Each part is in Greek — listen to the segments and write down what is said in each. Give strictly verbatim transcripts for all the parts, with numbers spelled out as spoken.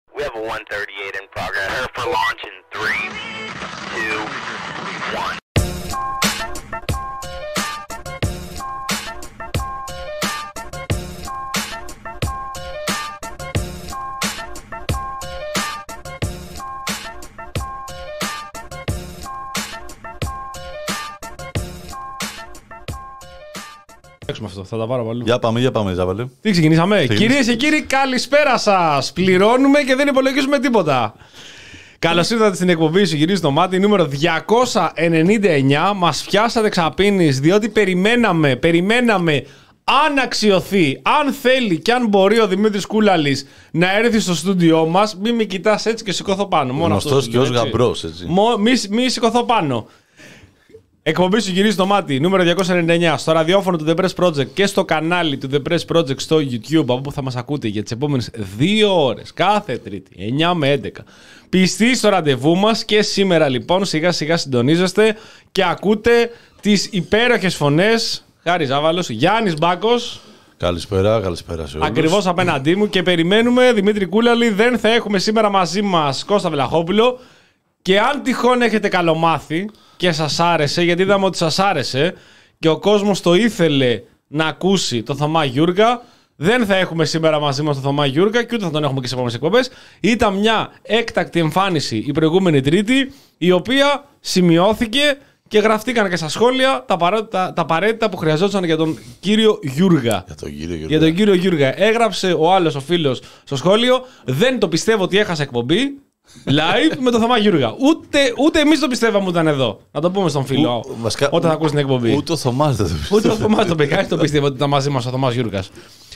We have a one thirty-eight in progress. Prepare for launch in three, two, one. Αυτό, θα τα πάρω πολύ. Για πάμε, για πάμε, Ζάβαλε. Τι ξεκινήσαμε. Κυρίες και κύριοι, καλησπέρα σας. Πληρώνουμε και δεν υπολογίζουμε τίποτα. Καλώς ήρθατε στην εκπομπή Σου Γυρίζει το Μάτι νούμερο διακόσια ενενήντα εννιά. Μας πιάσατε ξαπίνης διότι περιμέναμε, περιμέναμε αν αξιωθεί, αν θέλει και αν μπορεί ο Δημήτρης Κούλαλης να έρθει στο στούντιό μας. Μη με κοιτάς έτσι και σηκωθώ πάνω. Γνωστός και ως γαμπρός, έτσι. Μο, μη, μη σηκωθώ πάνω. Εκπομπή Σου Γυρίζει το Μάτι νούμερο διακόσια ενενήντα εννιά στο ραδιόφωνο του The Press Project και στο κανάλι του The Press Project στο YouTube, από όπου θα μας ακούτε για τις επόμενες δύο ώρες κάθε Τρίτη, εννιά με έντεκα. Πιστοί στο ραντεβού μας και σήμερα λοιπόν σιγά σιγά συντονίζεστε και ακούτε τις υπέροχες φωνές. Χάρη Ζάβαλος, Γιάννης Μπάκος. Καλησπέρα, καλησπέρα σε όλους. Ακριβώς απέναντί μου και περιμένουμε Δημήτρη Κούλαλη. Δεν θα έχουμε σήμερα μαζί μας Κώστα Βλαχόπουλο. Και αν τυχόν έχετε καλομάθει και σας άρεσε, γιατί είδαμε ότι σας άρεσε και ο κόσμος το ήθελε να ακούσει το Θωμά Γιούργα, δεν θα έχουμε σήμερα μαζί μας τον Θωμά Γιούργα και ούτε θα τον έχουμε και σε επόμενες εκπομπές. Ήταν μια έκτακτη εμφάνιση η προηγούμενη Τρίτη, η οποία σημειώθηκε και γραφτήκαν και στα σχόλια τα απαραίτητα, τα απαραίτητα που χρειαζόταν για τον κύριο Γιούργα. Για τον κύριο Γιούργα. Για τον κύριο Γιούργα. Έγραψε ο άλλος ο φίλος στο σχόλιο, δεν το πιστεύω ότι έχασε εκπομπή. Live με το Θωμά Γιούργα. Ούτε, ούτε εμείς το πιστεύαμε που ήταν εδώ. Να το πούμε στον φίλο Ο, βασικά, όταν θα ακούσει την εκπομπή. Ούτε ο Θωμάς δεν το πιστεύω. Ούτε ο Θωμάς το πει. Κανείς το πιστεύω ότι ήταν μαζί μας ο Θωμάς Γιούργας.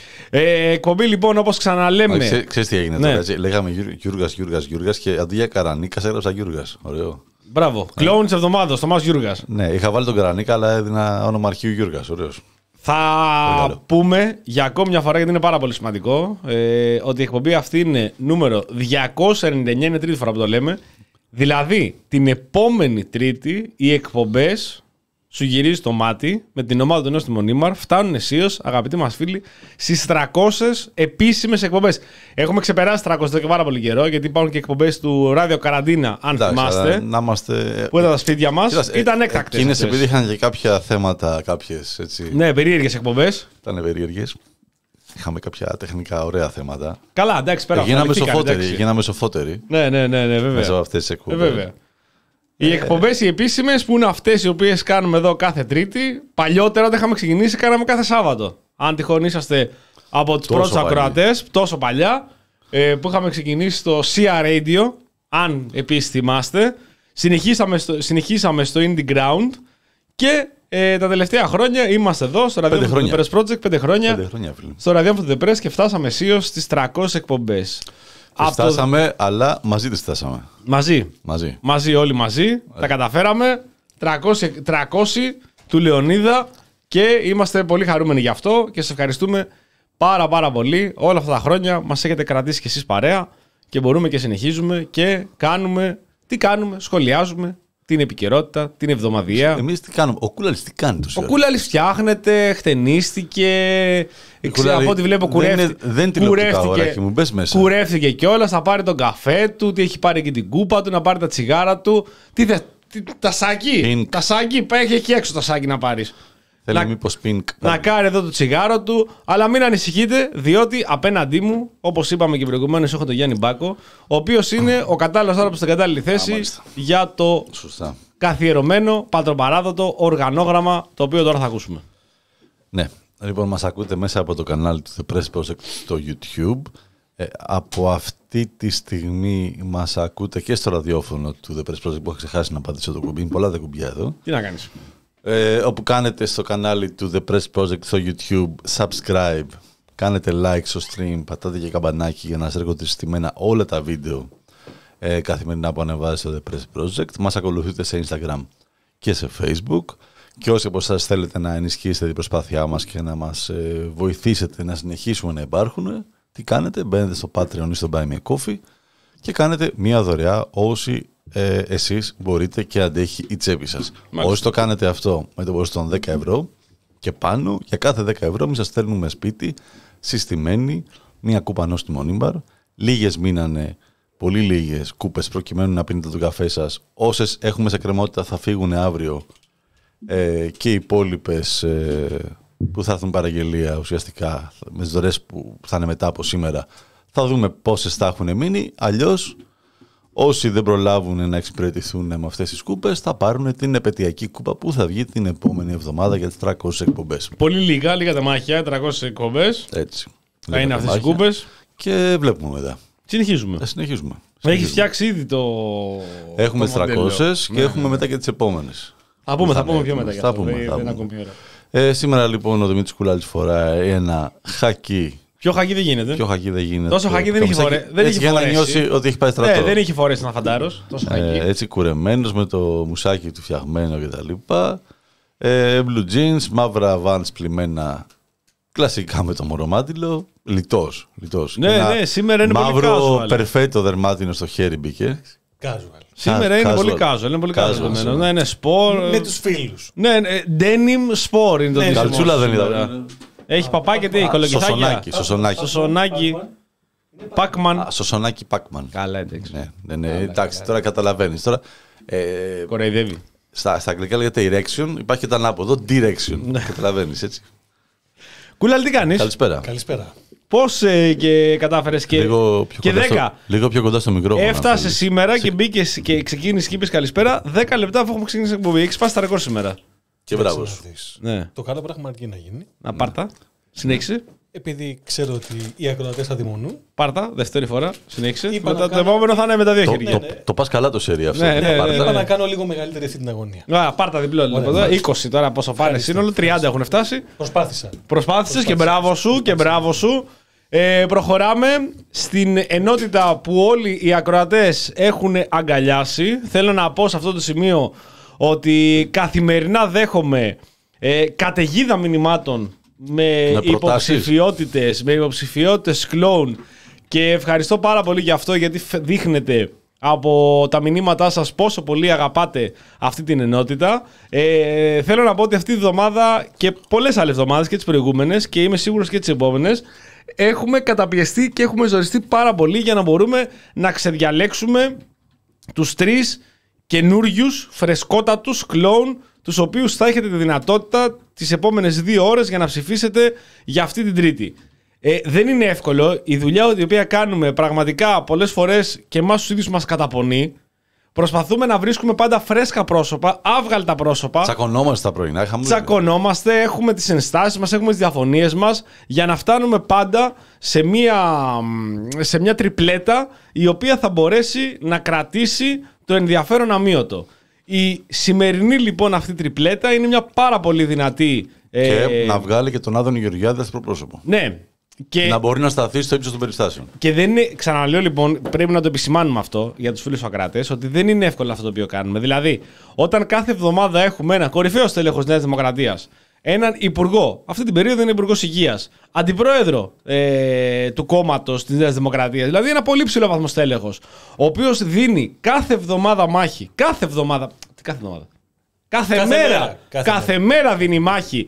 Ε, εκπομπή λοιπόν, όπως ξαναλέμε. Ξέ, ξέρεις τι έγινε ναι. τώρα, έτσι. Λέγαμε Γιούργας, Γιούργας, Γιούργας και αντί για Καρανίκας έγραψα Γιούργας. Ωραίο. Μπράβο. Κλόουν της εβδομάδας, Θωμάς Γιούργας. Ναι, είχα βάλει τον Καρανίκα, αλλά έδινα όνομα αρχείου Γιούργας. Ωραίος. Θα Μεγάλο. πούμε για ακόμη μια φορά, γιατί είναι πάρα πολύ σημαντικό, ε, ότι η εκπομπή αυτή είναι νούμερο διακόσια ενενήντα εννιά, είναι τρίτη φορά που το λέμε. Δηλαδή, την επόμενη Τρίτη, οι εκπομπές Σου Γυρίζει το Μάτι με την ομάδα του Νέου στη Μονίμαρ φτάνουν αισίως, αγαπητοί μας φίλοι, στις τριακόσιες επίσημες εκπομπές. Έχουμε ξεπεράσει τριακόσιες και πάρα πολύ καιρό, γιατί υπάρχουν και εκπομπές του Ράδιο Καραντίνα, αν Εντάξει, θυμάστε. Να είμαστε... Που ήταν τα σπίτια μας. Κοίτας, ήταν έκτακτες. Εκείνες επειδή είχαν και κάποια θέματα, κάποιες έτσι. Ναι, περίεργες εκπομπές. Ήταν περίεργες. Είχαμε κάποια τεχνικά ωραία θέματα. Καλά, εντάξει, πέρα. Γίναμε σοφότεροι. Γίναμε σοφότεροι. Ναι, ναι, ναι, ναι, βέβαια. Μέσα από αυτές τις εκπομπές. Ε, βέβαια. Οι ε, εκπομπές οι επίσημες που είναι αυτές οι οποίες κάνουμε εδώ κάθε Τρίτη, παλιότερα όταν είχαμε ξεκινήσει κάναμε κάθε Σάββατο. Αν τυχόν είσαστε από τους πρώτους ακροατές, τόσο παλιά, ε, που είχαμε ξεκινήσει στο Sia Radio, αν επίσης θυμάστε, συνεχίσαμε στο, συνεχίσαμε στο Indie Ground και ε, τα τελευταία χρόνια είμαστε εδώ στο ραδιόφωνο του The Press Project, πέντε χρόνια, πέντε χρόνια στο ραδιόφωνο του The Press και φτάσαμε αισίως στις τριακόσιες εκπομπές. Φτάσαμε, το... αλλά μαζί τις φτάσαμε. Μαζί. Μαζί. Μαζί, όλοι μαζί. Μαζί. Τα καταφέραμε. τριακόσια, τριακόσια του Λεωνίδα και είμαστε πολύ χαρούμενοι γι' αυτό και σας ευχαριστούμε πάρα πάρα πολύ. Όλα αυτά τα χρόνια μας έχετε κρατήσει κι εσείς παρέα και μπορούμε και συνεχίζουμε και κάνουμε, τι κάνουμε, σχολιάζουμε την επικαιρότητα, την εβδομαδιαία. Εμείς τι κάνουμε, ο Κούλαλης τι κάνει τόσο. Ο Κούλαλης φτιάχνεται, χτενίστηκε. Εξ, από ό,τι βλέπω κουρεύτηκε. Δεν είναι τηλεοπτικά ωράκι μου, μπες μέσα. Κουρεύτηκε κιόλας, θα πάρει τον καφέ του, τι έχει πάρει και την κούπα του, να πάρει τα τσιγάρα του. Τι θε, τι, τα σάκι. Τα σάκι, έχει εκεί έξω τα σάκι να πάρεις. Θέλει να, μήπως pink. Να κάνει εδώ το τσιγάρο του, αλλά μην ανησυχείτε, διότι απέναντί μου, όπως είπαμε και προηγουμένως, έχω τον Γιάννη Μπάκο, ο οποίος είναι ο κατάλληλος άνθρωπος στην κατάλληλη θέση Α, για το Σωστά. καθιερωμένο, πατροπαράδοτο οργανόγραμμα, το οποίο τώρα θα ακούσουμε. Ναι. Λοιπόν, μας ακούτε μέσα από το κανάλι του The Press Project στο YouTube. Ε, από αυτή τη στιγμή μας ακούτε και στο ραδιόφωνο του The Press Project που έχω ξεχάσει να πατήσω το κουμπί. Είναι πολλά τα κουμπιά εδώ. Τι να κάνεις. Ε, όπου κάνετε στο κανάλι του The Press Project στο YouTube subscribe, κάνετε like στο stream, πατάτε και καμπανάκι για να σας έρχονται συστημένα όλα τα βίντεο ε, καθημερινά που ανεβάζει στο The Press Project. Μας ακολουθείτε σε Instagram και σε Facebook. Και όσοι από εσάς θέλετε να ενισχύσετε την προσπάθειά μας και να μας ε, βοηθήσετε να συνεχίσουμε να υπάρχουν, τι κάνετε, μπαίνετε στο Patreon ή στο Buy Me a Coffee και κάνετε μία δωρεά όσοι ε, εσείς μπορείτε και αντέχει η τσέπη σας. Μάλιστα. Όσοι το κάνετε αυτό με το ποσοστό των δέκα ευρώ και πάνω, για κάθε δέκα ευρώ εμείς σας στέλνουμε σπίτι συστημένη μία κούπα νόστιμο Μονίμπαρ, λίγες μείνανε, πολύ λίγες κούπες προκειμένου να πίνετε τον καφέ σας. Όσες έχουμε σε κρεμότητα θα φύγουν αύριο ε, και οι υπόλοιπες ε, που θα έρθουν παραγγελία ουσιαστικά με τις δωρεές που θα είναι μετά από σήμερα. Θα δούμε πόσες θα έχουν μείνει, αλλιώς όσοι δεν προλάβουν να εξυπηρετηθούν με αυτές τις κούπες θα πάρουν την επετειακή κούπα που θα βγει την επόμενη εβδομάδα για τις τριακόσιες εκπομπές. Πολύ λίγα, λίγα τα μάχια, τριακόσιες εκπομπές. Έτσι. Θα είναι αυτές οι κούπες. Και βλέπουμε μετά. Συνεχίζουμε. Θα συνεχίζουμε. Έχεις φτιάξει ήδη το. Έχουμε το τις τριακόσιες και ναι, έχουμε ναι. μετά και τις επόμενες. Θα πούμε, θα θα πούμε πιο έχουμε, μετά. θα για αυτό, πούμε, δεν- θα δεν πούμε. ακόμη ώρα. Ε, σήμερα λοιπόν ο Δημήτρης Κουλάλης φοράει ένα χακί. Πιο χακί δεν γίνεται. Πιο χακί δεν γίνεται. Τόσο χακί δεν έχει Καμισάκι, φορέ- δεν έτσι, έχει για να φορέσει. νιώσει ότι έχει πάει στρατό. Ναι, δεν είχε φορέσει ένα φαντάρος. Τόσο χακί. Ε, έτσι κουρεμένος με το μουσάκι του φτιαγμένο κτλ. Ε, blue jeans, μαύρα vans πλημμένα κλασικά με το μορομάντιλο. Λιτός. λιτός. Ναι, Και ένα ναι, σήμερα είναι πολύ μαύρο casual. περφέτο δερμάτινο στο χέρι μπήκε. Casual. Σήμερα Casual. είναι πολύ casual. Είναι πολύ Casual, casual. casual. Ναι, ναι, σπορ. Με τους φίλους. Ναι, ναι, denim sport είναι το Ναι, ντύσιμο Καλτσούλα δεν σήμερα. είδα. Έχει παπάκια τι έχει, κολοκυθάκια. Σωσονάκι. Σωσονάκι. Σωσονάκι. Πάκμαν. Α, Σωσονάκι Πάκμαν. Καλά, εντάξει. Ναι, ναι, ναι, εντάξει, τώρα καταλαβαίνεις. Τώρα, ε, Κοροϊδεύει. στα, στα αγγλικά λέγεται direction, υπάρχει και το ανάποδο, direction. Ναι. Καταλαβαίνεις, έτσι. Κούλαλ, τι κάνεις? Καλησπέρα. Καλησπέρα. Πώς ε, και κατάφερες και, Λίγο πιο, και κοντά στο, δέκα. λίγο πιο κοντά στο μικρόφωνο. Έφτασε αν θέλεις. σήμερα και μπήκε και ξεκίνησε και είπες καλησπέρα. δέκα λεπτά αφού έχουμε ξεκινήσει την εκπομπή. Έχεις πάει στα ρεκόρ σήμερα. Και μπράβο Να σου. δεις. Ναι. Το καλό πράγμα αρκεί να γίνει. Να πάρτα. Συνέχισε. Επειδή ξέρω ότι οι ακροατές αδειμονούν. Πάρτα. Δεύτερη φορά. Συνέχισε. Είπα Μετά να το κάνω- επόμενο θα είναι με τα δύο Το, χέρια. το, ναι. το πας καλά το σερί αυτό. Ναι, ναι, Πάρτα. ναι, Είπα να κάνω λίγο μεγαλύτερη αυτή την αγωνία. Α, πάρτα διπλό λοιπόν. Ωραία, Εδώ. είκοσι τώρα πόσο φάνε Ευχαριστώ. σύνολο. τριάντα έχουν φτάσει. Προσπάθησα. Προσπάθησες και Προσπάθησα. μπράβο σου και μπράβο σου. Ε, προχωράμε στην ενότητα που όλοι οι ακροατές έχουν αγκαλιάσει. Θέλω να πω σε αυτό το σημείο ότι καθημερινά δέχομαι ε, καταιγίδα μηνυμάτων με, Με προτάσεις. υποψηφιότητες, με υποψηφιότητες κλόουν και ευχαριστώ πάρα πολύ για αυτό γιατί φ- δείχνετε από τα μηνύματά σας πόσο πολύ αγαπάτε αυτή την ενότητα. Ε, θέλω να πω ότι αυτή τη βδομάδα και πολλές άλλες εβδομάδες και τις προηγούμενες και είμαι σίγουρος και τις επόμενες έχουμε καταπιεστεί και έχουμε ζοριστεί πάρα πολύ για να μπορούμε να ξεδιαλέξουμε τους τρεις καινούριους, φρεσκότατους κλόουν, τους οποίους θα έχετε τη δυνατότητα τις επόμενες δύο ώρες για να ψηφίσετε για αυτή την Τρίτη. Ε, δεν είναι εύκολο. Η δουλειά η οποία κάνουμε πραγματικά πολλές φορές και εμάς τους ίδιους μας καταπονεί. Προσπαθούμε να βρίσκουμε πάντα φρέσκα πρόσωπα, άβγαλτα πρόσωπα. Τσακωνόμαστε τα πρωινά. Είχαμε... Τσακωνόμαστε, έχουμε τις ενστάσεις μας, έχουμε τις διαφωνίες μας για να φτάνουμε πάντα σε μια, σε μια τριπλέτα η οποία θα μπορέσει να κρατήσει το ενδιαφέρον αμύωτο. Η σημερινή λοιπόν αυτή τριπλέτα είναι μια πάρα πολύ δυνατή... Και ε, να βγάλει και τον Άδωνη Γεωργιάδη στο πρόσωπο. ναι. Και, Να μπορεί να σταθεί στο ύψος των περιστάσεων. και δεν είναι, ξαναλέω λοιπόν, πρέπει να το επισημάνουμε αυτό για τους φίλους ακράτες, ότι δεν είναι εύκολο αυτό το οποίο κάνουμε. Δηλαδή, όταν κάθε εβδομάδα έχουμε ένα κορυφαίο στέλεχος Νέας Δημοκρατίας, έναν υπουργό, αυτή την περίοδο είναι υπουργός υγείας, αντιπρόεδρο ε, του κόμματος της Νέας Δημοκρατίας, δηλαδή ένα πολύ ψηλό βαθμό στέλεχος, ο οποίος δίνει κάθε εβδομάδα μάχη, κάθε εβδομάδα, τι κάθε εβδομάδα, κάθε, Κάθε μέρα, μέρα, κάθε κάθε μέρα δίνει μάχη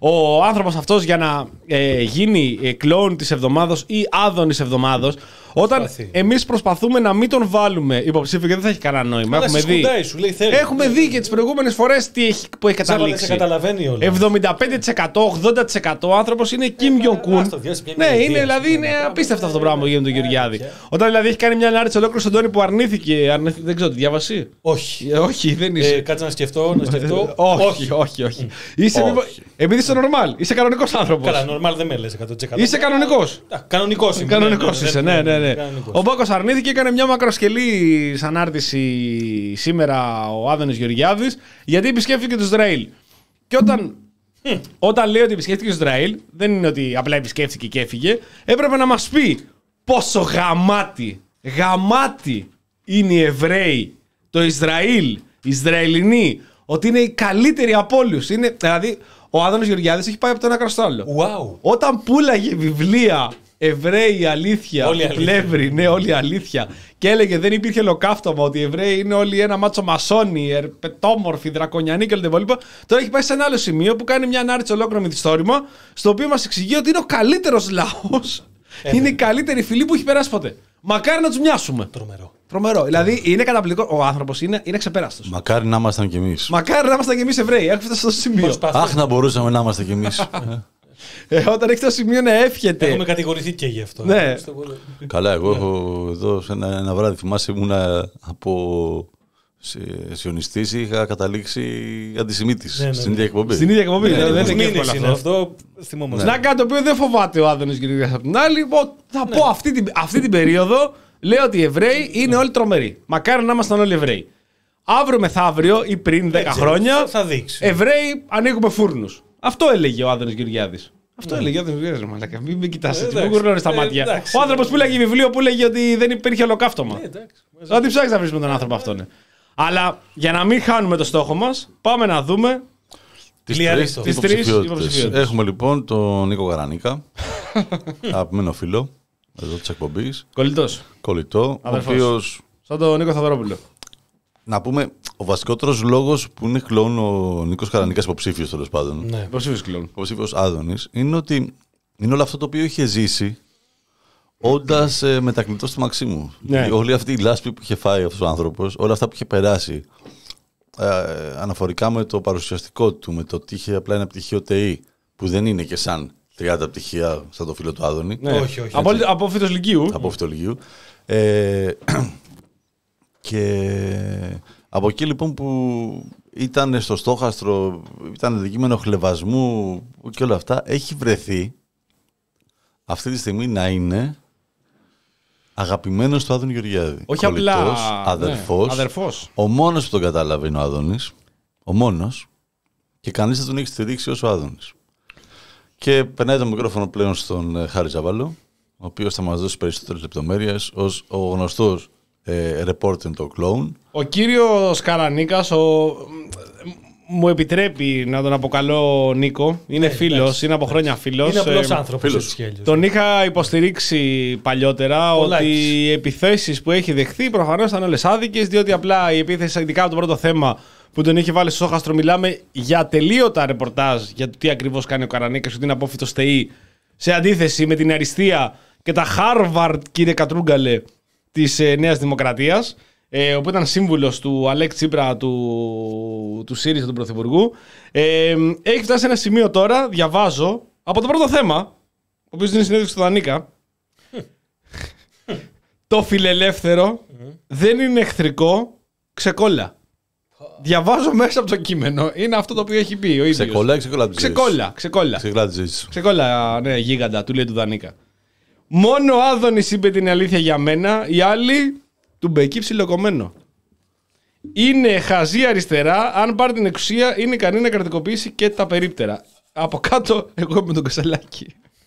ο άνθρωπος αυτός για να ε, γίνει ε, κλόουν της εβδομάδος ή άδωνης εβδομάδος. Όταν Προσπαθεί. εμείς προσπαθούμε να μην τον βάλουμε υποψήφιο και δεν θα έχει κανένα νόημα. Αλλά Έχουμε σε δει, σκουντάει, σου λέει θέλει. έχουμε δει και τις προηγούμενες φορές τι έχει, που έχει Σαν να σε καταλήξει. καταλαβαίνει όλα. εβδομήντα πέντε τοις εκατό, ογδόντα τοις εκατό ο άνθρωπος είναι Kim Jong-un. άστο, διάσε μια Ναι, μηνύα, είναι, ας δηλαδή πούμε, είναι ένα πράγμα. απίστευτο αυτό το πράγμα που γίνεται τον Γεωργιάδη. πια. Όταν δηλαδή έχει κάνει μια ανάρτηση ολόκληρο στον Τόνι που αρνήθηκε. αρνήθηκε δεν ξέρω, τη διάβαση. Όχι. Ε, όχι, δεν είσαι. Ε, κάτσε να σκεφτώ, να σκεφτώ. όχι, όχι, όχι. Είσαι Όχι. μήπως- επειδή είσαι normal, είσαι κανονικός άνθρωπος. Καλά, normal δεν με λες εκατό τοις εκατό. Είσαι κανονικός. Κανονικός είμαι. Κανονικός είσαι, ναι, ναι, ναι. Κανονικός. Ο Μπάκος αρνήθηκε, έκανε μια μακροσκελή ανάρτηση σήμερα ο Άδωνης Γεωργιάδης, γιατί επισκέφθηκε το Ισραήλ. Και όταν, όταν λέει ότι επισκέφθηκε το Ισραήλ, δεν είναι ότι απλά επισκέφθηκε και έφυγε, έπρεπε να μας πει πόσο γαμάτι, γαμάτι είναι οι Εβραίοι, το Ισραήλ, οι Ισραηλινοί, ότι είναι οι καλύτεροι από όλους. Είναι, δηλαδή, ο Άδωνης Γεωργιάδης έχει πάει από το ένα άκρο στο άλλο. Wow. Όταν πουλάγε βιβλία Εβραίοι αλήθεια, Όλη αλήθεια. Πλεύρη, ναι, όλη αλήθεια, και έλεγε δεν υπήρχε ολοκαύτωμα, ότι οι Εβραίοι είναι όλοι ένα μάτσο μασόνοι, ερπετόμορφοι, δρακονιανοί και όλα τα υπόλοιπα. Τώρα έχει πάει σε ένα άλλο σημείο που κάνει μια ανάρτηση ολόκληρο μυθιστόρημα, στο οποίο μας εξηγεί ότι είναι ο καλύτερος λαός. Είναι η καλύτερη φυλή που έχει περάσει ποτέ. Μακάρι να του μοιάσουμε. Τρομερό. Τρομερό. Δηλαδή είναι καταπληκτικό. Ο άνθρωπος είναι, είναι ξεπέραστος. Μακάρι να ήμασταν κι εμείς. Μακάρι να ήμασταν κι εμείς Εβραίοι. Έχουμε φτάσει στο σημείο. Προσπαθούμε. Αχ, να μπορούσαμε να είμαστε κι εμείς. Ε, όταν έχει το σημείο να εύχεται. Έχουμε κατηγορηθεί και γι' αυτό. Ναι. Ευχαριστώ πολύ. Καλά, εγώ έχω εδώ σε ένα, ένα βράδυ, θυμάσαι, ήμουνα από σιωνιστής, είχα καταλήξει αντισημίτης Ναι, ναι, στην ναι. ίδια εκπομπή. Στην ίδια εκπομπή. Ναι, δηλαδή, ναι, δεν Μήνες είναι εύκολο είναι αυτό. αυτό. Θυμόμαστε. Να κάτι το οποίο δεν φοβάται ο Άδωνης Γεωργιάδης από την άλλη. Πω, θα πω αυτή την, αυτή την περίοδο λέω ότι οι Εβραίοι είναι όλοι τρομεροί. Μακάρι να ήμασταν όλοι Εβραίοι. Αύριο μεθαύριο ή πριν δέκα ξέρω, χρόνια, θα- θα δείξει. Εβραίοι ανοίγουμε φούρνους. Αυτό έλεγε ο Άδωνης Γεωργιάδης. Αυτό έλεγε ο Άδωνης Γεωργιάδης. Μαλάκα, μην με κοιτάς έτσι, εντάξει. μου γουρνώνεις τα Ε, μάτια. εντάξει. Ο άνθρωπος που έλεγε βιβλίο που έλεγε ότι δεν υπήρχε ολοκαύτωμα. Ε, εντάξει. Ό,τι ψάχνεις να βρεις με τον άνθρωπο αυτόν. Αλλά για να μην χάνουμε το στόχο μας, πάμε να δούμε. Τις Λιαρίστο. τρεις Τις τρεις υποψηφιότητες. υποψηφιότητες. Έχουμε λοιπόν τον Νίκο Γαρανίκα, αγαπημένο φίλο εδώ της εκπομπής, Κολλητός. κολλητό, ο Αδερφός. οποίος, Σαν τον Νίκο Θαδωρόπουλο. να πούμε, ο βασικότερος λόγος που είναι κλόν ο Νίκος Γαρανίκας υποψήφιος, τέλος πάντων, Ναι. Υποψήφιος κλόν. υποψήφιος Άδωνης, είναι ότι είναι όλο αυτό το οποίο είχε ζήσει όντας ε, μετακλητός του Μαξίμου. Ναι. Όλη αυτή η λάσπη που είχε φάει αυτός ο άνθρωπος, όλα αυτά που είχε περάσει, ε, αναφορικά με το παρουσιαστικό του, με το ότι είχε απλά ένα πτυχίο ΤΕΗ, που δεν είναι και σαν τριάντα πτυχία σαν το φίλο του Άδωνη, Ναι. Όχι, όχι. Από, από φύτος λυκείου. από φυτολογίου. Ε, και από εκεί λοιπόν που ήταν στο στόχαστρο, ήταν αντικείμενο χλευασμού και όλα αυτά, έχει βρεθεί αυτή τη στιγμή να είναι αγαπημένος του Άδωνη Γεωργιάδη. Όχι απλά. Κολλητός, αδερφός. Ναι, αδερφός. Ο μόνος που τον κατάλαβε είναι ο Άδωνης. Ο μόνος. Και κανείς δεν τον έχει στηρίξει ως ο Άδωνης. Και περνάει το μικρόφωνο πλέον στον ε, Χάρη Τζαβάλο, ο οποίος θα μας δώσει περισσότερες λεπτομέρειες ως ο γνωστός ε, reporter το κλόουν. Ο κύριος Καρανίκας ο... μου επιτρέπει να τον αποκαλώ Νίκο. Είναι Ναι, φίλος, εντάξει, είναι από χρόνια φίλος. Είναι απλός Ε, άνθρωπος. φίλος. έτσι κι αλλιώς. Τον είχα υποστηρίξει παλιότερα Ο ότι Λάκης. οι επιθέσεις που έχει δεχθεί προφανώς ήταν όλες άδικες, διότι απλά η επίθεση, ειδικά από το πρώτο θέμα που τον είχε βάλει στο στόχαστρο, μιλάμε για τελείωτα ρεπορτάζ για το τι ακριβώς κάνει ο Καρανίκας, ότι είναι απόφυτος ΤΕΗ, σε αντίθεση με την αριστεία και τα Harvard, κύριε Κατρούγκαλε, της ε, Νέας Δημοκρατίας, ε, όπου ήταν σύμβουλος του Αλέκ Τσίπρα, του, του ΣΥΡΙΖΑ, του Πρωθυπουργού. Ε, έχει φτάσει σε ένα σημείο τώρα, διαβάζω, από το πρώτο θέμα, ο οποίος δίνει συνέντευξη στο Δανίκα, το φιλελεύθερο δεν είναι εχθρικό, ξεκόλλα. Διαβάζω μέσα από το κείμενο. Είναι αυτό το οποίο έχει πει ο ίδιος. Ξεκολλά ή ξεκολλά της ζωής. Ξεκόλλα, ξεκόλλα. Ξεκολλά της ζωής. Ξεκόλλα, ναι, γίγαντα, του λέει του Δανίκα. Μόνο ο Άδωνης είπε την αλήθεια για μένα, οι άλλοι του μπεκεί ψιλοκομμένο. Είναι χαζή αριστερά, αν πάρει την εξουσία είναι ικανή να κρατικοποιήσει και τα περίπτερα. Από κάτω, εγώ με τον Κασελάκη.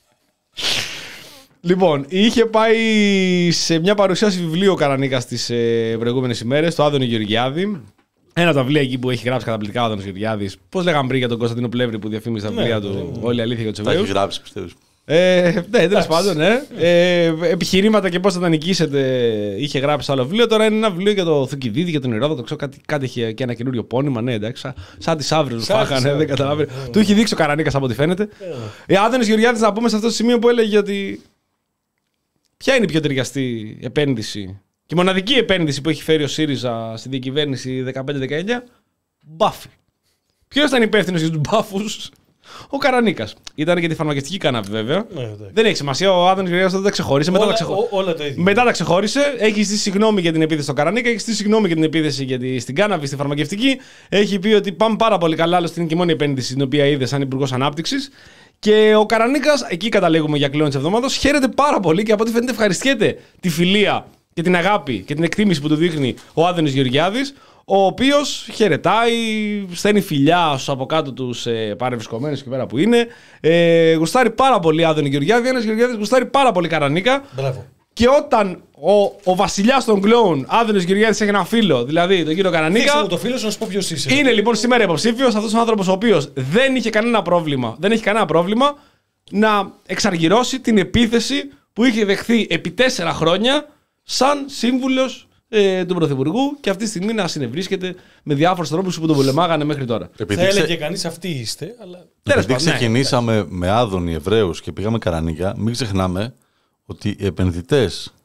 Λοιπόν, είχε πάει σε μια παρουσίαση βιβλίου ο Καρανίκας τις ε, προηγούμενες ημέρες, το Άδωνη Γεωργιάδη. Ένα από τα βιβλία εκεί που έχει γράψει καταπληκτικά ο Άδωνης Γεωργιάδης. Πώς λέγαμε πριν για τον Κωνσταντίνο Πλεύρη που διαφήμισε τα βιβλία ναι, του, ναι. Όλη η αλήθεια για τους Τα έχει Εβραίους. γράψει, πιστεύω. Ε, ναι, τέλος πάντων, ναι. Ε, επιχειρήματα και πώς θα τα νικήσετε είχε γράψει σε άλλο βιβλίο. Τώρα είναι ένα βιβλίο για το Θουκυδίδη, για τον Ηρόδοτο. Ξέρω κάτι, κάτι είχε και ένα καινούριο πόνημα. Ναι, εντάξει. Σαν, σαν τις αύριο του Σαν τις φάγανε, δεν Αύριους, καταλάβαινε. ναι, ναι. Του έχει δείξει ο Καρανίκας από ό,τι φαίνεται. Ε, Άδωνης Γεωργιάδης, να πούμε σε αυτό το σημείο που έλεγε ότι. Ποια είναι η πιο ταιριαστή επένδυση και η μοναδική επένδυση που έχει φέρει ο ΣΥΡΙΖΑ στην διακυβέρνηση δεκαπέντε δεκαεννιά? Μπάφι. Ποιος ήταν υπεύθυνος για τους μπάφους? Ο Καρανίκας. Ήταν και τη φαρμακευτική κάναβη, βέβαια. Ναι, εντάξει. Δεν έχει σημασία. Ο Άδωνης Γεωργιάδης δεν τα ξεχώρισε. Μετά, Όλα- τα ξεχω... ό- όλα το ίδιο. μετά τα ξεχώρισε. Έχει ζητήσει συγγνώμη για την επίθεση στον Καρανίκα. Έχει ζητήσει συγγνώμη για την επίθεση για τη... στην κάναβη, στη φαρμακευτική. Έχει πει ότι πάμε πάρα πολύ καλά. Άλλωστε είναι και η μόνη επένδυση την οποία είδε σαν Υπουργός Ανάπτυξης. Και ο Καρανίκας, εκεί καταλήγουμε για κλεόν τη εβδομάδα, χαίρεται πάρα πολύ και από ό,τι φαίνεται ευχαριστιέται τη φιλία και την αγάπη και την εκτίμηση που του δείχνει ο Άδωνης Γεωργιάδης, ο οποίος χαιρετάει, στέλνει φιλιά στους από κάτω τους ε, παρευρισκομένους εκεί πέρα που είναι. Ε, γουστάρει πάρα πολύ Άδωνη Γεωργιάδη. Ένας Γεωργιάδης γουστάρει πάρα πολύ Καρανίκα. Μπράβο. Και όταν ο, ο βασιλιάς των κλόουν, Άδωνης Γεωργιάδης, έχει ένα φίλο, δηλαδή τον κύριο Καρανίκα. Δείξε μου το φίλο σου να σου πω ποιος είσαι. Είναι λοιπόν σήμερα υποψήφιος αυτός ο άνθρωπος ο οποίος δεν είχε κανένα πρόβλημα, δεν έχει κανένα πρόβλημα να εξαργυρώσει την επίθεση που είχε δεχθεί επί τέσσερα χρόνια σαν σύμβουλος ε, του Πρωθυπουργού και αυτή τη στιγμή να συνευρίσκεται με διάφορους τρόπους που τον πολεμάγανε μέχρι τώρα. Επειδή, Θα ξε... έλεγε κανείς αυτοί είστε, αλλά. Τέλος επειδή πάντων, ναι, ξεκινήσαμε με Άδωνη Εβραίους και πήγαμε Καρανίκα, μην ξεχνάμε ότι οι επενδυτές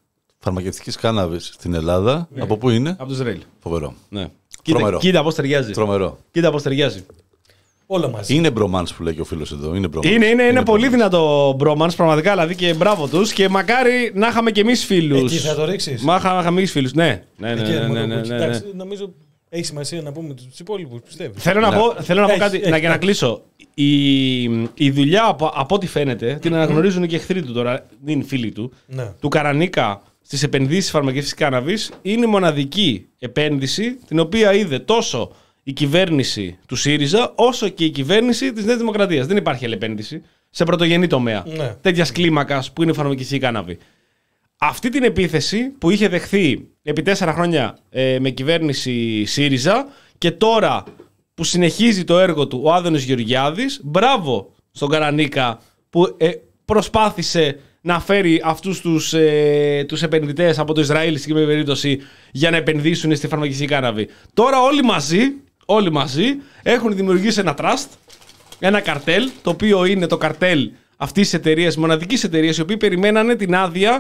φαρμακευτικής κάναβης στην Ελλάδα. Ναι. Από πού είναι? Από το Ισραήλ. Φοβερό. Ναι. Κοίτα, Τρομερό. κοίτα πώς ταιριάζει. Τρομερό. Κοίτα πώς ταιριάζει. Όλα μαζί. Είναι bromance που λέει και ο φίλος εδώ. Είναι bromance. Είναι, είναι, είναι πολύ bromance. δυνατό bromance, πραγματικά δηλαδή και μπράβο τους. Και μακάρι να είχαμε κι εμείς φίλους. Εκεί θα το ρίξεις. Μα είχαμε είχαμε εμείς φίλους. Ναι, ναι, ναι. Εκεί, ναι, μόνο ναι, που ναι, εκεί. ναι, ναι. Εντάξει, νομίζω έχει σημασία να πούμε τους υπόλοιπους, πιστεύω. Θέλω να πω, θέλω να πω Έχει, κάτι, έχει, να, για να έχει. κλείσω. Η, η δουλειά από, από ό,τι φαίνεται, την αναγνωρίζουν και εχθροί του τώρα, δεν είναι φίλοι του, Ναι. του Καρανίκα στις επενδύσεις φαρμακευτικής κάναβης, είναι η μοναδική επένδυση την οποία είδε τόσο η κυβέρνηση του ΣΥΡΙΖΑ όσο και η κυβέρνηση της Νέας Δημοκρατίας. Δεν υπάρχει άλλη επένδυση σε πρωτογενή τομέα Ναι. τέτοιας κλίμακας που είναι η φαρμακευτική κάναβη. Αυτή την επίθεση που είχε δεχθεί επί τέσσερα χρόνια ε, με κυβέρνηση ΣΥΡΙΖΑ και τώρα που συνεχίζει το έργο του ο Άδωνης Γεωργιάδης, μπράβο στον Καρανίκα που ε, προσπάθησε να φέρει αυτούς τους, ε, τους επενδυτές από το Ισραήλ στην συγκεκριμένη περίπτωση για να επενδύσουν στη φαρμακευτική κάναβη. Τώρα όλοι μαζί, όλοι μαζί έχουν δημιουργήσει ένα trust, ένα καρτέλ, το οποίο είναι το καρτέλ αυτής της εταιρείας, μοναδικής εταιρείας, οι οποίοι περιμένανε την άδεια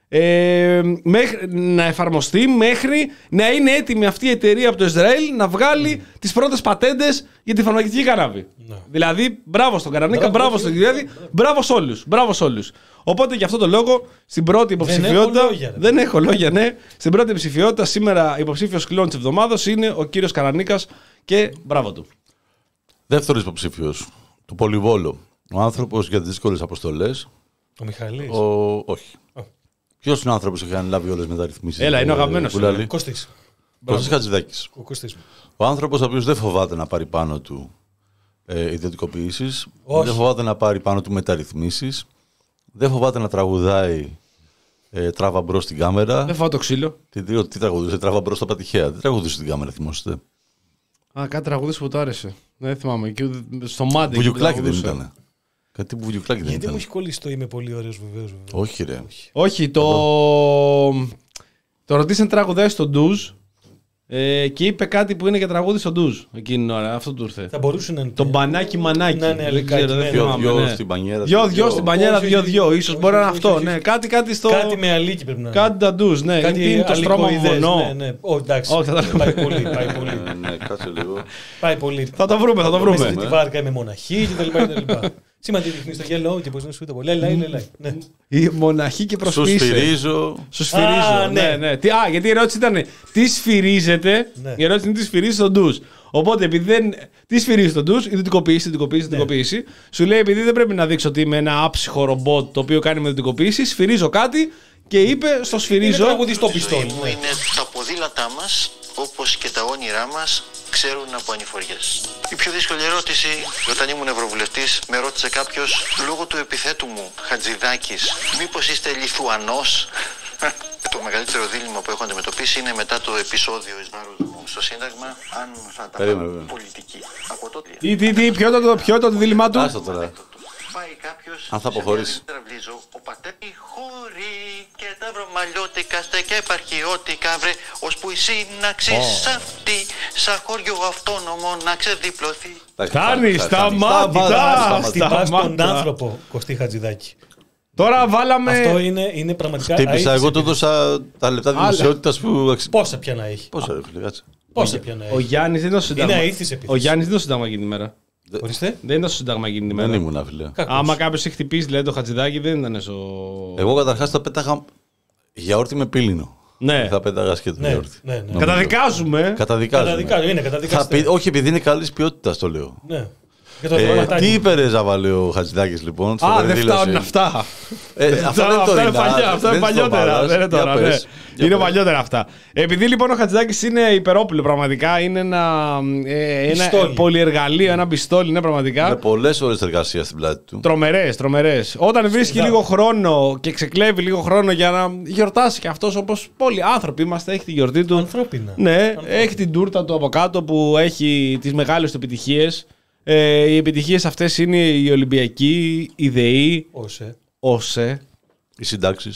ε, μέχρι, να εφαρμοστεί μέχρι να είναι έτοιμη αυτή η εταιρεία από το Ισραήλ να βγάλει mm. τις πρώτες πατέντες για τη φαρμακευτική κάναβη. No. Δηλαδή, μπράβο στον Καρανίκα, μπράβο, Μπράβο, στον φίλε. Κυριάδη, μπράβο σε όλους. Μπράβο σε όλους. Οπότε για αυτό το λόγο, στην πρώτη υποψηφιότητα. έχω λόγια, ρε. δεν έχω λόγια, ναι. Στην πρώτη υποψηφιότητα, σήμερα υποψήφιος κλόν της εβδομάδας είναι ο κύριος Καρανίκας και μπράβο του. Δεύτερος υποψήφιος, του Πολυβόλο. Ο άνθρωπος για τις δύσκολες αποστολές. Ο Μιχαλής. Ο... Όχι. Oh. Ποιος είναι ο άνθρωπος που έχει αναλάβει όλες τις μεταρρυθμίσεις? Έλα, είναι ο αγαπημένος σου, Κουλάλη. ναι. Κωστής. Κωστής Χατζηδάκης. Ο Κωστής. Ο άνθρωπος ο οποίος δεν φοβάται να πάρει πάνω του ε, ιδιωτικοποιήσεις, Όχι. δεν φοβάται να πάρει πάνω του μεταρρυθμίσεις, δεν φοβάται να τραγουδάει ε, τράβα μπρος στην κάμερα. Δεν φάω το ξύλο. Τι, τι, τι τραγουδούσε, τράβα μπρος στα πατηχαία. Δεν τραγουδούσε στην κάμερα, θυμόσαστε? Α, κάτι τραγούδι που του άρεσε. Δεν θυμάμαι. Και στο μάτι. Βουγιουκλάκι δεν ήταν? Κάτι που βουγιουκλάκι δεν Γιατί μου ήταν? έχει κολλήσει το είμαι πολύ ωραίος βεβαίως. βεβαίως. Όχι ρε. Όχι, το. Το ρωτήσαν τραγουδάει στο ντουζ ε, και είπε κάτι που είναι για τραγούδι στο ντουζ εκείνη την ώρα. Αυτό του ήρθε. Θα μπορούσε να είναι. Το μπανάκι μανάκι. Να είναι Δεν αλικάκι, ξέρω, δεν ναι. Δυο, θυμάμαι, δυο ναι. στην πανιέρα. Δυο, δυο στην πανιέρα, Όχι, δυο, όχι, δυο. όχι, Ίσως όχι, μπορεί να είναι όχι, αυτό. όχι, Ναι, όχι. κάτι, κάτι στο. Κάτι με αλίκη πρέπει να είναι. Κάτι τα ντουζ, ναι. Κάτι Είναι το στρώμα αλικοειδές, μονό. Ναι, ναι. Ω, εντάξει. Όχι, θα τα Πάει πολύ. Πάει πολύ. Ναι, ναι, κάτσε λίγο. Πάει πολύ. Θα το βρούμε, θα το Μέσα βρούμε. στη βάρκα είμαι μοναχή κτλ. Σήμα τι δείχνει στο γέλο και πώ να σου το πολύ. Έλα, έλα, έλα. Ναι. Η μοναχή και Σου προσπίσε. σφυρίζω. Σου σφυρίζω. Α, ναι, ναι. ναι. Τι, α, γιατί η ερώτηση ήταν τι σφυρίζεται. Ναι. Η ερώτηση είναι τι σφυρίζει στον ντουζ. Οπότε επειδή δεν. Τι σφυρίζει στον ντουζ, ιδιωτικοποίηση, ιδιωτικοποίηση, Ναι. ιδιωτικοποίηση. Σου λέει επειδή δεν πρέπει να δείξω ότι είμαι ένα άψυχο ρομπότ το οποίο κάνει με ιδιωτικοποίηση, σφυρίζω κάτι και είπε στο Είναι σφυρίζω. τραγουδί στο Η ζωή πιστόλι. μου ναι. είναι τα ποδήλατά μας, όπως και τα όνειρά μας, ξέρουν από ανηφοριές. Η πιο δύσκολη ερώτηση, όταν ήμουν ευρωβουλευτής, με ρώτησε κάποιος, λόγω του επιθέτου μου, Χατζηδάκης, μήπως είστε Λιθουανός? Το μεγαλύτερο δίλημμα που έχω αντιμετωπίσει είναι μετά το επεισόδιο εις βάρος μου στο Σύνταγμα, αν θα τα Περίμενε, κάνω περίμενε. πολιτική. Από τότε. Τι, τι, τι, ποιο ήταν το, ποιο ήταν το δίλημά του. Άστο τώρα. Πάει κάποιος Αν θα αποχωρήσει. σε μια τραυλίζω, ο πατέρι χωρί και τα βρωμαλιώτικα στεκιά επαρχιώτικα βρε, ώσπου η σύνταξη σ' αυτή, σαν χωριό αυτόνομο να ξεδιπλωθεί. Φτάνει, σταμάτα. Χτυπάς τον Σταμάτα. άνθρωπο, Κωστή Χατζηδάκη. Τώρα βάλαμε. Αυτό είναι, είναι πραγματικά. Χτύπησα, αίτηση εγώ του επί- έδωσα τα λεπτά δημοσιότητας που. αξι- Πόσα πια να έχει. Πόσα ρε φίλε, κάτσε. Πόσα πια να Ο έχει. Γιάννη δεν ήταν στο Σύνταγμα. Είναι αήθης επίθεση. Ο Γιάννη δεν ήταν στο Σύνταγμα εκείνη την ημέρα. Ορίστε. Δεν ήταν στο Σύνταγμα εκείνη την Δεν ημέρα. ήμουν φίλε. Κακός. Άμα κάποιο έχει χτυπήσει δηλαδή το Χατζηδάκι, δεν ήταν στο. Εγώ καταρχάς τα πέταγα γιαούρτι με πύλινο. Ναι. Θα πέταγα σκέτο Ναι, γιαούρτι. ναι, ναι. Νομίζω. Καταδικάζουμε. Καταδικάζουμε. Καταδικάζω, είναι Θα καταδικαστέ. πει, όχι, επειδή είναι καλής ποιότητας το λέω. Ναι. Για το Ε, δραματάκι. τι είπε ρε Ζαβαλέ ο Χατζηδάκης λοιπόν? στο Α, πρωινή δεν δήλωση. φτάνουν αυτά. Ε, αυτά δεν είναι Αυτά είναι τωρινά, παλιά, αυτά δεν είναι είναι στο παλιότερα. παρόν. Δεν είναι Για τώρα, ναι. πες, για Είναι πες. παλιότερα αυτά. Επειδή λοιπόν ο Χατζηδάκης είναι υπερόπλο πραγματικά, είναι ένα, ε, ένα Πιστόλι. πολυεργαλείο, ένα πιστόλι, είναι Με πραγματικά. πολλές ώρες εργασίας στην πλάτη του. Τρομερές, τρομερές. Όταν βρίσκει Σιγά. λίγο χρόνο και ξεκλέβει λίγο χρόνο για να γιορτάσει και αυτός όπως πολλοί άνθρωποι είμαστε, έχει τη γιορτή του. Ανθρώπινα. Ναι, Ανθρώπινα. έχει την τούρτα του από κάτω που έχει τις μεγάλες του επιτυχίες. Ε, οι επιτυχίες αυτές είναι η Ολυμπιακή, η ΔΕΗ, Όσε. ΟΣΕ, Οι συντάξεις.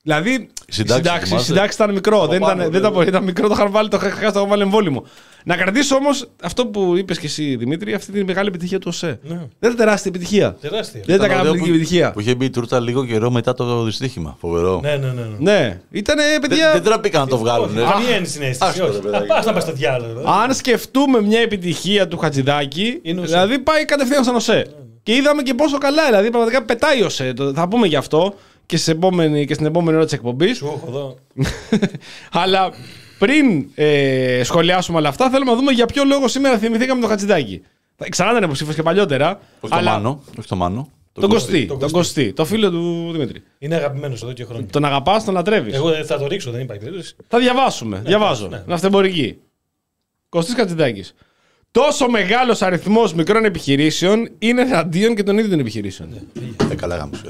Δηλαδή, οι συντάξεις συντάξει ήταν μικρό. Δεν ήταν, δεν ήταν, ήταν μικρό, το είχαν βάλει, το είχαν βάλει εμβόλυμο. Να κρατήσω όμως αυτό που είπες και εσύ, Δημήτρη, αυτή τη μεγάλη επιτυχία του ΟΣΕ. Ναι. Δεν ήταν τεράστια επιτυχία. Τεράστια. Δεν ήταν καταπληκτική επιτυχία. Που είχε μπει η τούρτα λίγο καιρό μετά το δυστύχημα. Φοβερό. Ναι, ναι, ναι. ναι. Ναι, ήταν παιδιά. Δεν τραπήκαν να το βγάλουν. Καμία είναι συνέστηση. Ας να πας στο διάλογο. Αν σκεφτούμε μια επιτυχία του Χατζηδάκη, δηλαδή πάει κατευθείαν σαν ΟΣΕ. Και είδαμε και πόσο καλά, δηλαδή πραγματικά πετάει ο ΟΣΕ. Θα πούμε γι' αυτό και, σε επόμενη, και στην επόμενη ώρα της εκπομπής. Σου έχω εδώ. Αλλά πριν ε, σχολιάσουμε όλα αυτά, θέλουμε να δούμε για ποιο λόγο σήμερα θυμηθήκαμε τον Χατζηδάκη. Ξανά ήταν υποψήφιος και παλιότερα. Όχι αλλά... το Μάνο. Όχι το Μάνο. Τον Κωστή. Τον Κωστή. Το φίλο του Δημήτρη. Είναι αγαπημένος εδώ και χρόνια. Τον αγαπάς, τον λατρεύεις. Εγώ θα το ρίξω, δεν υπάρχει περίπτωση. Θα διαβάσουμε. Ναι, Διαβάζω. Ναι. Ναυτεμπορική. Κωστής Χατζηδάκης. Τόσο μεγάλος αριθμός μικρών επιχειρήσεων είναι εναντίον και των ίδιων των επιχειρήσεων. Ε, καλά γάμισο.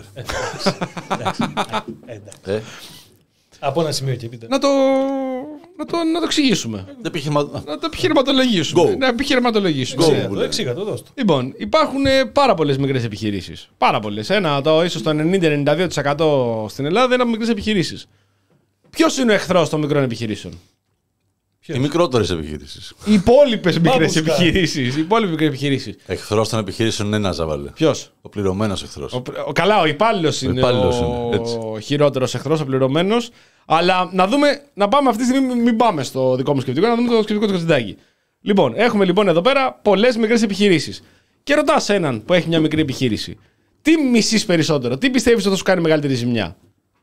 Ε. Από ένα σημείο και πείτε. Να το, να το, να το εξηγήσουμε. Να το επιχειρηματολογήσουμε. Go. Να επιχειρηματολογήσουμε. Go. Το εξήγα, το δώσ' το. Λοιπόν, υπάρχουν ε, πάρα πολλές μικρές επιχειρήσεις. Πάρα πολλές. Ένα, το, ίσως το ενενήντα με ενενήντα δύο τοις εκατό στην Ελλάδα είναι από μικρές επιχειρήσεις. Ποιος είναι ο εχθρός των μικρών επιχειρήσεων? Οι μικρότερες επιχειρήσεις. Οι υπόλοιπες μικρές Μπάμπουσκα. επιχειρήσεις. Οι υπόλοιπες μικρές επιχειρήσεις. Εχθρός των επιχειρήσεων είναι ένα ζαβαλέ. Ποιος? Ο πληρωμένος εχθρός. Ο, ο, καλά, ο υπάλληλος είναι υπάλληλος ο, είναι, έτσι. ο χειρότερος εχθρός, ο πληρωμένος. Αλλά να δούμε, να πάμε αυτή τη στιγμή, μην, μην πάμε στο δικό μου σκεπτικό, να δούμε το σκεπτικό του Χατζηδάκη. Λοιπόν, έχουμε λοιπόν εδώ πέρα πολλές μικρές επιχειρήσεις. Και ρωτάς έναν που έχει μια μικρή επιχείρηση, τι μισείς περισσότερο, τι πιστεύεις ότι θα σου κάνει μεγαλύτερη ζημιά?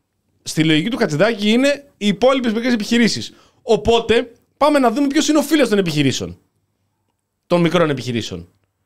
Στη λογική του Χατζηδάκη είναι οι υπόλοιπες μικρές επιχειρήσεις. Οπότε, πάμε να δούμε ποιος είναι ο φίλος των επιχειρήσεων. Των μικρών επιχειρήσεων.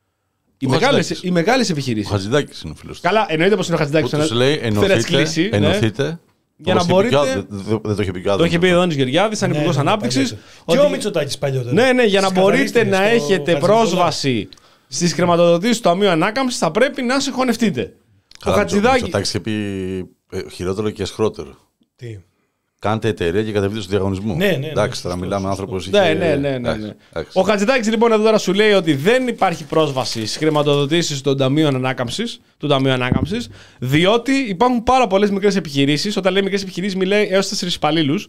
Οι μεγάλες, οι μεγάλες Ο επιχειρήσεις. Χατζηδάκης είναι ο φίλος του. Καλά, εννοείται πως είναι ο Χατζηδάκης. Που τους λέει ενωθείτε, ενωθείτε. Για να Όπως μπορείτε- είπε και ο- Δεν δεν το είχε πει και ο Το Άδωνης είχε πει ο αυτό. Δόνης Γεωργιάδης, σαν Ναι, υπουργός ναι, ναι, ανάπτυξης. παλιότερα. ότι- Και ο Μητσοτάκης παλιότερα. Ναι, ναι, για να Στις μπορείτε καθαρίστηκε να στο έχετε Χατζηνικολάου. πρόσβαση στις χρηματοδοτήσεις του Ταμείου Ανάκαμψης, θα πρέπει να συγχωνευτείτε. Ο Καλά, Χατζηδάκη. Μητσοτάκης είχε πει ε, χειρότερο και ασχρότερο. Τι. Κάντε εταιρεία και κατεβείτε στο διαγωνισμό. Ναι, ναι, ναι, Εντάξει, τώρα σωστό, μιλάμε σωστό. άνθρωπος. Ναι, είχε- ναι, ναι, ναι, εντάξει, ναι. εντάξει. Ο Χατζηδάκης λοιπόν εδώ τώρα σου λέει ότι δεν υπάρχει πρόσβαση στις χρηματοδοτήσεις των Ταμείων Ανάκαμψης, του Ταμείου Ανάκαμψης, διότι υπάρχουν πάρα πολλές μικρές επιχειρήσεις. Όταν λέει μικρές επιχειρήσεις, μιλάει έως τέσσερις υπαλλήλους.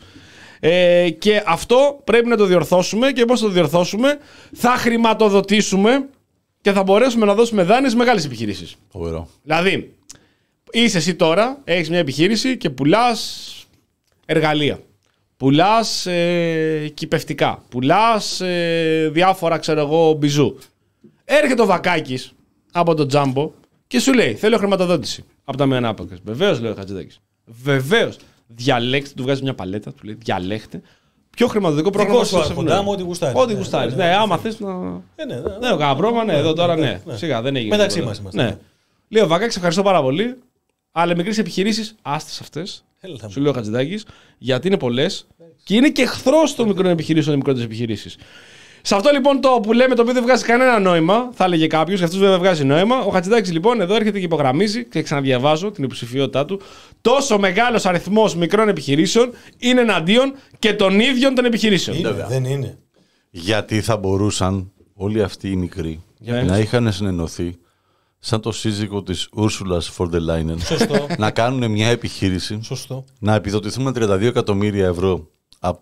Ε, και αυτό πρέπει να το διορθώσουμε. Και πώς θα το διορθώσουμε? Θα χρηματοδοτήσουμε και θα μπορέσουμε να δώσουμε δάνειες στις μεγάλες επιχειρήσεις. Φοβερό. Δηλαδή, είσαι εσύ τώρα, έχεις μια επιχείρηση και πουλάς εργαλεία. Πουλάς ε, κυπευτικά. Πουλάς ε, διάφορα, ξέρω εγώ, μπιζού. Έρχεται ο Βακάκης από το Τζάμπο και σου λέει: θέλω χρηματοδότηση από τα Ταμείο Ανάπτυξης. Βεβαίως, λέει ο Χατζηδάκης. Βεβαίως. Διαλέξτε, του βγάζει μια παλέτα, του λέει: διαλέξτε. Ποιο χρηματοδοτικό πρόγραμμα Δικό σου σας άρχοντα, ευνοεί. μου, ό,τι γουστάρεις. Ό,τι Ναι, γουστάρεις. ναι, Ναι, ναι, άμα ναι. θες να. Ε, ναι, ναι. Δεν έχω κανένα πρόβλημα, ναι, εδώ τώρα ναι. ναι. Σιγά δεν έγινε. Μεταξύ τίποτα. μας είμαστε. Ναι. Λέει ο Βακάκης, ευχαριστώ πάρα πολύ. Αλλά μικρές επιχειρήσεις, άστες αυτές. Έλα μου. Σου λέει ο Χατζηδάκης, γιατί είναι πολλές και είναι και εχθρός των μικρών επιχειρήσεων οι μικρότερες επιχειρήσεις. Σε αυτό λοιπόν το που λέμε, το οποίο δεν βγάζει κανένα νόημα, θα έλεγε κάποιο, για αυτούς βέβαια βγάζει νόημα. Ο Χατζηδάκης λοιπόν εδώ έρχεται και υπογραμμίζει, και ξαναδιαβάζω την υποψηφιότητά του, τόσο μεγάλος αριθμός μικρών επιχειρήσεων είναι εναντίον και των ίδιων των επιχειρήσεων. Είναι, δεν είναι. Γιατί θα μπορούσαν όλοι αυτοί οι μικροί Για να είχαν συνενωθεί σαν το σύζυγο της Ursula von der Leyen Σωστό. να κάνουν μια επιχείρηση, Σωστό. να επιδοτηθούν με τριάντα δύο εκατομμύρια ευρώ από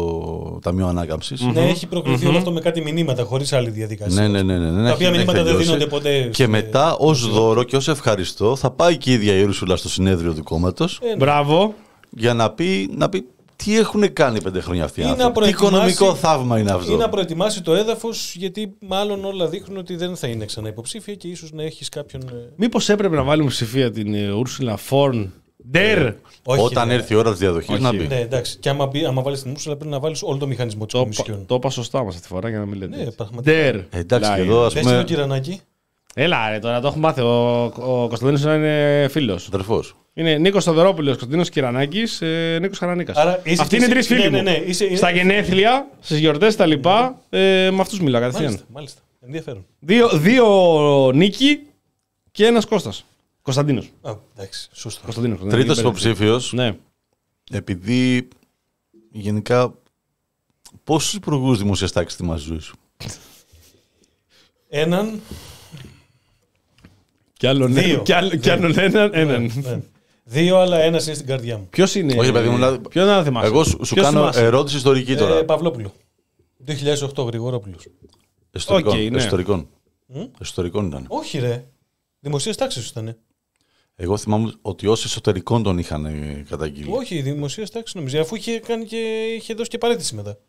το Ταμείο Ανάκαμψης. Ναι, έχει προκληθεί όλο αυτό με κάτι μηνύματα χωρίς άλλη διαδικασία. Ναι, ναι, ναι, ναι, ναι. Τα οποία Έχει- μηνύματα έχει δεν τελειώσει. δίνονται ποτέ. Και σε- μετά, ως δώρο και ως ευχαριστώ, θα πάει και η ίδια η Ursula στο συνέδριο του κόμματος Ε, ναι. Μπράβο. για να πει, να πει τι έχουν κάνει πέντε χρόνια αυτοί οι Ή να άνθρωποι. Τι προετοιμάσει- οικονομικό θαύμα είναι αυτό. Ή να προετοιμάσει το έδαφος, γιατί μάλλον όλα δείχνουν ότι δεν θα είναι ξανά υποψήφια και ίσως να έχεις κάποιον. ε, Μήπως έπρεπε να βάλουμε ψηφία την ε, Ursula von der. Όχι, Όταν ναι. έρθει η ώρα της διαδοχής Όχι. να πει. Ναι, εντάξει. Και άμα, μπει- άμα βάλεις την Ursula πρέπει να βάλεις όλο το μηχανισμό της Το, Κομισιόν. το είπα σωστά μας αυτή τη φορά για να μην λέτε. Ναι, έτσι. πραγματικά. Der. Ε, εντάξει, και Leyen. εδώ ας Πες το πούμε. Κυρανάκη. Έλα ρε, τώρα το έχουμε μάθει. Ο, ο Κωνσταντίνος είναι φίλος. Αδερφός. Είναι Νίκος Θοδωρόπουλος, Κωνσταντίνος Κυρανάκης, ε, Νίκος Χαρανίκας. Άρα είσαι Αυτοί και είναι εσύ- τρεις φίλοι ναι, μου. ναι, ναι, είσαι- Στα γενέθλια, στις γιορτές, τα λοιπά, ε, με αυτούς μιλάω κατευθείαν. Μάλιστα, μάλιστα. Ενδιαφέρον. Δύο, δύο Νίκη και ένας Κώστας. Κωνσταντίνος. Α, εντάξει, σωστό. Κωνσταντίνος. Τρίτος δεν είναι υποψήφιος, Ναι. επειδή γενικά πόσους υπουργούς δημοσίας τάξης θυμάσαι στη ζωή σου. Έναν. Κι άλλον, Δύο. κι άλλο, κι άλλον έναν. έναν. Ναι. Δύο, αλλά ένα είναι στην καρδιά μου. Ποιος είναι. Όχι, παιδί μου, δηλαδή, Ποιο να θυμάσαι. Εγώ σου, σου Ποιος κάνω θυμάσαι? ερώτηση ιστορική τώρα. Ε, Παυλόπουλο. δύο χιλιάδες οκτώ, Γρηγορόπουλος. Ιστορικών. Okay, ναι. Ιστορικών. Μ? Ιστορικών ήταν. Όχι, ρε. Δημοσίας τάξης ήταν. Εγώ θυμάμαι ότι ως εσωτερικών τον είχαν ε, καταγγείλει. Όχι, δημοσίας τάξης νομίζω. Αφού είχε, κάνει και, είχε δώσει και παρέτηση μετά.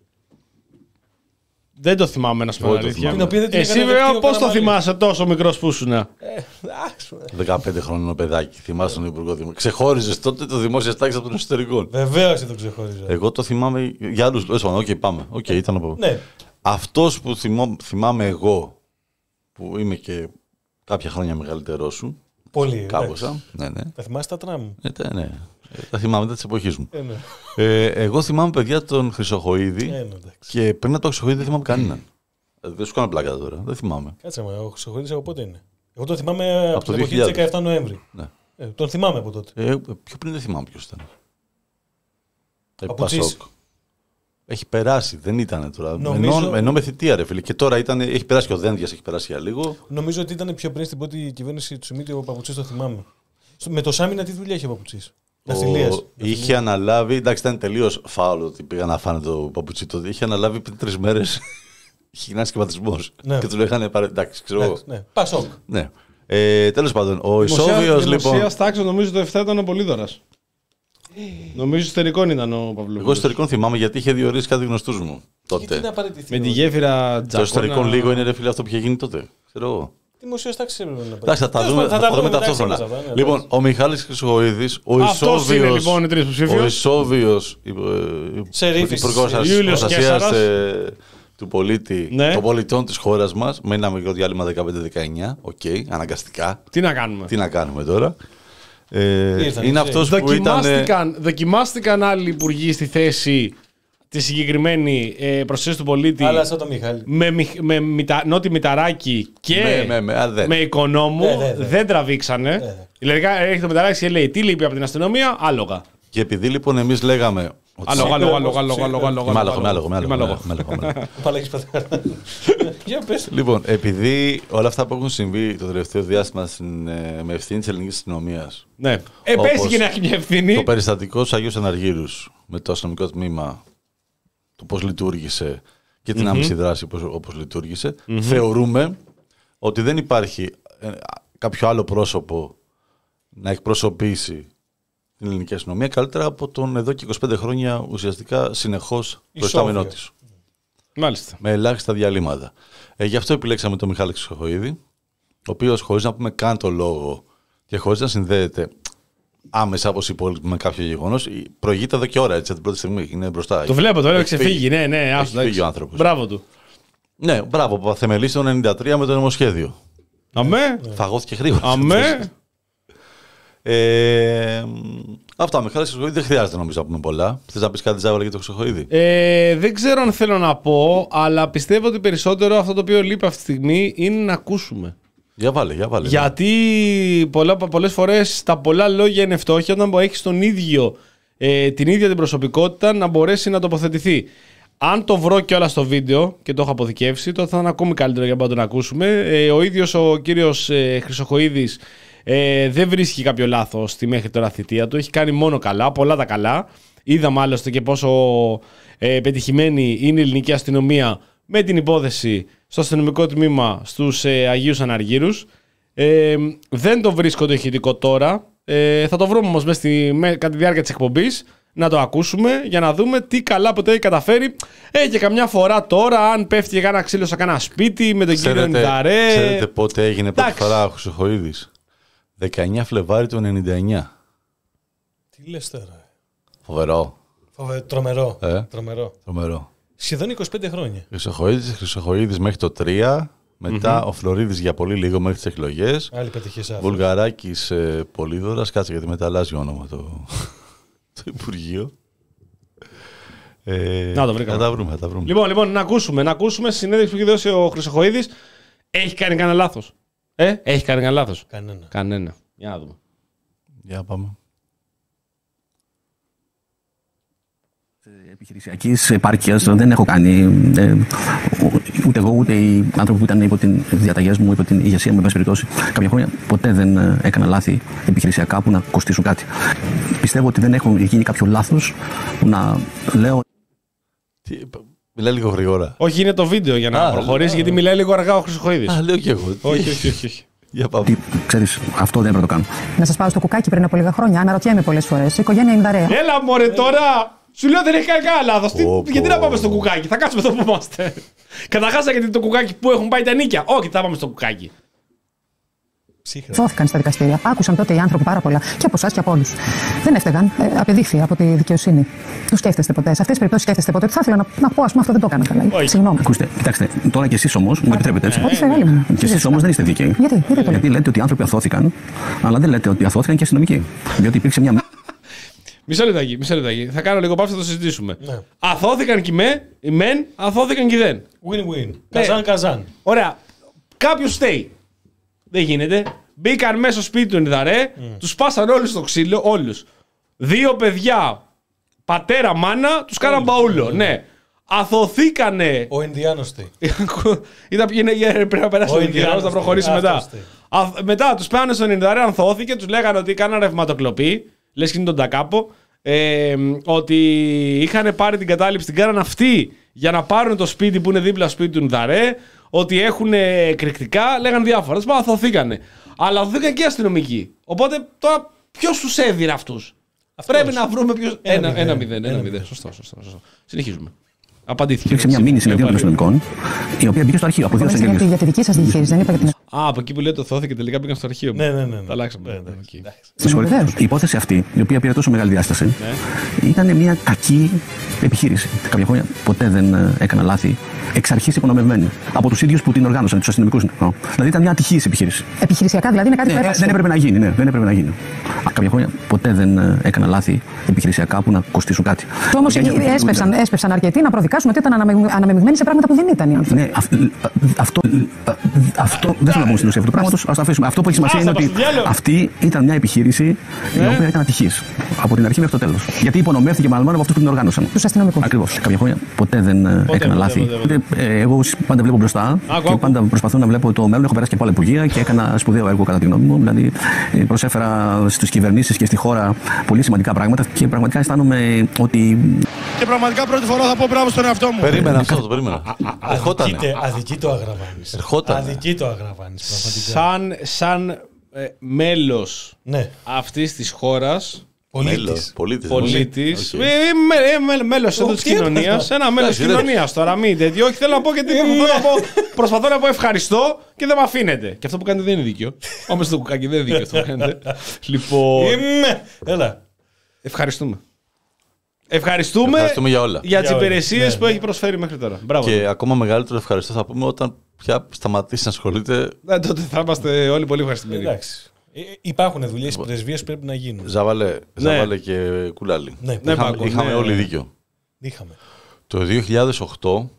Δεν το θυμάμαι να σου πω Εγώ την το αλήθεια. θυμάμαι. Την οποία δεν την Εσύ έκανε βέβαια δεκτή ο πώς το Καραμαλής. θυμάσαι τόσο μικρός που ήσουν. Ε, εντάξει. δεκαπέντε χρονών παιδάκι. Θυμάσαι τον Υπουργό Δημοσίου. Ξεχώριζε τότε το δημόσια τάξη από των εσωτερικών. Βεβαίως δεν το ξεχώριζα. Εγώ το θυμάμαι για άλλου λόγου. Οκ, πάμε. Οκ, ήταν από. Ναι. Αυτός που θυμώ, θυμάμαι εγώ, που είμαι και κάποια χρόνια μεγαλύτερό σου, Πολύ. κάμποσα. Ναι, ναι. Τα θυμάσαι τα τραμ. Ε, τε, ναι. Ε, τα θυμάμαι, δεν τη εποχή μου. Ε, ναι. Ε, εγώ θυμάμαι παιδιά τον Χρυσοχοΐδη Ε, ναι, εντάξει. και πριν από τον Χρυσοχοΐδη δεν θυμάμαι κανέναν. Ε, δεν σου κάνω πλάκα τώρα, δεν θυμάμαι. Κάτσε μα, ο Χρυσοχοίδης από πότε είναι. Εγώ τον θυμάμαι από το την εποχή δύο χιλιάδες. της δεκαεφτά Νοέμβρη. Ναι. Ε, τον θυμάμαι από τότε. Ε, πιο πριν δεν θυμάμαι ποιο ήταν. Ε, Παπουτσής. Πασόκ. Έχει περάσει, δεν ήταν τώρα. Νομίζω- Ενώ, ενώ με θητεία, ρε φίλε. Και τώρα ήταν, έχει περάσει και ο Δένδιας, έχει περάσει για λίγο. Νομίζω ότι ήταν πιο πριν στην πρώτη κυβέρνηση του Σιμίτη ο Παπουτσής, το θυμάμαι. Στο- Με το Σάμινα τι δουλειά είχε ο Παπουτσής. Ναυτιλίας. Ο- Είχε αναλάβει, εντάξει, ήταν τελείω φάουλο ότι πήγαν να φάνε το παπουτσί τότε. Είχε αναλάβει πριν τρει μέρε. Είχε γίνει σχηματισμό. Ναι. Και του λέγανε πάρε. Εντάξει, ξέρω εγώ. Εντάξει, ναι. Πασόκ. Ναι. Ε, Τέλο πάντων, ο Ισόβιο λοιπόν. Δημοσίας τάξης νομίζω το επτά ήταν ο Πολύδωρας. Νομίζω εσωτερικών ήταν ο Παυλόπουλος. Εγώ ιστορικών θυμάμαι γιατί είχε διορίσει κάτι γνωστού μου Γιατί να τότε. παραιτηθεί. Με τη ο- γέφυρα Το Τζακώνα. ιστορικό λίγο είναι ρε φίλε αυτό που είχε γίνει τότε. Ξέρω εγώ. Δημοσίας τάξης έπρεπε να παραιτηθεί. Εντάξει, θα τα Τέλος δούμε, πάντων, θα τα δούμε εντάξει, ταυτόχρονα. είμαστε αυτά, ναι, Λοιπόν, εντάξει. ο Μιχάλης Χρυσοχοΐδης, ο Αυτός είναι Ισόβιος. λοιπόν η τρεις Ο υποψήφιος. Ισόβιος Σερίφης Υπουργός της Ιούλιος Προστασίας Κέσσαρας. ε, του πολίτη, Ναι. των πολιτών της χώρας μας, με ένα μικρό διάλειμμα δεκαπέντε δεκαεννιά. Οκ, αναγκαστικά. Τι να κάνουμε. Τι να κάνουμε τώρα. Ε, Ήρθαν, είναι έτσι. αυτός που ήταν. Δοκιμάστηκαν, δοκιμάστηκαν άλλοι υπουργοί στη θέση τη συγκεκριμένη ε, προστασία του πολίτη Αλλά σαν το Μιχάλη. με, Μιχ- με Μητα- Νότι Μηταράκη και Με- με- με- α, δεν. με Οικονόμου. Ναι, ναι, ναι. Δεν τραβήξανε. Ναι, ναι. Δηλαδή έρχεται ο Μηταράκης και λέει τι λείπει από την αστυνομία, άλογα. Και επειδή λοιπόν εμείς λέγαμε. ότι- Άλογα, άλογα, άλογα, άλογα, Ψύχρεμος, άλογα, άλογα, Με άλογο, άλογα. με άλογο, με άλογο, Είμαι με άλογο. άλογο, με άλογο. Παλάκης πατέρα. Για πες. Λοιπόν, επειδή όλα αυτά που έχουν συμβεί το τελευταίο διάστημα στην, ε, με ευθύνη της ελληνικής αστυνομίας, Ναι. Ε, πέσει Όπως και να έχει μια ευθύνη. το περιστατικό του Αγίου Αναργύρους με το αστυνομικό τμήμα, το πώς λειτουργήσε και την άμεση δράση όπως, όπως λειτουργήσε, θεωρούμε ότι δεν υπάρχει ε, κάποιο άλλο πρόσωπο να εκπροσωπήσει την ελληνική αστυνομία καλύτερα από τον εδώ και είκοσι πέντε χρόνια ουσιαστικά συνεχώς προϊστάμενό Ισόβιο. της. Μάλιστα. Με ελάχιστα διαλύματα. Ε, γι' αυτό επιλέξαμε τον Μιχάλη Χρυσοχοΐδη, ο οποίος χωρίς να πούμε καν το λόγο και χωρίς να συνδέεται άμεσα όπως οι υπόλοιποι με κάποιο γεγονός, προηγείται εδώ και ώρα, έτσι, από την πρώτη στιγμή. Είναι μπροστά. Το βλέπω, το Έχει έλεγε ξεφύγει. Ναι, ναι, άστο, Έχει φύγει εντάξει. ο άνθρωπος. Μπράβο του. Ναι, μπράβο, που θεμελίσει το ενενήντα τρία με το νομοσχέδιο. Αμέ. Φαγώθηκε γρήγορα. Αμέ. Ε, αυτά, Μιχάλη Χρυσοχοΐδη δεν χρειάζεται νομίζω να πούμε πολλά. Θες να πεις κάτι, Ζάβολα, για το Χρυσοχοΐδη? Ε, δεν ξέρω αν θέλω να πω, αλλά πιστεύω ότι περισσότερο αυτό το οποίο λείπει αυτή τη στιγμή είναι να ακούσουμε. Για βάλε, για βάλε. Γιατί πολλά, πολλές φορές τα πολλά λόγια είναι φτώχεια όταν έχεις τον ίδιο, ε, την ίδια την προσωπικότητα να μπορέσει να τοποθετηθεί. Αν το βρω κιόλας στο βίντεο και το έχω αποδικεύσει, τότε θα είναι ακόμη καλύτερο για να τον ακούσουμε. Ε, ο ίδιος ο κύριος ε, Χρυσοχοΐδης ε, δεν βρίσκει κάποιο λάθος στη μέχρι τώρα θητεία του. Έχει κάνει μόνο καλά, πολλά τα καλά. Είδαμε άλλωστε και πόσο ε, πετυχημένη είναι η ελληνική αστυνομία με την υπόθεση στο αστυνομικό τμήμα στους ε, Αγίους Αναργύρους. Ε, δεν το βρίσκω το ηχητικό τώρα. Ε, θα το βρούμε όμως μέσα στη, με, κατά τη διάρκεια της εκπομπής να το ακούσουμε για να δούμε τι καλά ποτέ έχει καταφέρει. Ε, και καμιά φορά τώρα, αν πέφτει και κάνα ξύλο σε κάνα σπίτι με τον κύριο Νιδαρέ. Ξέρετε πότε έγινε πρώτη εντάξει. φορά ο Χρυσοχοΐδης? δεκαεννιά Φλεβάρι του ενενήντα εννιά. Τι λες τώρα. Φοβερό. Φοβε- Τρομερό. Ε. Τρομερό. Τρομερό. Σχεδόν είκοσι πέντε χρόνια. Χρυσοχοΐδης, Χρυσοχοΐδης μέχρι το τρία. Μετά ο Φλωρίδης για πολύ λίγο μέχρι τις εκλογές. Άλλη πετυχές άφη. Βουλγαράκης ε, Πολύδωρας. Κάτσε γιατί μετά αλλάζει όνομα το, το Υπουργείο. Ε, Να το βρήκαμε. Θα τα βρούμε, θα τα βρούμε. Λοιπόν, λοιπόν, να ακούσουμε, να ακούσουμε στη συνέντευξη που έχει δώσει ο Χρυσοχοΐδης. Έχει κάνει κανένα λάθος? Ε, έχει κάνει κανένα λάθος? Κανένα. Κανένα. Για να δούμε. Για πάμε. Επιχειρησιακής επάρκειας δεν έχω κάνει ε, ούτε εγώ ούτε οι άνθρωποι που ήταν υπό τις διαταγές μου, υπό την ηγεσία μου, εν πάση περιπτώσει. Κάποια χρόνια ποτέ δεν έκανα λάθη επιχειρησιακά που να κοστίσουν κάτι. Πιστεύω ότι δεν έχω γίνει κάποιο λάθος που να λέω. Τι, μιλάει λίγο γρήγορα. Όχι, είναι το βίντεο για να Α, προχωρήσει, α, γιατί α. μιλάει λίγο αργά ο Χρυσοχοίδης. Α, λέω και εγώ. Όχι, όχι, όχι, όχι. Για πάμε. Τι, ξέρεις, αυτό δεν έπρεπε να το κάνω. Να σας πάω στο κουκάκι πριν από λίγα χρόνια. Αναρωτιέμαι πολλές φορές. Η οικογένεια είναι δαρέα. Έλα μωρέ τώρα! Σου λέω δεν έχει κάνει κανένα λάθος. Τι- Πω, Γιατί πω. να πάμε στο κουκάκι, θα κάτσουμε εδώ που είμαστε. Καταρχάς, γιατί το κουκάκι που έχουν πάει τα νίκια. Όχι, θα πάμε στο κουκάκι. Ψύχρα. Δόθηκαν στα δικαστήρια. Άκουσαν τότε οι άνθρωποι πάρα πολλά. Και από εσά και από όλου. Δεν έφταιγαν. Ε, απεδείχθη από τη δικαιοσύνη. Το σκέφτεστε ποτέ. Σε αυτέ τι περιπτώσεις σκέφτεστε ποτέ ότι θα ήθελα να, να πω, α πούμε, αυτό δεν το έκανα καλά. Όχι. Συγγνώμη. Ακούστε, κοιτάξτε, τώρα κι εσείς όμως, μου επιτρέπετε έτσι. Ό,τι θέλει μου. Και εσείς όμως δεν είστε δίκαιοι. Γιατί, γιατί το λέτε. Γιατί λέτε ότι οι άνθρωποι αθώθηκαν, αλλά δεν λέτε ότι αθώθηκαν και αστυνομικοί. Διότι υπήρξε μια. Μισό λεπτάκι, μισό λεπτάκι. Θα κάνω λίγο παύση, θα το συζητήσουμε. Ναι. Αθώθηκαν και οι με, οι μεν, αθώθηκαν και οι δεν. Win-win. Καζάν, καζάν. Ωραία. Κάποιο στέει. Δεν γίνεται. Μπήκαν μέσα στο σπίτι του Ινδαρέ, mm. του σπάσαν όλου στο ξύλο, όλου. Δύο παιδιά, πατέρα, μάνα, του κάναν μπαούλο. Ναι. Αθωθήκανε. Ο Ινδιάνος τι. Ήταν πρέπει να περάσει ο Ινδιάνος, θα προχωρήσει μετά. Α, μετά του πέρανε στον Ινδαρέ, ανθώθηκε, του λέγανε ότι κάναν ρευματοκλοπή. Λε και είναι τον Τακάπο. Ε, ότι είχαν πάρει την κατάληψη, την κάναν αυτοί για να πάρουν το σπίτι που είναι δίπλα στο σπίτι του Ινδαρέ. Ότι έχουν εκρηκτικά, λέγανε διάφορα. Μα αθωθήκανε. Αλλά αθωθήκαν και οι αστυνομικοί. Οπότε τώρα ποιο του έδινε αυτού. Πρέπει να βρούμε ποιο. Ένα μηδέν. Ένα μηδέν. Σωστό, σωστό, σωστό. Συνεχίζουμε. Απαντήθηκε. Υπήρξε μια μήνυση συνεδρία των αστυνομικών, η οποία μπήκε στο αρχείο από δύο Χωρίς σελίδες. για, για τη δική σας διαχείριση, δεν είπα για την. Α, από εκεί που λέει το θώθηκε τελικά πήγαν στο αρχείο. Ναι, ναι, ναι. Τα αλλάξαμε. Ναι, Ναι, εντάξει, οκ. εντάξει. Με συγχωρείτε. Βεβαίως. Η υπόθεση αυτή, η οποία πήρε τόσο μεγάλη διάσταση, Ναι. ήταν μια κακή επιχείρηση. Κάποια χρόνια ποτέ δεν ε, έκανα λάθη, εξ αρχής υπονομευμένη. Από τους ίδιους που την οργάνωσαν, τους αστυνομικούς. No. Δηλαδή ήταν μια ατυχής επιχείρηση. Επιχειρησιακά δηλαδή είναι κάτι Ναι, που ε, έφτασε. δεν έπρεπε να γίνει. Ναι, δεν έπρεπε να γίνει. Α, κάποια χρόνια ποτέ δεν ε, έκανα λάθη επιχειρησιακά που να κοστίσουν κάτι. Όμω Και για- έσπευσαν, έσπευσαν αρκετοί να προδικάσουν ότι ήταν αναμειγ- αναμειγμένοι σε πράγματα που δεν ήταν οι άνθρωποι. Ναι, αυ- αυτό, αυτό δεν θέλω να πω στην ουσία αυτού του πράγματος. Ας το αφήσουμε. Αυτό που έχει σημασία Άστα, είναι ότι πας στο διάλογο. αυτή ήταν μια επιχείρηση η οποία ήταν ατυχής. Από την αρχή μέχρι το τέλος. Γιατί υπονομεύτηκε μάλλον από αυτούς που την οργάνωσαν. Τους αστυνομικούς. Ακριβώς. Κάποια χρόνια ποτέ δεν ε, έκανα ποτέ, λάθη. ποτέ, ποτέ. Ε, Εγώ πάντα βλέπω μπροστά Άκου, και άκου. πάντα προσπαθώ να βλέπω το μέλλον. Έχω περάσει και από άλλα υπουργεία και έκανα σπουδαίο έργο κατά τη γνώμη μου. Δηλαδή ε, προσέφερα στις κυβερνήσεις και στη χώρα πολύ σημαντικά πράγματα και πραγματικά αισθάνομαι ότι. Και πραγματικά πρώτη φορά θα πω μπράβο στον εαυτό μου. Περίμενα αυτό, το περίμενα. Ερχότανε. Αδικείται, αδικεί το Αγραβάνης. Ερχότανε. Αδικεί το Αγραβάνης, πραγματικά. Σαν, σαν ε, μέλος Ναι, αυτής της χώρας, πολίτης. Πολίτης. πολίτης, Οκ. ε, ε, με- με- μέλος εδώ Ω, της τι έπαθα. κοινωνίας, ένα μέλος της Εντάξει, δεν- κοινωνίας τώρα, μην τέτοιο, όχι θέλω να πω γιατί προσπαθώ να πω, προσπαθώ να πω ευχαριστώ και δεν με αφήνετε. Και αυτό που κάνετε δεν είναι δίκιο. Όμως στο κουκάκι δεν είναι δίκιο αυτό που κάνετε. Λοιπόν, Είμαι. Έλα. ευχαριστούμε. Ευχαριστούμε, Ευχαριστούμε για όλα. για τις Για όλα. υπηρεσίες Ναι, που ναι. έχει προσφέρει μέχρι τώρα. Μπράβο. Και ακόμα μεγαλύτερο ευχαριστώ θα πούμε όταν πια σταματήσει να ασχολείται. Ε, τότε θα είμαστε όλοι πολύ ευχαριστημένοι. Εντάξει. Ε, Υπάρχουν δουλειές στις πρεσβείες που πρέπει να γίνουν. Ζάβαλε, ζάβαλε και κουλάλι. Ναι, Ναι, Είχαμε, Πάκο, είχαμε ναι. όλοι δίκιο. είχαμε. Το δύο χιλιάδες οκτώ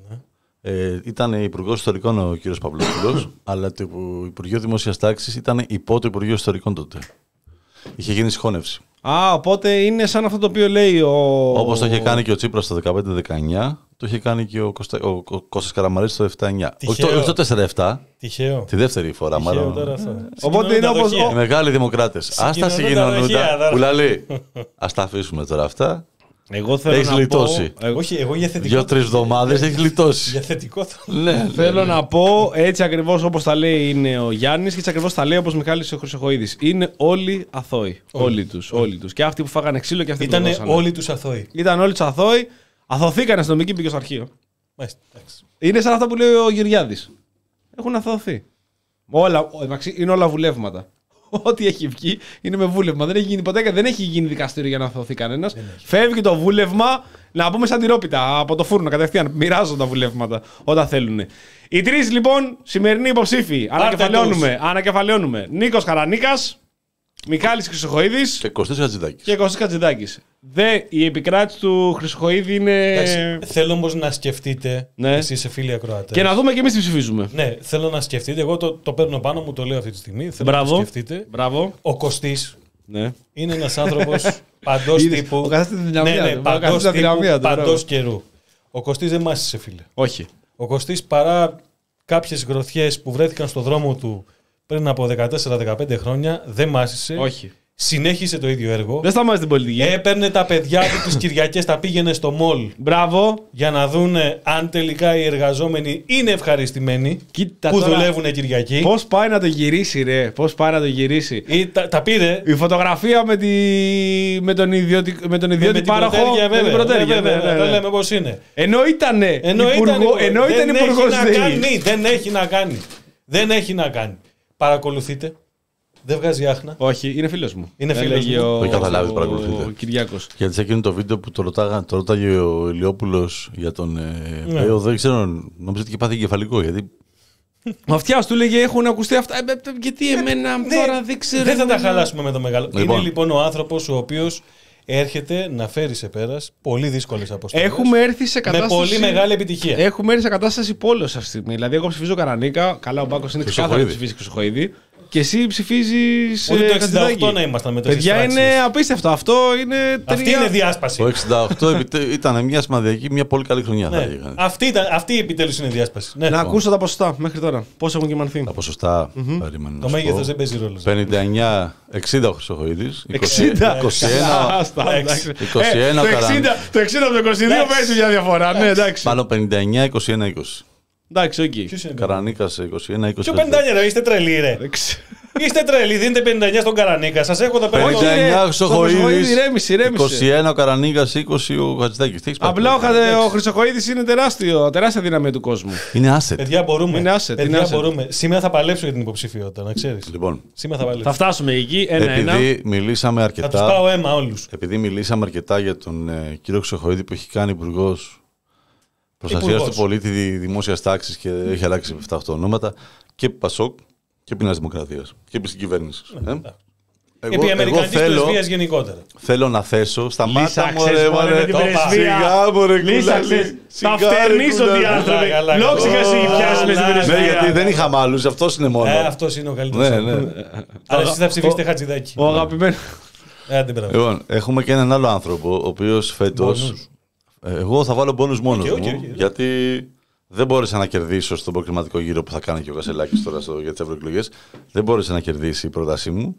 ε, ήταν υπουργός Ιστορικών ο κύριος Παυλόπουλος, αλλά το Υπουργείο Δημόσιας Τάξης ήταν υπό το Υπουργείο Ιστορικών τότε. Είχε γίνει συγχώνευση. Α, οπότε είναι σαν αυτό το οποίο λέει ο. Όπως το είχε κάνει και ο Τσίπρας το δεκαπέντε δεκαεννιά, το είχε κάνει και ο, Κώστα, ο, ο Κώστας Καραμανλής το επτά εννιά. Όχι το, Τυχαίο. όχι το τέσσερα επτά, Τυχαίο. τη δεύτερη φορά Τυχαίο μάλλον. τώρα αυτό. Οπότε είναι όπως- Οι μεγάλοι δημοκράτες. Ας τα Συγκοινωνούντα συγκοινωνούντα. δοχεία, τώρα. Πουλαλή. Ας τα αφήσουμε τώρα αυτά. Εγώ θέλω Έχεις να λιτώσει. πω. εγώ- Όχι, εγώ για θετικό. Δύο-τρει εβδομάδες έχει Για λιτώσει. θετικό θα. Ναι, Θέλω να πω έτσι ακριβώς όπως τα λέει είναι ο Γιάννης και έτσι ακριβώς τα λέει όπως Μιχάλης ο Χρυσοχοίδης. Είναι όλοι αθώοι. Όλοι τους. Όλοι τους. Και αυτοί που φάγανε ξύλο και αυτοί που Ήταν δώσανε. όλοι τους αθώοι. Ήταν όλοι τους αθώοι. Αθωθήκανε αστυνομικοί, πήγε στο αρχείο. Μάλιστα, εντάξει. Είναι σαν αυτά που λέει ο Γεωργιάδης. Έχουν αθωθεί. Όλα, εντάξει, είναι όλα βουλεύματα. Ό,τι έχει βγει είναι με βούλευμα. Δεν έχει γίνει ποτέ, δεν έχει γίνει δικαστήριο για να αθωθεί κανένα. Φεύγει το βούλευμα, να πούμε σαν τυρόπιτα από το φούρνο κατευθείαν. Μοιράζονται τα βουλεύματα όταν θέλουν. Οι τρεις λοιπόν σημερινοί υποψήφοι. Ανακεφαλαιώνουμε. Ανακεφαλαιώνουμε. Νίκος Χαρανίκας, Μιχάλης Χρυσοχοίδης Και Κωστής Χατζηδάκης. και Κωστής Χατζηδάκης. Δε, η επικράτηση του Χρυσοχοίδη είναι. Εντάξει, θέλω όμως να σκεφτείτε, Ναι. εσείς σε φίλοι ακροατές. Και να δούμε και εμείς τι ψηφίζουμε. Ναι, θέλω να σκεφτείτε. Εγώ το, το παίρνω πάνω μου, το λέω αυτή τη στιγμή. Θέλω να Μπράβο. σκεφτείτε. Μπράβο. Ο Κωστής Ναι. Είναι ένας άνθρωπος παντός Είδες, τύπου. ο καθένας τη δυναμία ναι, ναι, του, ο παντός καθένας τη τύπου, δυναμία του, παντός μπράβο. καιρού. Ο Κωστής δεν μάσησε, φίλε. Όχι. Ο Κωστής, παρά κάποιες γροθιές που βρέθηκαν στο δρόμο του πριν από δεκατέσσερα δεκαπέντε χρόνια, δεν μάσησε. Όχι. Συνέχισε το ίδιο έργο. Δεν σταμάζει την πολιτική. Έπαιρνε τα παιδιά του τις Κυριακές, τα πήγαινε στο μολ Μπράβο. για να δούνε αν τελικά οι εργαζόμενοι είναι ευχαριστημένοι Κοίτα που τώρα. δουλεύουν Κυριακή. Πώς πάει να το γυρίσει, ρε. Πώς πάει να το γυρίσει. Ή τα, τα πήρε. Η φωτογραφία με, τη... με τον ιδιώτη, με τον ιδιώτη με την πάροχο. προτέρια, με την βέβαια, προτέρια, βέβαια, ναι, ναι, τα ναι. λέμε πώς είναι. Ενώ ήτανε Ενώ ήταν, υπουργό, ενώ ήταν δεν υπουργός έχει να ΔΕΗ. κάνει, δεν έχει να κάνει. Δεν έχει να κάνει. Παρακολουθείτε. Δεν βγάζει άχνα. Όχι, είναι φίλος μου. Είναι φίλος Έλεγε μου. ο, Το έχει καταλάβει, ο, παρακολουθείτε. ο Κυριάκος. Γιατί σε εκείνο το βίντεο που το, ρωτάγα, το ρώταγε ο Ηλιόπουλος για τον ε, Ναι. Πέο, δεν ξέρω, νομίζω ότι είχε πάθει εγκεφαλικό. Γιατί Ο αυτιάς του λέγε έχουν ακουστεί αυτά. Ε, ε, ε, γιατί εμένα Ναι, τώρα δεν ξέρω. δεν θα τα εμένα. χαλάσουμε με το μεγάλο. Λοιπόν. Είναι λοιπόν ο άνθρωπος ο οποίος έρχεται να φέρει σε πέρας πολύ δύσκολες αποστολές. Έχουμε έρθει σε με κατάσταση. πολύ μεγάλη επιτυχία. Έχουμε έρθει σε κατάσταση πόλος αυτή τη στιγμή. Δηλαδή, εγώ ψηφίζω Καρανίκα. Καλά, ο Μπάκος είναι ξεκάθαρο να ψηφίσει Χρυσοχοίδη. Και εσύ ψηφίζεις. Ούτε ε, το εξήντα οκτώ Χατζηδάκη. να ήμασταν με τόσες Παιδιά, φράξεις. είναι απίστευτο. Αυτό είναι. Αυτή τρία- είναι διάσπαση. το εξήντα οκτώ επιτε- ήταν μια σημαντική, μια πολύ καλή χρονιά. Θα Ναι. έλεγα. Αυτή, ήταν, αυτή επιτέλους είναι διάσπαση. Ναι. Να ακούσω τα ποσοστά μέχρι τώρα. Πώς έχουν κυμανθεί. Τα ποσοστά, περίμενε να Το σου μέγεθος πω. δεν παίζει ρόλο. πενήντα εννιά εξήντα ο Χρυσοχοίδης. εξήντα. είκοσι ένα, Άστα, εντάξει. είκοσι ένα Ε, ο το Καραν- εξήντα το εξήντα από το είκοσι δύο Εντάξει. παίζει μια διαφορά. Ναι, εντάξει. Μάλλον πενήντα εννιά είκοσι ένα είκοσι. Εντάξει, οκ. Ποιος είναι? Καρανίκας είκοσι ένα είκοσι. Ποιο πενήντα εννιά ρε, είστε τρελοί ρε. Εντάξει. Είστε τρελοί, δίνετε πενήντα εννιά στον Καρανίκα. Σας έχω τα Όχι, πενήντα. ρε. πενήντα εννιά ο στον Χρυσοχοίδη, Χρυσοχοίδης, ηρέμησε, ηρέμησε. είκοσι ένα ο Καρανίκας, είκοσι ο Χατζηδάκης. Τι έχεις πάρει? Απλά ο, Χα- ο Χρυσοχοίδης είναι τεράστιο, τεράστια δύναμη του κόσμου. Είναι asset. Παιδιά μπορούμε. Είναι asset, Παιδιά, είναι asset. μπορούμε. Σήμερα θα παλέψω για την υποψηφιότητα, να ξέρεις. Λοιπόν, Σήμερα θα παλέψω. Θα φτάσουμε εκεί, ένα-ένα. επειδή μιλήσαμε Θα τους αρκετά, πάω αίμα όλους. επειδή μιλήσαμε αρκετά για τον ε, κύριο Χρυσοχοίδη που έχει κάνει υπουργός προστασίας Υπουργός. του πολίτη δη- δημόσιας τάξης και έχει αλλάξει επτά οκτώ ονόματα και Πασόκ και επί Νέας Δημοκρατίας και επί συγκυβέρνησης. Ε? Εγώ, Επί εγώ Αμερικανικής θέλω, πρεσβείας γενικότερα. θέλω να θέσω στα μάτια μου, Λύσαξες, ρε, μωρέ, μωρέ, με την το πρεσβεία. σιγά, μωρέ, Λύσαξες. κουλαλή. Τα Σιγά, ρε, φτερνίζονται οι κουλαλή. άνθρωποι. Καλά, καλά, Λόξιγας καλά. οι πιάσεις με την Ναι, Ναι, πρεσβεία. γιατί δεν είχαμε άλλους, αυτός είναι μόνο. Ε, αυτός είναι ο καλύτερος. Ναι, ναι. Αλλά εσείς θα ψηφίσετε Χατζηδάκη. Ο αγαπημένος. Ε, άντε, μπράβο. Λοιπόν, έχουμε και έναν άλλο άνθρωπο, ο οποίος φέτος. Μπόνους. Ε, Εγώ θα βάλω μπόνους μόνος Οκ, οκ, μου, οκ. γιατί δεν μπόρεσα να κερδίσω στον προκριματικό γύρο που θα κάνει και ο Κασελάκης τώρα στο, για τις ευρωεκλογές. Δεν μπόρεσε να κερδίσει η πρότασή μου.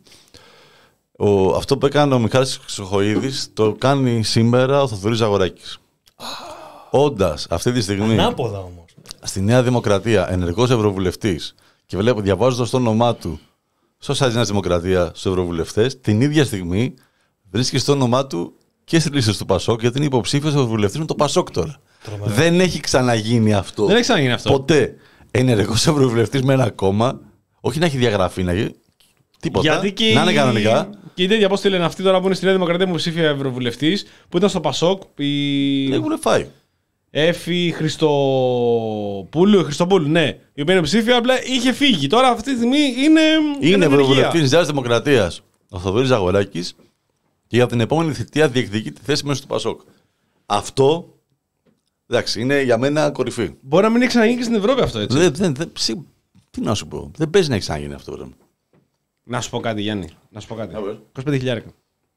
Ο, αυτό που έκανε ο Μιχάλης Χρυσοχοίδης το κάνει σήμερα ο Θοδωρής Ζαγοράκης. Όντας αυτή τη στιγμή Ανάποδα όμως. στη Νέα Δημοκρατία ενεργός ευρωβουλευτής και βλέπω διαβάζοντας το όνομά του στο site της Νέας Δημοκρατίας στους ευρωβουλευτές, την ίδια στιγμή βρίσκει στο όνομά του και στις λίστες του Πασόκ, γιατί είναι υποψήφιος ευρωβουλευτής με το Πασόκ τώρα. Δεν έχει ξαναγίνει αυτό. Δεν έχει ξαναγίνει αυτό. Ποτέ ενεργός ευρωβουλευτής με ένα κόμμα, όχι να έχει διαγραφεί, να έχει τίποτα. Γιατί και να είναι η- κανονικά. Και η τέτοια, πώς τη λένε, αυτή τώρα που είναι στη Νέα Δημοκρατία μου ψήφια ευρωβουλευτής, που ήταν στο Πασόκ, η Έχουν φάει. Έφη Χριστοπούλου, Χριστοπούλου, ναι, η οποία είναι ψήφια, απλά είχε φύγει. Τώρα αυτή τη στιγμή είναι. Είναι εν ευρωβουλευτής ενεργεία. της Νέας Δημοκρατίας ο Θοδωρής Ζαγοράκης και για την επόμενη θητεία διεκδικεί τη θέση μέσα στο Πασόκ. Αυτό, εντάξει, είναι για μένα κορυφή. Μπορεί να μην έχει ξαναγίνει και στην Ευρώπη αυτό, έτσι. Δεν, δεν, δεν, ψι- τι να σου πω, δεν παίζει να έχει ξαναγίνει αυτό. Βρε. Να σου πω κάτι, Γιάννη. Να σου πω κάτι. Να πες. είκοσι πέντε χιλιάδες.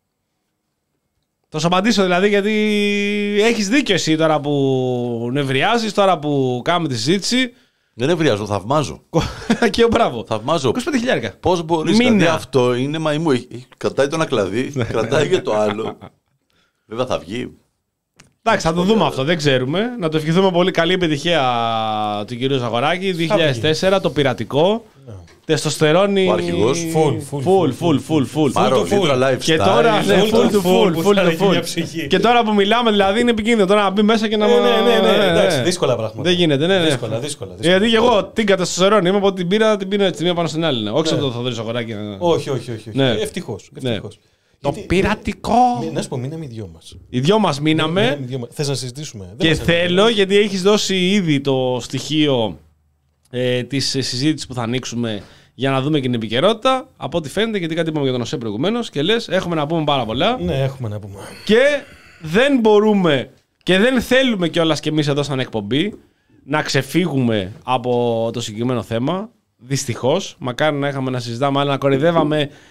Θα σου απαντήσω δηλαδή, γιατί έχεις δίκιο εσύ τώρα που νευριάζεις, τώρα που κάνουμε τη συζήτηση. Δεν ευριάζω, θαυμάζω. Και ο μπράβο. Θαυμάζω. είκοσι πέντε χιλιάδες. Πώς μπορείς, Μήνα. δηλαδή αυτό είναι μαϊμού. Έχει- έχει- Κρατάει το ένα κλαδί, κρατάει και το άλλο. Βέβαια θα βγει. Εντάξει, θα το δούμε αυτό, δεν ξέρουμε. Να το ευχηθούμε πολύ καλή επιτυχία του κυρίου Ζαγοράκη. δύο χιλιάδες τέσσερα, το πειρατικό. Τεστοστερόνη. Ο αρχηγός. Full, full, full, full, full, full. Πάρω full. Ultra Lifestyle. Και τώρα, ναι, full full to to full, full, που full θα to έχει μια full. ψυχή. Και τώρα που μιλάμε, δηλαδή είναι επικίνδυνο τώρα να μπει μέσα και να. Ναι, ναι, ναι, ναι, εντάξει, ναι. δύσκολα πράγματα. Δεν γίνεται, ναι, ναι. Δύσκολα, δύσκολα. δύσκολα. Γιατί και εγώ την καταστοστερόνη είμαι από την πήρα, την πήρα έτσι μία πάνω στην άλλη. ναι. Όχι σαν το Θοδωρή Ζαγοράκη. ναι. Όχι, όχι, όχι. όχι. Ναι. Ευτυχώς. Ναι. ευτυχώς. Το Γιατί- πειρατικό. Μη- Να σου πω, μείναμε οι δυο μας. Οι δυο μας μείναμε. Μείναμε οι δυο μας. Θες να συζητήσουμε? Δεν Και μας θέλω, γιατί έχεις δώσει ήδη το στοιχείο ε, της συζήτησης που θα ανοίξουμε για να δούμε και την επικαιρότητα. Από ό,τι φαίνεται, γιατί κάτι είπαμε για τον ΟΣΕ προηγουμένως και λες, έχουμε να πούμε πάρα πολλά. Ναι, έχουμε να πούμε. Και δεν μπορούμε και δεν θέλουμε κιόλας κι εμείς εδώ σαν εκπομπή να ξεφύγουμε από το συγκεκριμένο θέμα. Δυστυχώς. Μακάρι να είχαμε να συζητάμε, αλλά να κορυδεύαμε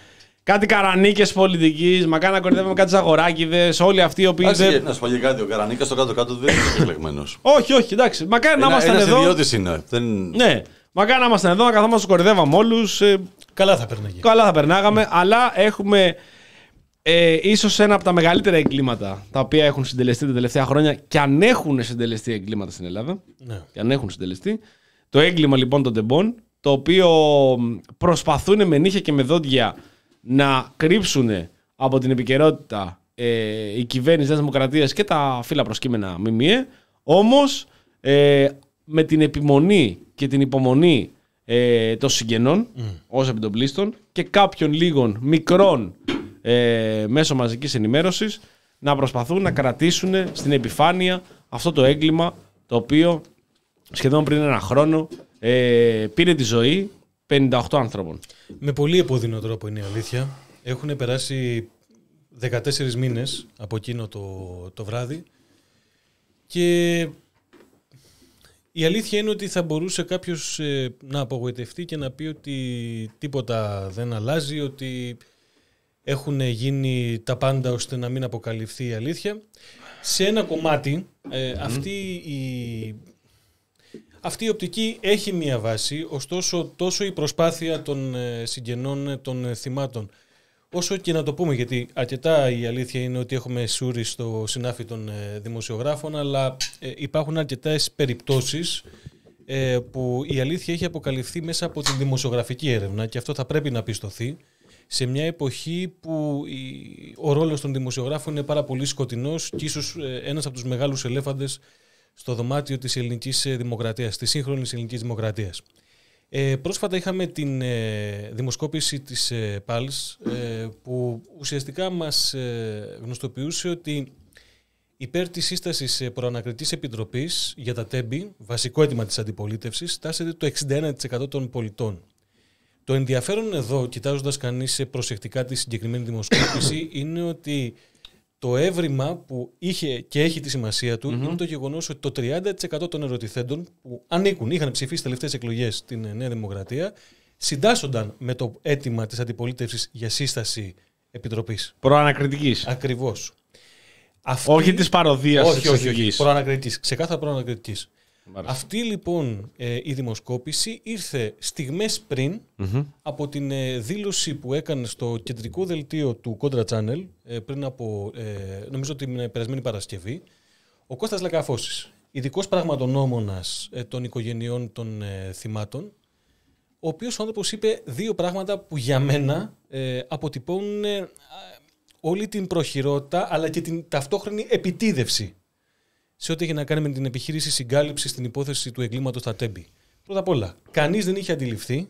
κάτι καρανίκες πολιτικής, μακάρι να κορυδεύουμε κάτι αγοράκηδες, όλοι αυτοί οι οποίοι. Δεν... Να σου πω και κάτι, ο Καρανίκας στο κάτω-κάτω δεν είναι εκλεγμένος. Όχι, όχι, εντάξει. Μακάρι να ήμασταν εδώ. Ιδιώτης είναι. Δεν... Ναι, μακάρι να ήμασταν εδώ, να καθόμαστε, του κορυδεύαμε όλους. Καλά θα περνάγαμε. Καλά θα περνάγαμε, mm. αλλά έχουμε ε, ίσως ένα από τα μεγαλύτερα εγκλήματα τα οποία έχουν συντελεστεί τα τελευταία χρόνια και αν έχουν συντελεστεί εγκλήματα στην Ελλάδα. Ναι. Και αν έχουν συντελεστεί. Το έγκλημα λοιπόν των τεμπών, το οποίο προσπαθούν με νύχια και με δόντια να κρύψουν από την επικαιρότητα ε, η κυβέρνηση της Δημοκρατίας και τα φύλλα προσκύμενα ΜΜΕ, όμως ε, με την επιμονή και την υπομονή ε, των συγγενών mm. ως επιτοπλίστων και κάποιων λίγων μικρών ε, μέσω μαζικής ενημέρωσης να προσπαθούν να κρατήσουν στην επιφάνεια αυτό το έγκλημα το οποίο σχεδόν πριν ένα χρόνο ε, πήρε τη ζωή πενήντα οκτώ ανθρώπων. Με πολύ επώδυνο τρόπο είναι η αλήθεια. Έχουν περάσει δεκατέσσερις μήνες από εκείνο το, το βράδυ και η αλήθεια είναι ότι θα μπορούσε κάποιος ε, να απογοητευτεί και να πει ότι τίποτα δεν αλλάζει, ότι έχουν γίνει τα πάντα ώστε να μην αποκαλυφθεί η αλήθεια. Σε ένα κομμάτι ε, mm. αυτή η... Αυτή η οπτική έχει μία βάση, ωστόσο τόσο η προσπάθεια των συγγενών των θυμάτων, όσο και να το πούμε, γιατί αρκετά η αλήθεια είναι ότι έχουμε σούρει στο συνάφι των δημοσιογράφων, αλλά υπάρχουν αρκετές περιπτώσεις που η αλήθεια έχει αποκαλυφθεί μέσα από την δημοσιογραφική έρευνα και αυτό θα πρέπει να πιστωθεί σε μια εποχή που ο ρόλος των δημοσιογράφων είναι πάρα πολύ σκοτεινός και ίσως ένας από τους μεγάλους ελέφαντες στο δωμάτιο της ελληνικής δημοκρατίας, της σύγχρονης ελληνικής δημοκρατίας. Ε, πρόσφατα είχαμε την ε, δημοσκόπηση της ε, Πάλς ε, που ουσιαστικά μας ε, γνωστοποιούσε ότι υπέρ της σύστασης προανακριτής επιτροπής για τα τέμπη, βασικό αίτημα της αντιπολίτευσης, τάσσεται το εξήντα ένα τοις εκατό των πολιτών. Το ενδιαφέρον εδώ, κοιτάζοντας κανείς προσεκτικά τη συγκεκριμένη δημοσκόπηση, είναι ότι το έβριμα που είχε και έχει τη σημασία του mm-hmm. είναι το γεγονός ότι το τριάντα τοις εκατό των ερωτηθέντων που ανήκουν, είχαν ψηφίσει στις τελευταίες εκλογές στην Νέα Δημοκρατία, συντάσσονταν με το αίτημα της αντιπολίτευσης για σύσταση επιτροπής. Προανακριτικής. Ακριβώς. Αυτή... Όχι της παροδίας. Όχι, όχι, όχι. Προανακριτικής. Ξεκάθαρα προανακριτικής. Αυτή λοιπόν ε, η δημοσκόπηση ήρθε στιγμές πριν mm-hmm. από την ε, δήλωση που έκανε στο κεντρικό δελτίο του Contra Channel ε, πριν από, ε, νομίζω την περασμένη Παρασκευή, ο Κώστας Λακαφώσης, ειδικός πραγματονόμονας ε, των οικογενειών των ε, θυμάτων, ο οποίος ο άνθρωπος είπε δύο πράγματα που για μένα ε, αποτυπώνουν ε, όλη την προχειρότητα αλλά και την ταυτόχρονη επιτίδευση σε ό,τι έχει να κάνει με την επιχείρηση συγκάλυψης στην υπόθεση του εγκλήματος στα τέμπη. Πρώτα απ' όλα, κανείς δεν είχε αντιληφθεί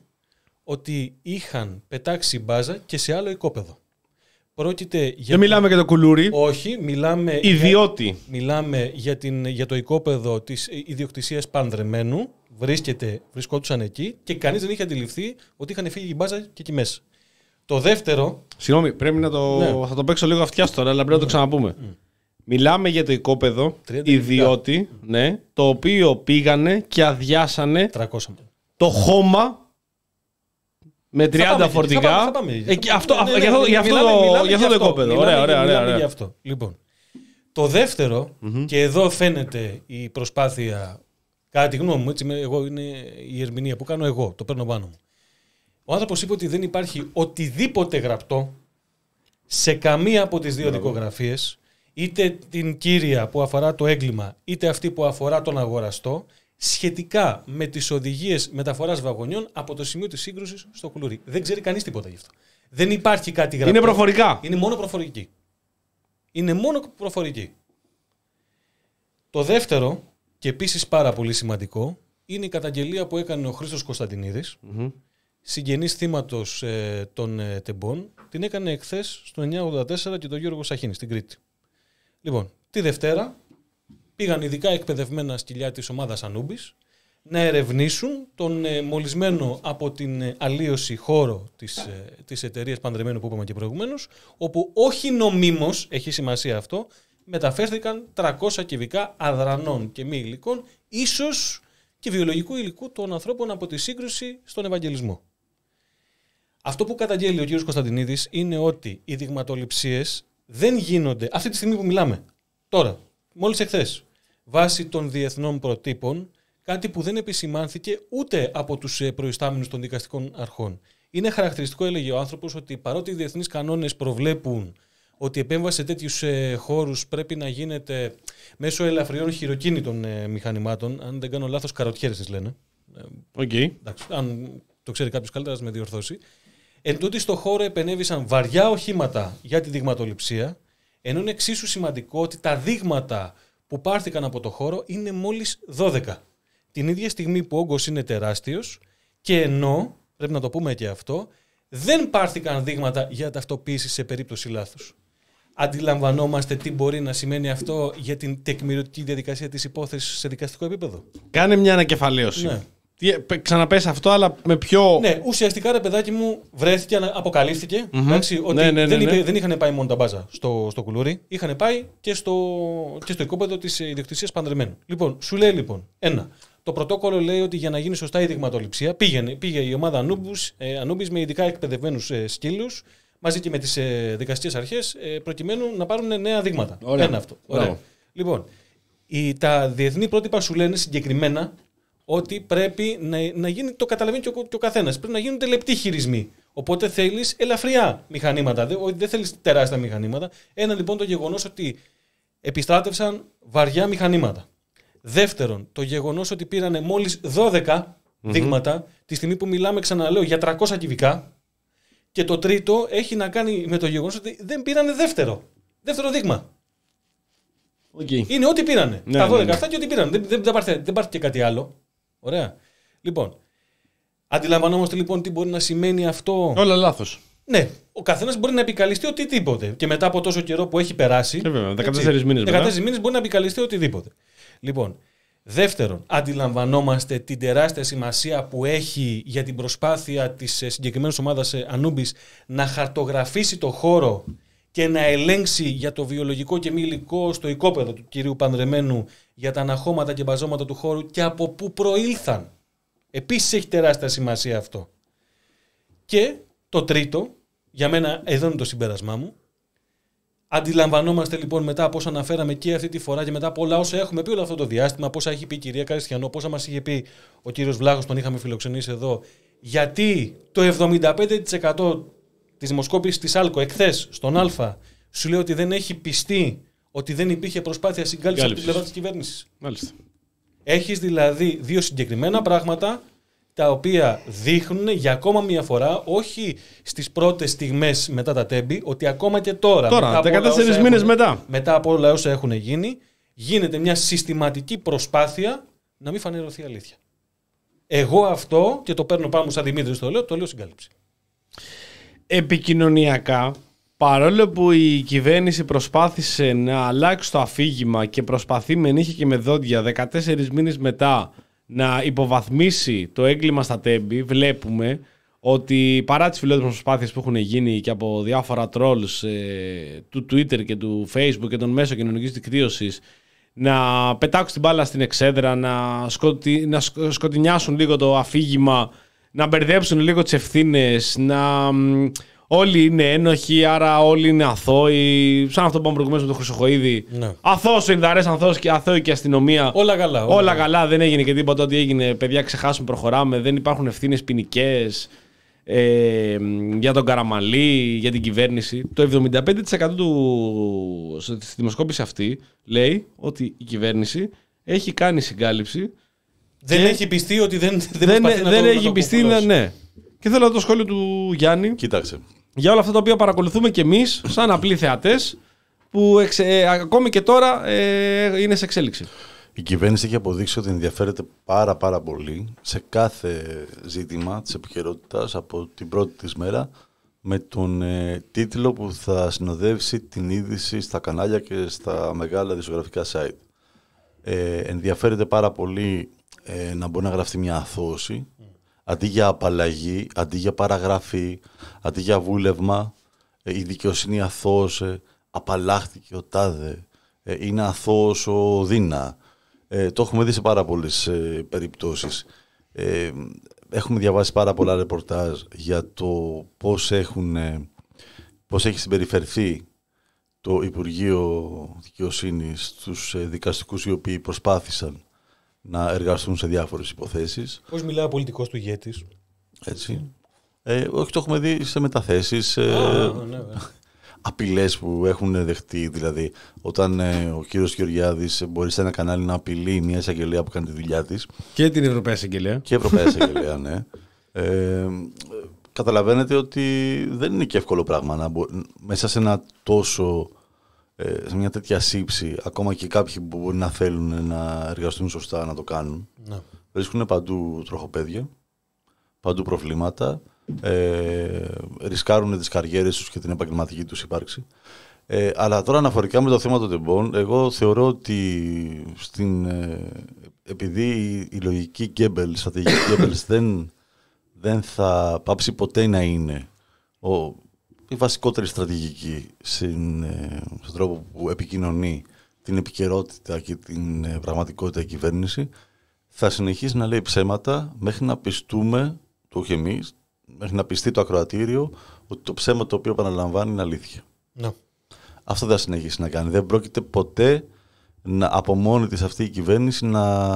ότι είχαν πετάξει μπάζα και σε άλλο οικόπεδο. Πρόκειται για... Δεν μιλάμε για το κουλούρι. Όχι, μιλάμε... Ιδιώτη. Για... Μιλάμε για, την... για το οικόπεδο της ιδιοκτησίας Πανδρεμένου. Βρίσκεται... Βρισκόντουσαν εκεί και κανείς δεν είχε αντιληφθεί ότι είχαν φύγει η μπάζα και εκεί μέσα. Το δεύτερο... Συγγνώμη, πρέπει να το... Ναι. Θα το παίξω λίγο αυτιάς τώρα, αλλά πρέπει να το ξαναπούμε. Mm. Μιλάμε για το οικόπεδο ιδιώτη, ναι, το οποίο πήγανε και αδειάσανε τριακόσια το χώμα με τριάντα φορτηγά. Γι' αυτό το οικόπεδο. Ωραία, ωραία, ωραία. Γι' αυτό. Λοιπόν, το δεύτερο, mm-hmm. και εδώ φαίνεται η προσπάθεια, κατά τη γνώμη μου, έτσι, εγώ είναι η ερμηνεία που κάνω εγώ, το παίρνω πάνω μου. Ο άνθρωπος είπε ότι δεν υπάρχει οτιδήποτε γραπτό σε καμία από τις δύο δικογραφίες, είτε την κύρια που αφορά το έγκλημα, είτε αυτή που αφορά τον αγοραστό, σχετικά με τις οδηγίες μεταφοράς βαγονιών από το σημείο της σύγκρουσης στο κουλούρι. Δεν ξέρει κανείς τίποτα γι' αυτό. Δεν υπάρχει κάτι γραπτό. Είναι προφορικά. Είναι μόνο προφορική. Είναι μόνο προφορική. Το δεύτερο, και επίσης πάρα πολύ σημαντικό, είναι η καταγγελία που έκανε ο Χρήστος Κωνσταντινίδης, mm-hmm. συγγενής θύματος ε, των ε, τεμπών. Την έκανε εχθές στο εννιακόσια ογδόντα τέσσερα και τον Γιώργο Σαχίνη στην Κρήτη. Λοιπόν, τη Δευτέρα πήγαν ειδικά εκπαιδευμένα σκυλιά της ομάδας Ανούμπης να ερευνήσουν τον ε, μολυσμένο από την ε, αλλίωση χώρο της, ε, της εταιρείας Πανδρεμένου που είπαμε και προηγουμένως, όπου όχι νομίμως, έχει σημασία αυτό, μεταφέρθηκαν τριακόσια κυβικά αδρανών και μη υλικών, ίσως και βιολογικού υλικού των ανθρώπων από τη σύγκρουση στον Ευαγγελισμό. Αυτό που καταγγέλει ο κύριος Κωνσταντινίδης είναι ότι οι δειγματοληψίες δεν γίνονται αυτή τη στιγμή που μιλάμε. Τώρα, μόλις εχθές, βάσει των διεθνών προτύπων, κάτι που δεν επισημάνθηκε ούτε από τους προϊστάμενους των δικαστικών αρχών. Είναι χαρακτηριστικό, έλεγε ο άνθρωπος, ότι παρότι οι διεθνείς κανόνες προβλέπουν ότι η επέμβαση σε τέτοιους ε, χώρους πρέπει να γίνεται μέσω ελαφριών χειροκίνητων ε, μηχανημάτων, αν δεν κάνω λάθος, καροτιέρες τις λένε. Okay. Εντάξει, αν το ξέρει κάποιος καλύτερα, ας με διορθώσει. Εν τούτοι στο χώρο επενέβησαν βαριά οχήματα για τη δειγματοληψία, ενώ είναι εξίσου σημαντικό ότι τα δείγματα που πάρθηκαν από το χώρο είναι μόλις δώδεκα. Την ίδια στιγμή που ο όγκος είναι τεράστιος και ενώ, πρέπει να το πούμε και αυτό, δεν πάρθηκαν δείγματα για ταυτοποίηση σε περίπτωση λάθους. Αντιλαμβανόμαστε τι μπορεί να σημαίνει αυτό για την τεκμηριωτική διαδικασία της υπόθεσης σε δικαστικό επίπεδο. Κάνε μια ανακεφαλαίωση. Ναι. Ξαναπες αυτό, αλλά με πιο. Ναι, ουσιαστικά ρε παιδάκι μου βρέθηκε, αποκαλύφθηκε mm-hmm. εντάξει, ότι ναι, ναι, ναι, δεν, είπε, ναι. δεν είχαν πάει μόνο τα μπάζα στο, στο κουλούρι, είχαν πάει και στο, και στο οικόπεδο της ιδιοκτησίας παντρεμένου. Λοιπόν, σου λέει λοιπόν, ένα. Το πρωτόκολλο λέει ότι για να γίνει σωστά η δειγματοληψία πήγαινε, πήγε η ομάδα Ανούμπους, ε, Ανούμπης με ειδικά εκπαιδευμένους ε, σκύλους μαζί και με τις ε, δικαστικές αρχές ε, προκειμένου να πάρουν νέα δείγματα. Ωραία. Ένα αυτό. Ωραία. Λοιπόν, η, τα διεθνή πρότυπα σου λένε συγκεκριμένα ότι πρέπει να, να γίνει, το καταλαβαίνει και ο, και ο καθένας, πρέπει να γίνονται λεπτοί χειρισμοί. Οπότε θέλεις ελαφριά μηχανήματα, δεν, δεν θέλεις τεράστια μηχανήματα. Ένα λοιπόν το γεγονός ότι επιστράτευσαν βαριά μηχανήματα. Δεύτερον, το γεγονός ότι πήρανε μόλις δώδεκα mm-hmm. δείγματα, τη στιγμή που μιλάμε, ξαναλέω, για τριακόσια κυβικά. Και το τρίτο έχει να κάνει με το γεγονός ότι δεν πήρανε δεύτερο. Δεύτερο δείγμα. Okay. Είναι ό,τι πήρανε. Ναι, τα δώδεκα ναι, ναι. αυτά και ό,τι πήρανε. Δεν, δεν, δεν, υπάρχει, δεν υπάρχει και κάτι άλλο. Ωραία. Λοιπόν, αντιλαμβανόμαστε λοιπόν τι μπορεί να σημαίνει αυτό. Όλα λάθος. Ναι, ο καθένας μπορεί να επικαλεστεί οτιδήποτε. Και μετά από τόσο καιρό που έχει περάσει. Και βέβαια, δεκατέσσερις μήνες μετά. δεκατέσσερις μήνες μπορεί να επικαλεστεί οτιδήποτε. Λοιπόν, δεύτερον, αντιλαμβανόμαστε την τεράστια σημασία που έχει για την προσπάθεια της συγκεκριμένης ομάδας Ανούμπης να χαρτογραφήσει το χώρο και να ελέγξει για το βιολογικό και μη υλικό στο οικόπεδο του κυρίου Πανδρεμένου για τα αναχώματα και μπαζώματα του χώρου και από πού προήλθαν. Επίσης έχει τεράστια σημασία αυτό. Και το τρίτο, για μένα εδώ είναι το συμπέρασμά μου, αντιλαμβανόμαστε λοιπόν μετά από όσα αναφέραμε και αυτή τη φορά και μετά από όλα όσα έχουμε πει όλο αυτό το διάστημα, πόσα έχει πει η κυρία Καριστιανό, πόσα μας είχε πει ο κύριος Βλάχος, τον είχαμε φιλοξενήσει εδώ, γιατί το εβδομήντα πέντε τοις εκατό της δημοσκόπησης της Άλκο εχθές στον Α σου λέει ότι δεν έχει πιστεί ότι δεν υπήρχε προσπάθεια συγκάλυψης από την πλευρά της κυβέρνησης. Μάλιστα. Έχεις δηλαδή δύο συγκεκριμένα πράγματα τα οποία δείχνουν για ακόμα μια φορά, όχι στις πρώτες στιγμές μετά τα τέμπη, ότι ακόμα και τώρα, τώρα δεκατέσσερις μήνες μετά, μετά από όλα όσα έχουν γίνει, γίνεται μια συστηματική προσπάθεια να μην φανερωθεί αλήθεια. Εγώ αυτό, και το παίρνω πάνω μου σαν Δημήτρης το λέω, το λέω συγκάλυψη. Επικοινωνιακά, παρόλο που η κυβέρνηση προσπάθησε να αλλάξει το αφήγημα και προσπαθεί με νύχια και με δόντια δεκατέσσερις μήνες μετά να υποβαθμίσει το έγκλημα στα τέμπη, βλέπουμε ότι παρά τις φιλόδοξες προσπάθειες που έχουν γίνει και από διάφορα trolls ε, του Twitter και του Facebook και των μέσων κοινωνικής δικτύωσης να πετάξουν την μπάλα στην εξέδρα, να, σκοτι... να σκοτεινιάσουν λίγο το αφήγημα, να μπερδέψουν λίγο τις ευθύνες, να όλοι είναι ένοχοι, άρα όλοι είναι αθώοι. Σαν αυτό που είπαμε προηγουμένως με τον Χρυσοχοΐδη. Ναι. Αθώος ο Ινδαρές, αθώος και αθώοι και αστυνομία. Όλα καλά. Όλα, όλα καλά, δεν έγινε και τίποτα. Ό,τι έγινε, παιδιά, ξεχάσουμε, προχωράμε. Δεν υπάρχουν ευθύνες ποινικές ε, για τον Καραμαλή, για την κυβέρνηση. Το εβδομήντα πέντε τοις εκατό του, στη δημοσκόπηση αυτή λέει ότι η κυβέρνηση έχει κάνει συγκάλυψη. Δεν και έχει πιστεί ότι δεν, δεν, δεν, δεν, δεν το, έχει να πιστεί, ναι, ναι. Και θέλω το σχόλιο του Γιάννη. Κοίταξε. Για όλα αυτά τα οποία παρακολουθούμε και εμείς, σαν απλοί θεατές, που εξε, ε, ακόμη και τώρα ε, είναι σε εξέλιξη. Η κυβέρνηση έχει αποδείξει ότι ενδιαφέρεται πάρα πάρα πολύ σε κάθε ζήτημα της επικαιρότητας από την πρώτη της μέρα με τον ε, τίτλο που θα συνοδεύσει την είδηση στα κανάλια και στα μεγάλα δημοσιογραφικά site. Ε, ενδιαφέρεται πάρα πολύ ε, να μπορεί να γραφτεί μια αθώωση, mm. αντί για απαλλαγή, αντί για παραγραφή, αντί για βούλευμα. Ε, η δικαιοσύνη αθώωσε, απαλλάχθηκε ο τάδε, ε, είναι αθώος ο Δίνα. Ε, το έχουμε δει σε πάρα πολλές ε, περιπτώσεις. Ε, έχουμε διαβάσει πάρα πολλά ρεπορτάζ για το πώς, έχουν, πώς έχει συμπεριφερθεί το Υπουργείο Δικαιοσύνης στους δικαστικούς οι οποίοι προσπάθησαν να εργαστούν σε διάφορες υποθέσεις. Πώς μιλάει ο πολιτικός του ηγέτης. Έτσι. Ε, όχι, το έχουμε δει σε μεταθέσεις, ε, Α, ναι, ναι. απειλές που έχουν δεχτεί. Δηλαδή, όταν ε, ο κύριος Γεωργιάδης μπορεί σε ένα κανάλι να απειλεί μια εισαγγελία που κάνει τη δουλειά της. Και την Ευρωπαϊκή Εισαγγελία. Και Ευρωπαϊκή Εισαγγελία, ναι. Ε, καταλαβαίνετε ότι δεν είναι και εύκολο πράγμα να μπο... μέσα σε ένα τόσο. Σε μια τέτοια σύψη, ακόμα και κάποιοι που μπορεί να θέλουν να εργαστούν σωστά να το κάνουν, ναι. Βρίσκουν παντού τροχοπέδια, παντού προβλήματα, ε, ρισκάρουν τις καριέρες τους και την επαγγελματική τους ύπαρξη. Ε, αλλά τώρα αναφορικά με το θέμα των τεμπών, εγώ θεωρώ ότι στην, ε, επειδή η, η λογική Γκέμπελ, η στρατηγική Γκέμπελ δεν, δεν θα πάψει ποτέ να είναι ο, η βασικότερη στρατηγική στην, ε, στον τρόπο που επικοινωνεί την επικαιρότητα και την ε, πραγματικότητα η κυβέρνηση, θα συνεχίσει να λέει ψέματα μέχρι να πιστούμε, το όχι εμείς, μέχρι να πιστεί το ακροατήριο ότι το ψέμα το οποίο επαναλαμβάνει είναι αλήθεια. No. Αυτό θα συνεχίσει να κάνει. Δεν πρόκειται ποτέ να, από μόνη της αυτή η κυβέρνηση να,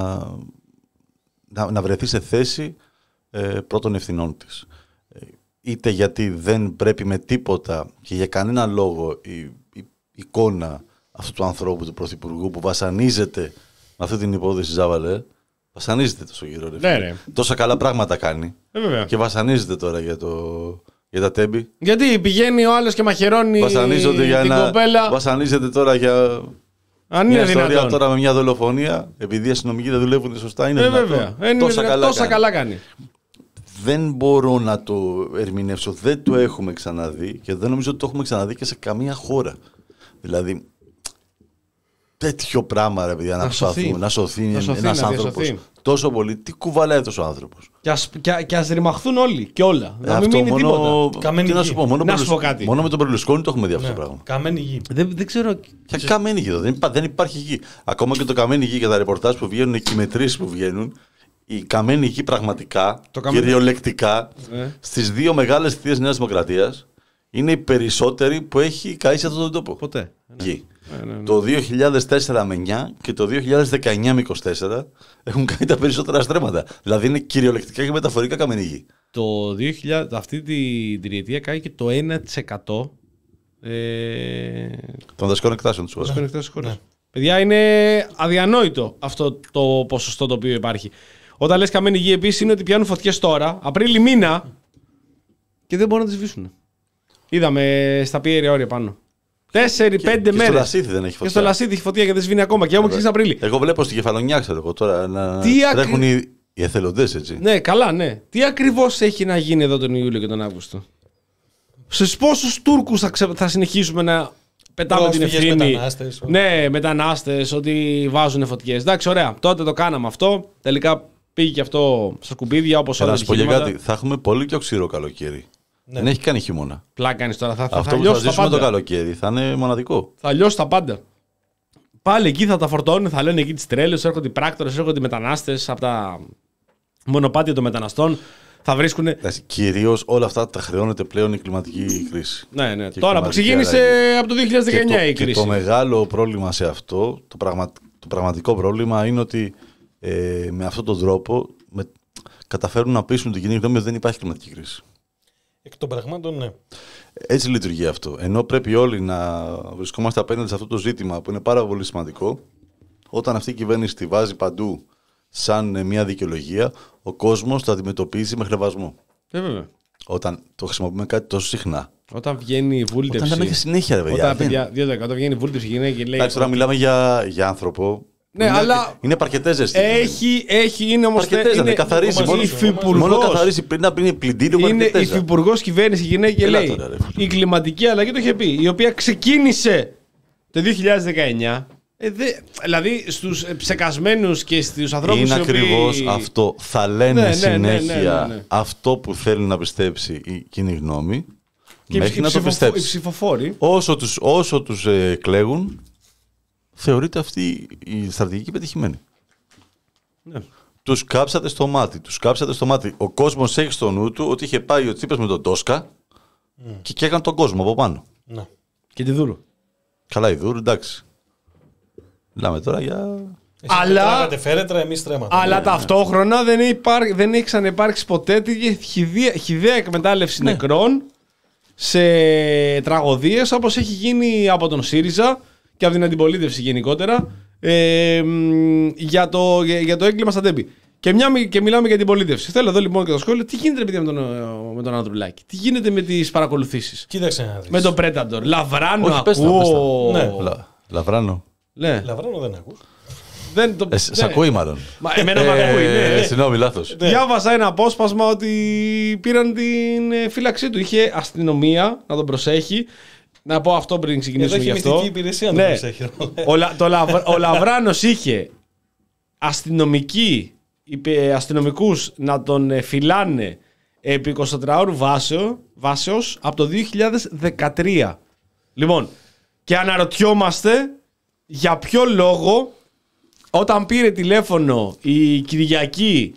να, να βρεθεί σε θέση ε, πρώτων ευθυνών της. Είτε γιατί δεν πρέπει με τίποτα και για κανένα λόγο η, η, η εικόνα αυτού του ανθρώπου, του Πρωθυπουργού, που βασανίζεται με αυτή την υπόθεση Ζάβαλε, βασανίζεται τόσο γύρω. Ναι, ναι. Τόσα καλά πράγματα κάνει. Ε, και βασανίζεται τώρα για, το, για τα τέμπη. Γιατί πηγαίνει ο άλλος και μαχαιρώνει την για ένα, κοπέλα. Βασανίζεται τώρα για. Αν μια είναι ιστορία δυνατόν. Τώρα με μια δολοφονία, επειδή οι αστυνομικοί δεν δουλεύουν σωστά, είναι ε, δυνατόν. Βέβαια. Είναι τόσα, δυνα... καλά, τόσα κάνει. καλά κάνει. Δεν μπορώ να το ερμηνεύσω. Δεν το έχουμε ξαναδεί και δεν νομίζω ότι το έχουμε ξαναδεί και σε καμία χώρα. Δηλαδή, τέτοιο πράγμα, ρε παιδιά, να, να προσπαθούμε να σωθεί, να σωθεί ένας άνθρωπος τόσο πολύ. Τι κουβαλάει αυτός ο άνθρωπος. Και ας, και, και ας ρημαχθούν όλοι και όλα. Ε, να μην μείνει μόνο, τίποτα. Τι να σου πω, μόνο, να σου πω κάτι. μόνο με τον Μπερλουσκόνη το έχουμε δει αυτό το πράγμα. Καμένη γη. Δεν, δεν ξέρω. Ποια καμένη γη, δεν, υπά, δεν υπάρχει γη. Ακόμα και το καμένη γη και τα ρεπορτάζ που βγαίνουν, οι κυμετρήσεις που βγαίνουν, η καμένη γη πραγματικά, κυριολεκτικά, ε. στις δύο μεγάλες θητείες Νέας Δημοκρατίας, είναι η περισσότερη που έχει καεί σε αυτόν τον τόπο. Ποτέ. Γη. Ναι, ναι, ναι. Το δύο χιλιάδες τέσσερα με εννιά και το δύο χιλιάδες δεκαεννιά με είκοσι τέσσερα έχουν κάνει τα περισσότερα στρέμματα. Δηλαδή είναι κυριολεκτικά και μεταφορικά καμένη γη. Το δύο χιλιάδες, αυτή την τριετία κάνει και το ένα τοις εκατό ε... των δασικών εκτάσεων της χώρας. Ναι. Ναι. Παιδιά, είναι αδιανόητο αυτό το ποσοστό το οποίο υπάρχει. Όταν λες καμένη γη επίσης είναι ότι πιάνουν φωτιές τώρα, Απρίλη μήνα, και δεν μπορούν να τις σβήσουν. Είδαμε στα πιέρια όρια πάνω. Τέσσερι, πέντε μέρες. Και στο Λασίθι δεν έχει φωτιά. Και στο Λασίθι έχει φωτιά και δεν σβήνει ακόμα. Και όμως ξεκίνησε Απρίλη. Εγώ βλέπω στην Κεφαλονιά, ξέρω εγώ τώρα, να Τι τρέχουν ακρι... οι... οι εθελοντές, έτσι. Ναι, καλά, ναι. Τι ακριβώς έχει να γίνει εδώ τον Ιούλιο και τον Αύγουστο. Σε πόσους Τούρκους θα, ξε... θα συνεχίσουμε να πετάμε την ευθύνη. Μετανάστες, ναι, μετανάστες, ότι βάζουν φωτιές. Εντάξει, ωραία. Τότε το κάναμε αυτό. Τελικά πήγε και αυτό στα σκουπίδια όπως όλα τα επιχειρήματα. Να σου πω για κάτι. Θα έχουμε πολύ πιο ξηρό καλοκαίρι. Ναι. Δεν έχει κάνει χειμώνα. Πλάκα κάνεις τώρα. Θα, αυτό θα που θα ζήσουμε το καλοκαίρι θα είναι μοναδικό. Θα λιώσει τα πάντα. Πάλι εκεί θα τα φορτώνουν, θα λένε εκεί τις τρέλες, έρχονται οι πράκτορες, έρχονται οι μετανάστες από τα μονοπάτια των μεταναστών. Θα βρίσκουν. Κυρίως όλα αυτά τα χρεώνεται πλέον η κλιματική κρίση. Ναι, ναι. Τώρα που ξεκίνησε αλλαγή. Από το δύο χιλιάδες δεκαεννιά το, η κρίση. Και το μεγάλο πρόβλημα σε αυτό, το, πραγμα, το πραγματικό πρόβλημα είναι ότι ε, με αυτόν τον τρόπο με, καταφέρουν να πείσουν την κοινή γνώμη ότι δεν υπάρχει κλιματική κρίση. Εκ των πραγμάτων, ναι. Έτσι λειτουργεί αυτό. Ενώ πρέπει όλοι να βρισκόμαστε απέναντι σε αυτό το ζήτημα που είναι πάρα πολύ σημαντικό, όταν αυτή η κυβέρνηση τη βάζει παντού σαν μια δικαιολογία, ο κόσμος το αντιμετωπίζει με χλευασμό. Ε, βέβαια. Όταν το χρησιμοποιούμε κάτι τόσο συχνά. Όταν βγαίνει η βούλτευση. Όταν δεν έχει συνέχεια, ρε παιδιά. Όταν, παιδιά, δύο τοις εκατό όταν βγαίνει η βούλτευση γυναίκα και λέει. Εντάξει, τώρα μιλάμε για, για άνθρωπο. Ναι, είναι, αλλά. Είναι παρκετέζες. Έχει, έχει, είναι όμως. Είναι καθαρίσει. Μόνο, μόνο καθαρίσει πριν να πει πλυντήριο. Είναι υφυπουργός κυβέρνηση γυναίκα και λέει. Τώρα, η κλιματική αλλαγή το είχε πει. Η οποία ξεκίνησε το δύο χιλιάδες δεκαεννιά. Ε, δε, δηλαδή στους ψεκασμένους και στους ανθρώπους. Είναι οποίοι... ακριβώς αυτό. Θα λένε ναι, ναι, συνέχεια ναι, ναι, ναι, ναι. αυτό που θέλουν να πιστέψει η κοινή γνώμη. Και μέχρι οι να ψηφο... το πιστέψει. Οι ψηφοφόροι. Όσο τους, όσο τους ε, κλαίγουν, θεωρείται αυτή η στρατηγική πετυχημένη. Ναι. Τους κάψατε στο μάτι. Τους κάψατε στο μάτι. Ο κόσμος έχει στο νου του ότι είχε πάει ο Τσίπρας με τον Τόσκα mm. και, και έκανε τον κόσμο από πάνω. Να. Και τη Δούρου. Καλά, η Δούρου, εντάξει. Μιλάμε τώρα για. Εσύ αλλά φέρετρα, εμείς τρέματα. Αλλά ναι, ταυτόχρονα ναι. δεν, υπάρ, δεν έχει ξαναυπάρξει ποτέ τη χιδαία, χιδαία εκμετάλλευση ναι. νεκρών σε τραγωδίες όπως έχει γίνει από τον ΣΥΡΙΖΑ και από την αντιπολίτευση γενικότερα ε, για, το, για, για το έγκλημα στα Τέμπη. Και, μια, και μιλάμε για την πολίτευση. Θέλω εδώ λοιπόν και το σχόλιο. Τι γίνεται παιδιά, με τον, με τον Ανδρουλάκη, τι γίνεται με τις παρακολουθήσεις. Κοίταξε να δεις. Με τον Predator. Λαβράνο, όχι, ακούω. Ναι. Λα, Λαβράνο. Ναι. Λαβράνο δεν ακούς. Δεν το... ε, ναι. Σ' ακούει μάλλον. Μα, εμένα με ακούει, ναι. Συγγνώμη, λάθος. Διάβαζα ένα απόσπασμα ότι πήραν την φύλαξή του. Είχε αστυνομία να τον προσέχει. Να πω αυτό πριν ξεκινήσουμε γι' αυτό. Εδώ έχει μυστική υπηρεσία να τον προσέχει. Ο, Λα, το Λαβ, ο Λαβράνος είχε αστυνομικοί, αστυνομικούς να τον φυλάνε επί εικοσιτετράωρου βάσεω, βάσεως από το δύο χιλιάδες δεκατρία. Λοιπόν, και αναρωτιόμαστε για ποιο λόγο όταν πήρε τηλέφωνο η Κυριακή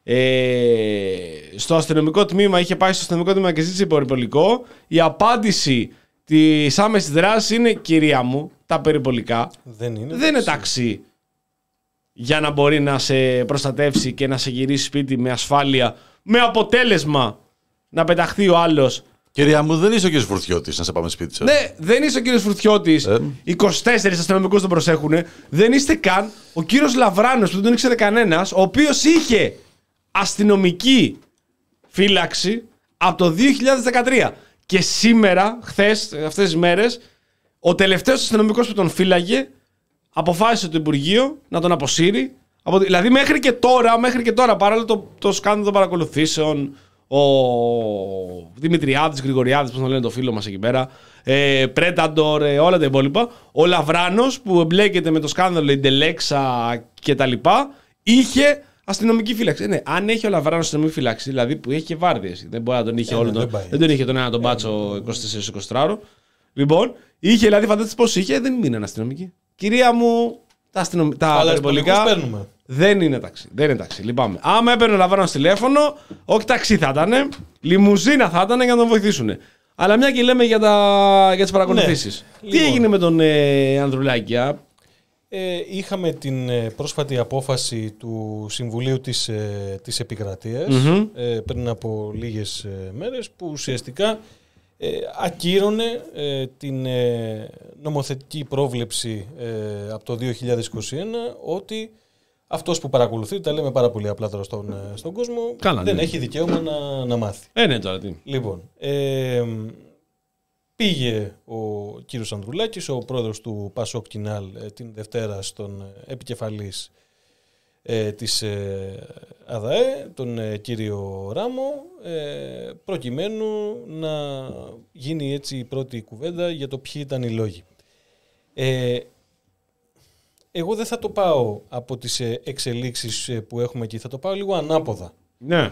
ε, στο αστυνομικό τμήμα, είχε πάει στο αστυνομικό τμήμα και ζήτησε περιπολικό, η απάντηση της άμεσης δράσης είναι «Κυρία μου, τα περιπολικά δεν είναι, δεν είναι ταξί για να μπορεί να σε προστατεύσει και να σε γυρίσει σπίτι με ασφάλεια, με αποτέλεσμα να πεταχθεί ο άλλος». Κυρία μου, δεν είσαι ο κύριος Φουρτιώτης να σε πάμε σπίτι σας. Ναι, δεν είσαι ο κύριος Φουρτιώτης. Ε. είκοσι τέσσερις αστυνομικούς τον προσέχουν. Δεν είστε καν ο κύριος Λαβράνος που δεν τον ήξερε κανένας, ο οποίος είχε αστυνομική φύλαξη από το δύο χιλιάδες δεκατρία. Και σήμερα, χθες, αυτές τις μέρες, ο τελευταίος αστυνομικός που τον φύλαγε αποφάσισε το Υπουργείο να τον αποσύρει. Από... Δηλαδή μέχρι και τώρα, μέχρι και τώρα παράλληλα το, το σκάνδαλο των παρακολουθήσεων, ο Δημητριάδης, Γρηγοριάδης, πώς να λένε το φίλο μας εκεί πέρα, ε, Predator, ε, όλα τα υπόλοιπα, ο Λαβράνος που εμπλέκεται με το σκάνδαλο Ιντελέξα και τα λοιπά, είχε αστυνομική φύλαξη. Ε, ναι, αν έχει ο Λαβράνος αστυνομική φύλαξη, δηλαδή που έχει και βάρδιες, δεν μπορεί να τον είχε ε, όλο, ναι, τον, δεν, δεν τον είχε τον ένα τον μπάτσο είκοσι τέσσερα είκοσι τέσσερα. Λοιπόν, είχε δηλαδή, φαντάζεστε πώς είχε, δεν μείνανε αστυνομική. Κυρία μου, τα, αστυνομ... τα περιπολικά δεν είναι ταξί. Δεν είναι ταξί. Λυπάμαι. Άμα έπαιρνε ο Λαβράνος τηλέφωνο, όχι ταξί θα ήταν, λιμουζίνα θα ήταν για να τον βοηθήσουν. Αλλά μια και λέμε για, τα... για τις παρακολουθήσεις. Ναι. Τι λοιπόν. έγινε με τον ε, Ανδρουλάκη. Ε, είχαμε την ε, πρόσφατη απόφαση του Συμβουλίου της, ε, της Επικρατείας mm-hmm. ε, πριν από λίγες ε, μέρες που ουσιαστικά ε, ακύρωνε ε, την ε, νομοθετική πρόβλεψη ε, από το δύο χιλιάδες είκοσι ένα ότι αυτός που παρακολουθεί, τα λέμε πάρα πολύ απλά τώρα στον, στον κόσμο, Καλά, δεν ναι. έχει δικαίωμα να, να μάθει. Ε, ναι, τώρα τι. Λοιπόν, ε, πήγε ο κύριος Ανδρουλάκης, ο πρόεδρος του Πασόκ Κινάλ, την Δευτέρα στον επικεφαλής ε, της ε, ΑΔΑΕ, τον ε, κύριο Ράμο, ε, προκειμένου να γίνει έτσι η πρώτη κουβέντα για το ποιοι ήταν οι λόγοι. Ε, εγώ δεν θα το πάω από τις εξελίξεις που έχουμε εκεί, θα το πάω λίγο ανάποδα. Ναι.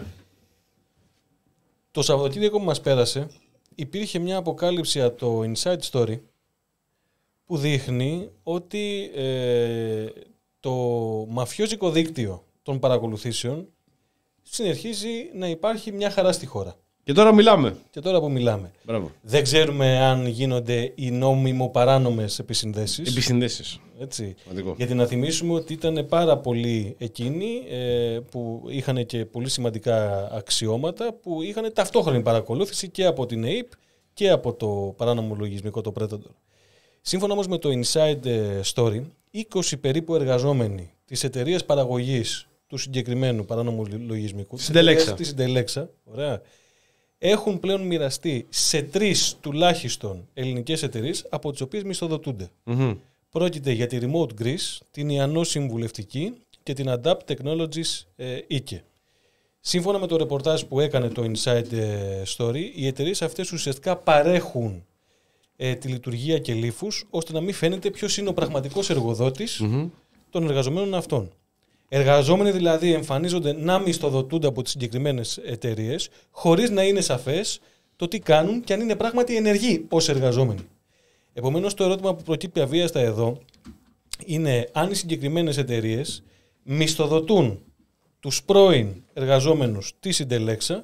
Το Σαββατοκύριακο που μας πέρασε, υπήρχε μια αποκάλυψη από το Inside Story που δείχνει ότι ε, το μαφιόζικο δίκτυο των παρακολουθήσεων συνεχίζει να υπάρχει μια χαρά στη χώρα. Και τώρα μιλάμε. Και τώρα που μιλάμε. Μπράβο. Δεν ξέρουμε αν γίνονται οι νόμιμο-παράνομες επισυνδέσεις. Επισυνδέσεις. Έτσι. Γιατί να θυμίσουμε ότι ήταν πάρα πολλοί εκείνοι ε, που είχαν και πολύ σημαντικά αξιώματα που είχαν ταυτόχρονη παρακολούθηση και από την ΕΙΠ και από το παράνομο λογισμικό, το Predator. Σύμφωνα όμως με το Inside Story, είκοσι περίπου εργαζόμενοι της εταιρείας παραγωγής του συγκεκριμένου παράνομου λογισμικού, της Ιντελέξα, ωραία, έχουν πλέον μοιραστεί σε τρεις τουλάχιστον ελληνικές εταιρείες από τις οποίες μισθοδοτούνται. Mm-hmm. Πρόκειται για τη Remote Greece, την Ιαννό Συμβουλευτική και την Adapt Technologies ε, Ike. Σύμφωνα με το ρεπορτάζ που έκανε το Inside Story, οι εταιρείες αυτές ουσιαστικά παρέχουν ε, τη λειτουργία και λήφους ώστε να μην φαίνεται ποιος είναι ο πραγματικός εργοδότης mm-hmm. των εργαζομένων αυτών. Εργαζόμενοι δηλαδή εμφανίζονται να μισθοδοτούνται από τις συγκεκριμένες εταιρείες χωρίς να είναι σαφές το τι κάνουν και αν είναι πράγματι ενεργοί ως εργαζόμενοι. Επομένως, το ερώτημα που προκύπτει αβίαστα εδώ είναι αν οι συγκεκριμένες εταιρείες μισθοδοτούν τους πρώην εργαζόμενους της Συντελέξα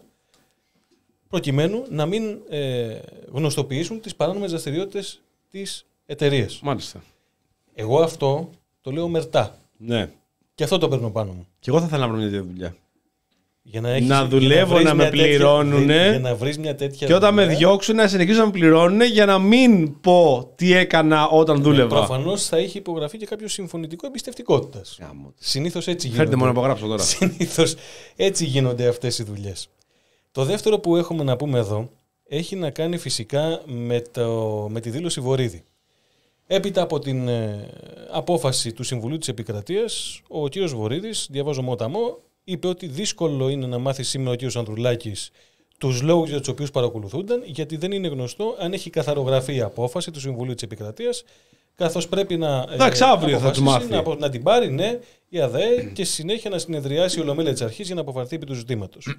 προκειμένου να μην ε, γνωστοποιήσουν τις παράνομες δραστηριότητες της εταιρείας. Μάλιστα. Εγώ αυτό το λέω μερτά. Ναι. Και αυτό το παίρνω πάνω μου. Και εγώ θα ήθελα να βρω μια τέτοια δουλειά. Για να, έχεις, να δουλεύω, για να, να με πληρώνουν. Για να βρεις μια τέτοια. Και όταν δουλειά, με διώξουν να συνεχίσουν να με πληρώνουν για να μην πω τι έκανα όταν δούλευα. Προφανώς θα είχε υπογραφεί και κάποιο συμφωνητικό εμπιστευτικότητας. Συνήθως έτσι γίνονται. Φέρτε μόνο να υπογράψω τώρα. Συνήθως έτσι γίνονται αυτές οι δουλειές. Το δεύτερο που έχουμε να πούμε εδώ έχει να κάνει φυσικά με, το, με τη δήλωση Βορίδη. Έπειτα από την ε, απόφαση του Συμβουλίου της Επικρατείας, ο κύριος Βορίδης, διαβάζω μόταμο, είπε ότι δύσκολο είναι να μάθει σήμερα ο κύριος Ανδρουλάκης τους λόγους για τους οποίους παρακολουθούνταν, γιατί δεν είναι γνωστό αν έχει καθαρογραφεί η απόφαση του Συμβουλίου της Επικρατείας, καθώς πρέπει να, Εντάξει, ε, αύριο θα τους μάθει. να, να την πάρει, ναι, η ΑΔΕ και συνέχεια να συνεδριάσει η Ολομέλεια της Αρχής για να αποφανθεί επί του ζητήματος.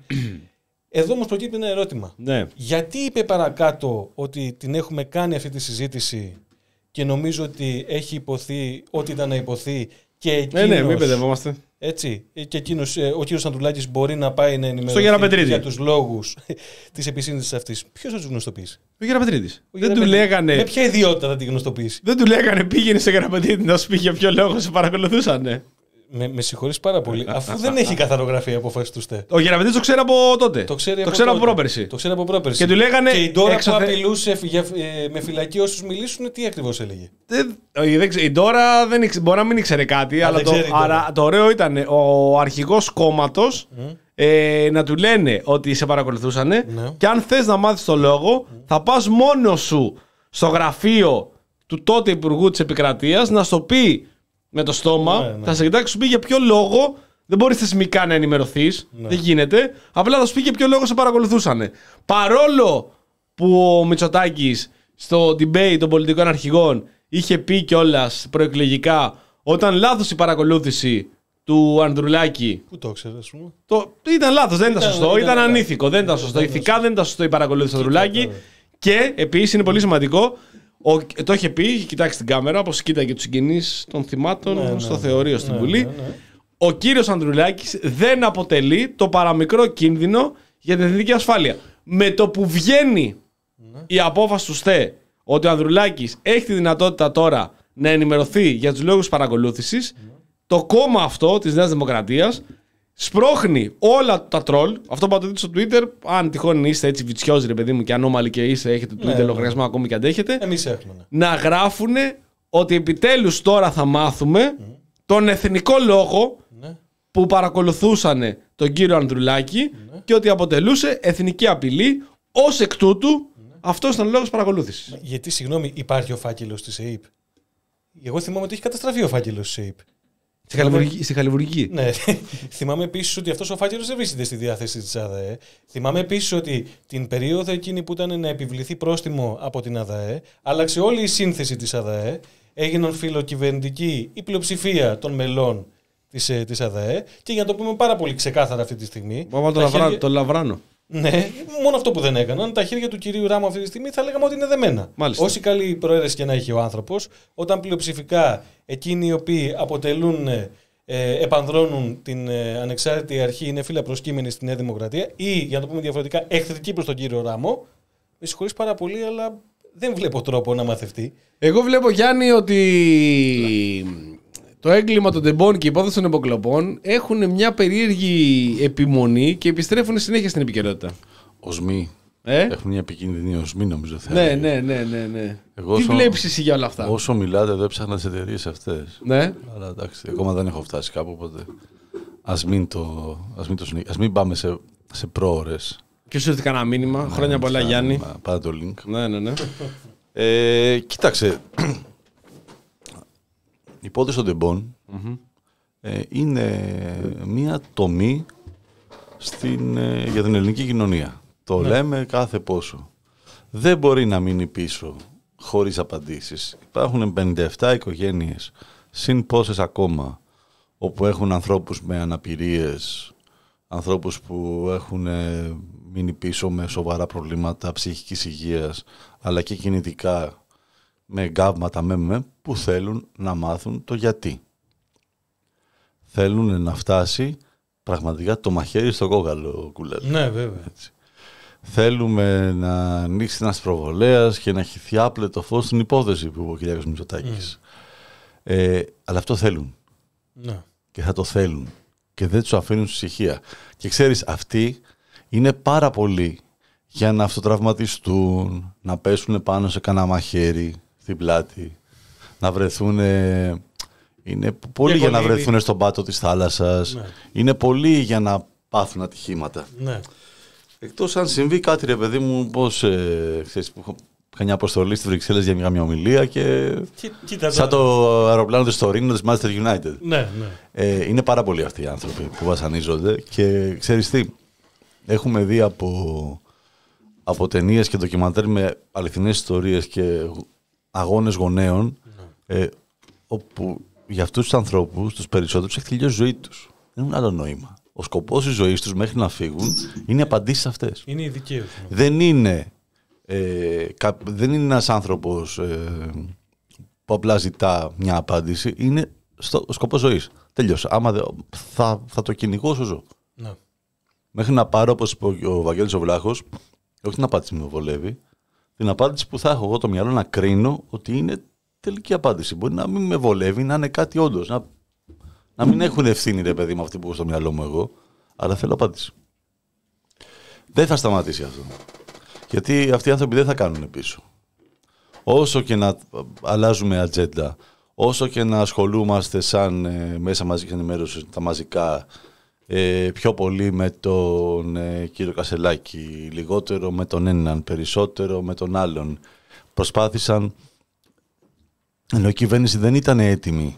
Εδώ όμως προκύπτει ένα ερώτημα. Ναι. Γιατί είπε παρακάτω ότι την έχουμε κάνει αυτή τη συζήτηση και νομίζω ότι έχει υποθεί ό,τι ήταν να υποθεί και εκείνος, ναι, ναι, μην παιδευόμαστε. Έτσι, και εκείνος, ο κύριος Ανδρουλάκης μπορεί να πάει να ενημερωθεί για τους λόγους της επισύνδεσης αυτής. Ποιος θα τους γνωστοποιήσει? Ο Γεραπετρίτης. Δεν του λέγανε... Με ποια ιδιότητα θα την γνωστοποιήσει? Δεν του λέγανε πήγαινε στο Γεραπετρίτη να σου πει για ποιο λόγο σε παρακολουθούσανε. Με, με συγχωρείς πάρα πολύ. Αφού δεν έχει καθαρογραφεί η απόφαση του ΣΤΕ. Ο Γεραπετρίτης το ξέρει από τότε. Το ξέρει το από, ξέρει από πρόπερση. Το ξέρει από πρόπερση. Και του λέγανε. Και η Ντόρα εξωθε... που απειλούσε για, ε, με φυλακή όσους μιλήσουν, τι ακριβώς έλεγε? Δεν, η Ντόρα δεν ήξε, μπορεί να μην ήξερε κάτι, Α, αλλά το, άρα, το ωραίο ήταν ο αρχηγός κόμματος mm. ε, να του λένε ότι σε παρακολουθούσανε ναι. και αν θες να μάθεις το λόγο, mm. θα πας μόνος σου στο γραφείο του τότε Υπουργού της Επικρατείας να στο πει. Με το στόμα, ναι, ναι. θα σε κοιτάξει, σου πει για ποιο λόγο. Δεν μπορεί θεσμικά να ενημερωθείς. Ναι. Δεν γίνεται. Απλά θα σου πει για ποιο λόγο σε παρακολουθούσανε. Παρόλο που ο Μητσοτάκης στο debate των πολιτικών αρχηγών είχε πει κιόλας προεκλογικά όταν λάθος η παρακολούθηση του Ανδρουλάκη. Πού το ξέρεις, ας πούμε. Το... Ήταν λάθος, δεν ήταν, ήταν σωστό. Ήταν, ήταν ανήθικο. Δεν ήταν σωστό. Ηθικά δεν ήταν σωστό η παρακολούθηση του Ανδρουλάκη. Και επίσης είναι πολύ σημαντικό. Ο, το είχε πει, κοιτάξει την κάμερα, όπως κοίταγε τους συγγενείς των θυμάτων ναι, στο ναι, θεωρείο στην ναι, Βουλή. Ναι, ναι. Ο κύριος Ανδρουλάκης δεν αποτελεί το παραμικρό κίνδυνο για την εθνική ασφάλεια. Με το που βγαίνει ναι. η απόφαση του ΣΤΕ ότι ο Ανδρουλάκης έχει τη δυνατότητα τώρα να ενημερωθεί για τους λόγους παρακολούθησης, ναι. το κόμμα αυτό της Νέας Δημοκρατίας σπρώχνει όλα τα τρόλ. Αυτό που θα το δείτε στο Twitter. Αν τυχόν είστε έτσι βιτσιόζοι, ρε παιδί μου, και ανώμαλοι και είστε, έχετε Twitter ναι, λογαριασμό ναι. ακόμη και αντέχετε. Εμείς έχουμε. Ναι. Να γράφουν ότι επιτέλους τώρα θα μάθουμε mm. τον εθνικό λόγο ναι. που παρακολουθούσαν τον κύριο Ανδρουλάκη ναι. και ότι αποτελούσε εθνική απειλή. Ως εκ τούτου, ναι. αυτός ήταν ο λόγος παρακολούθησης. Γιατί, συγγνώμη, υπάρχει ο φάκελος της ΕΥΠ? Εγώ θυμάμαι ότι έχει καταστραφεί ο φάκελος της ΕΥΠ. Στη Χαλιβουργική. Στη Χαλιβουργική. Ναι. Θυμάμαι επίσης ότι αυτός ο φάκελος δεν βρίσκεται στη διάθεση της ΑΔΑΕ. Θυμάμαι επίσης ότι την περίοδο εκείνη που ήταν να επιβληθεί πρόστιμο από την ΑΔΑΕ, άλλαξε όλη η σύνθεση της ΑΔΑΕ, έγιναν φιλοκυβερνητική η πλειοψηφία των μελών της, της ΑΔΑΕ και για να το πούμε πάρα πολύ ξεκάθαρα αυτή τη στιγμή. Μα το, χέρια... χέρια... το Λαβράνο. Ναι, μόνο αυτό που δεν έκαναν. Τα χέρια του κυρίου Ράμου αυτή τη στιγμή θα λέγαμε ότι είναι δεμένα. Μάλιστα. Όση καλή προαίρεση και να έχει ο άνθρωπος, όταν πλειοψηφικά εκείνοι οι οποίοι αποτελούν, ε, επανδρώνουν την ε, ανεξάρτητη αρχή, είναι φύλλα προσκύμενοι στη Νέα Δημοκρατία ή, για να το πούμε διαφορετικά, εχθρικοί προς τον κύριο Ράμο, με συγχωρείς πάρα πολύ, αλλά δεν βλέπω τρόπο να μαθευτεί. Εγώ βλέπω, Γιάννη, ότι το έγκλημα των τεμπών και η υπόθεση των υποκλοπών έχουν μια περίεργη επιμονή και επιστρέφουν συνέχεια στην επικαιρότητα. Οσμοί. Ε? Έχουν μια επικίνδυνη οσμή, νομίζω. Ναι, ναι, ναι, ναι, ναι. Εγώ τι όσο, βλέπεις εσύ για όλα αυτά? Όσο μιλάτε, εδώ έψαχνα τις εταιρείες αυτές. Ναι. Αλλά εντάξει, ακόμα δεν έχω φτάσει κάπου, οπότε ας μην, το, ας μην, το, ας μην πάμε σε, σε προώρες. Και σου έρθει κανένα μήνυμα. Ναι, χρόνια πολλά, Γιάννη. Πάτε το link. Ναι, ναι, ναι. ε, κοίταξε. Η υπόθεση των τεμπών mm-hmm. ε, είναι μία τομή στην, ε, για την ελληνική κοινωνία. Το ναι. λέμε κάθε πόσο. Δεν μπορεί να μείνει πίσω χωρίς απαντήσεις. Υπάρχουν πενήντα επτά οικογένειες, συν πόσες ακόμα, όπου έχουν ανθρώπους με αναπηρίες, ανθρώπους που έχουν μείνει πίσω με σοβαρά προβλήματα ψυχικής υγείας, αλλά και κινητικά με εγκάβματα με, με που θέλουν να μάθουν το γιατί. Θέλουν να φτάσει πραγματικά το μαχαίρι στο κόκαλο, Κούλαλη. Ναι, βέβαια. Έτσι. Θέλουμε να ανοίξει ένας προβολέας και να χυθεί άπλετο φως στην υπόθεση που είπε ο Κυριάκος Μητσοτάκης. Mm. Ε, αλλά αυτό θέλουν. Ναι. Και θα το θέλουν. Και δεν τους αφήνουν στη ησυχία. Και ξέρεις, αυτοί είναι πάρα πολλοί για να αυτοτραυματιστούν, να πέσουν πάνω σε κανένα μαχαίρι στην πλάτη, να βρεθούν. Είναι πολλοί για να βρεθούν στον πάτο της θάλασσας. Ναι. Είναι πολλοί για να πάθουν ατυχήματα. Ναι. Εκτός αν συμβεί κάτι, ρε παιδί μου, πώς ε, ξέρεις, που είχα μια αποστολή στη Βρυξέλλες για μια ομιλία και Κοίτα, σαν το αεροπλάνο της Τωρίνου της Manchester United. Ναι, ναι. Ε, είναι πάρα πολλοί αυτοί οι άνθρωποι που βασανίζονται και ξέρεις τι, έχουμε δει από, από ταινίες και ντοκιμαντέρ με αληθινές ιστορίες και αγώνες γονέων, ναι. ε, όπου για αυτούς τους ανθρώπους, τους περισσότερους, έχει τελειώσει η ζωή τους. Δεν έχουν άλλο νόημα. Ο σκοπός της ζωής τους μέχρι να φύγουν είναι οι απαντήσεις αυτές. Είναι η δικαίωση. Δεν είναι, ε, κα, δεν είναι ένας άνθρωπος ε, που απλά ζητά μια απάντηση. Είναι στο, ο σκοπός ζωής. Τελειώσα. Άμα δε, θα, θα το κυνηγώ όσο ζω. Ναι. Μέχρι να πάρω, όπως είπε ο Βαγγέλης ο Βλάχος, όχι την απάντηση που με βολεύει, την απάντηση που θα έχω εγώ το μυαλό να κρίνω ότι είναι τελική απάντηση. Μπορεί να μην με βολεύει, να είναι κάτι όντως. Να, να μην έχουν ευθύνη, ρε παιδί, με αυτή που έχω στο μυαλό μου εγώ, αλλά θέλω απάντηση. Δεν θα σταματήσει αυτό. Γιατί αυτοί οι άνθρωποι δεν θα κάνουν πίσω. Όσο και να αλλάζουμε ατζέντα, όσο και να ασχολούμαστε σαν ε, μέσα μαζικής ενημέρωσης, τα μαζικά, ε, πιο πολύ με τον ε, κύριο Κασελάκη, λιγότερο με τον έναν, περισσότερο με τον άλλον. Προσπάθησαν, ενώ η κυβέρνηση δεν ήταν έτοιμη,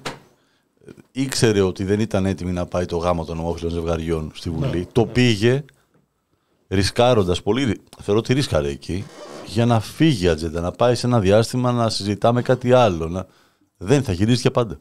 ήξερε ότι δεν ήταν έτοιμη να πάει το γάμο των ομόφυλων ζευγαριών στη Βουλή, ναι, το ναι. πήγε ρισκάροντας πολύ, θεωρώ ότι ρίσκαρε εκεί, για να φύγει η ατζέντα, να πάει σε ένα διάστημα να συζητάμε κάτι άλλο. Να... Δεν θα γυρίσει για πάντα.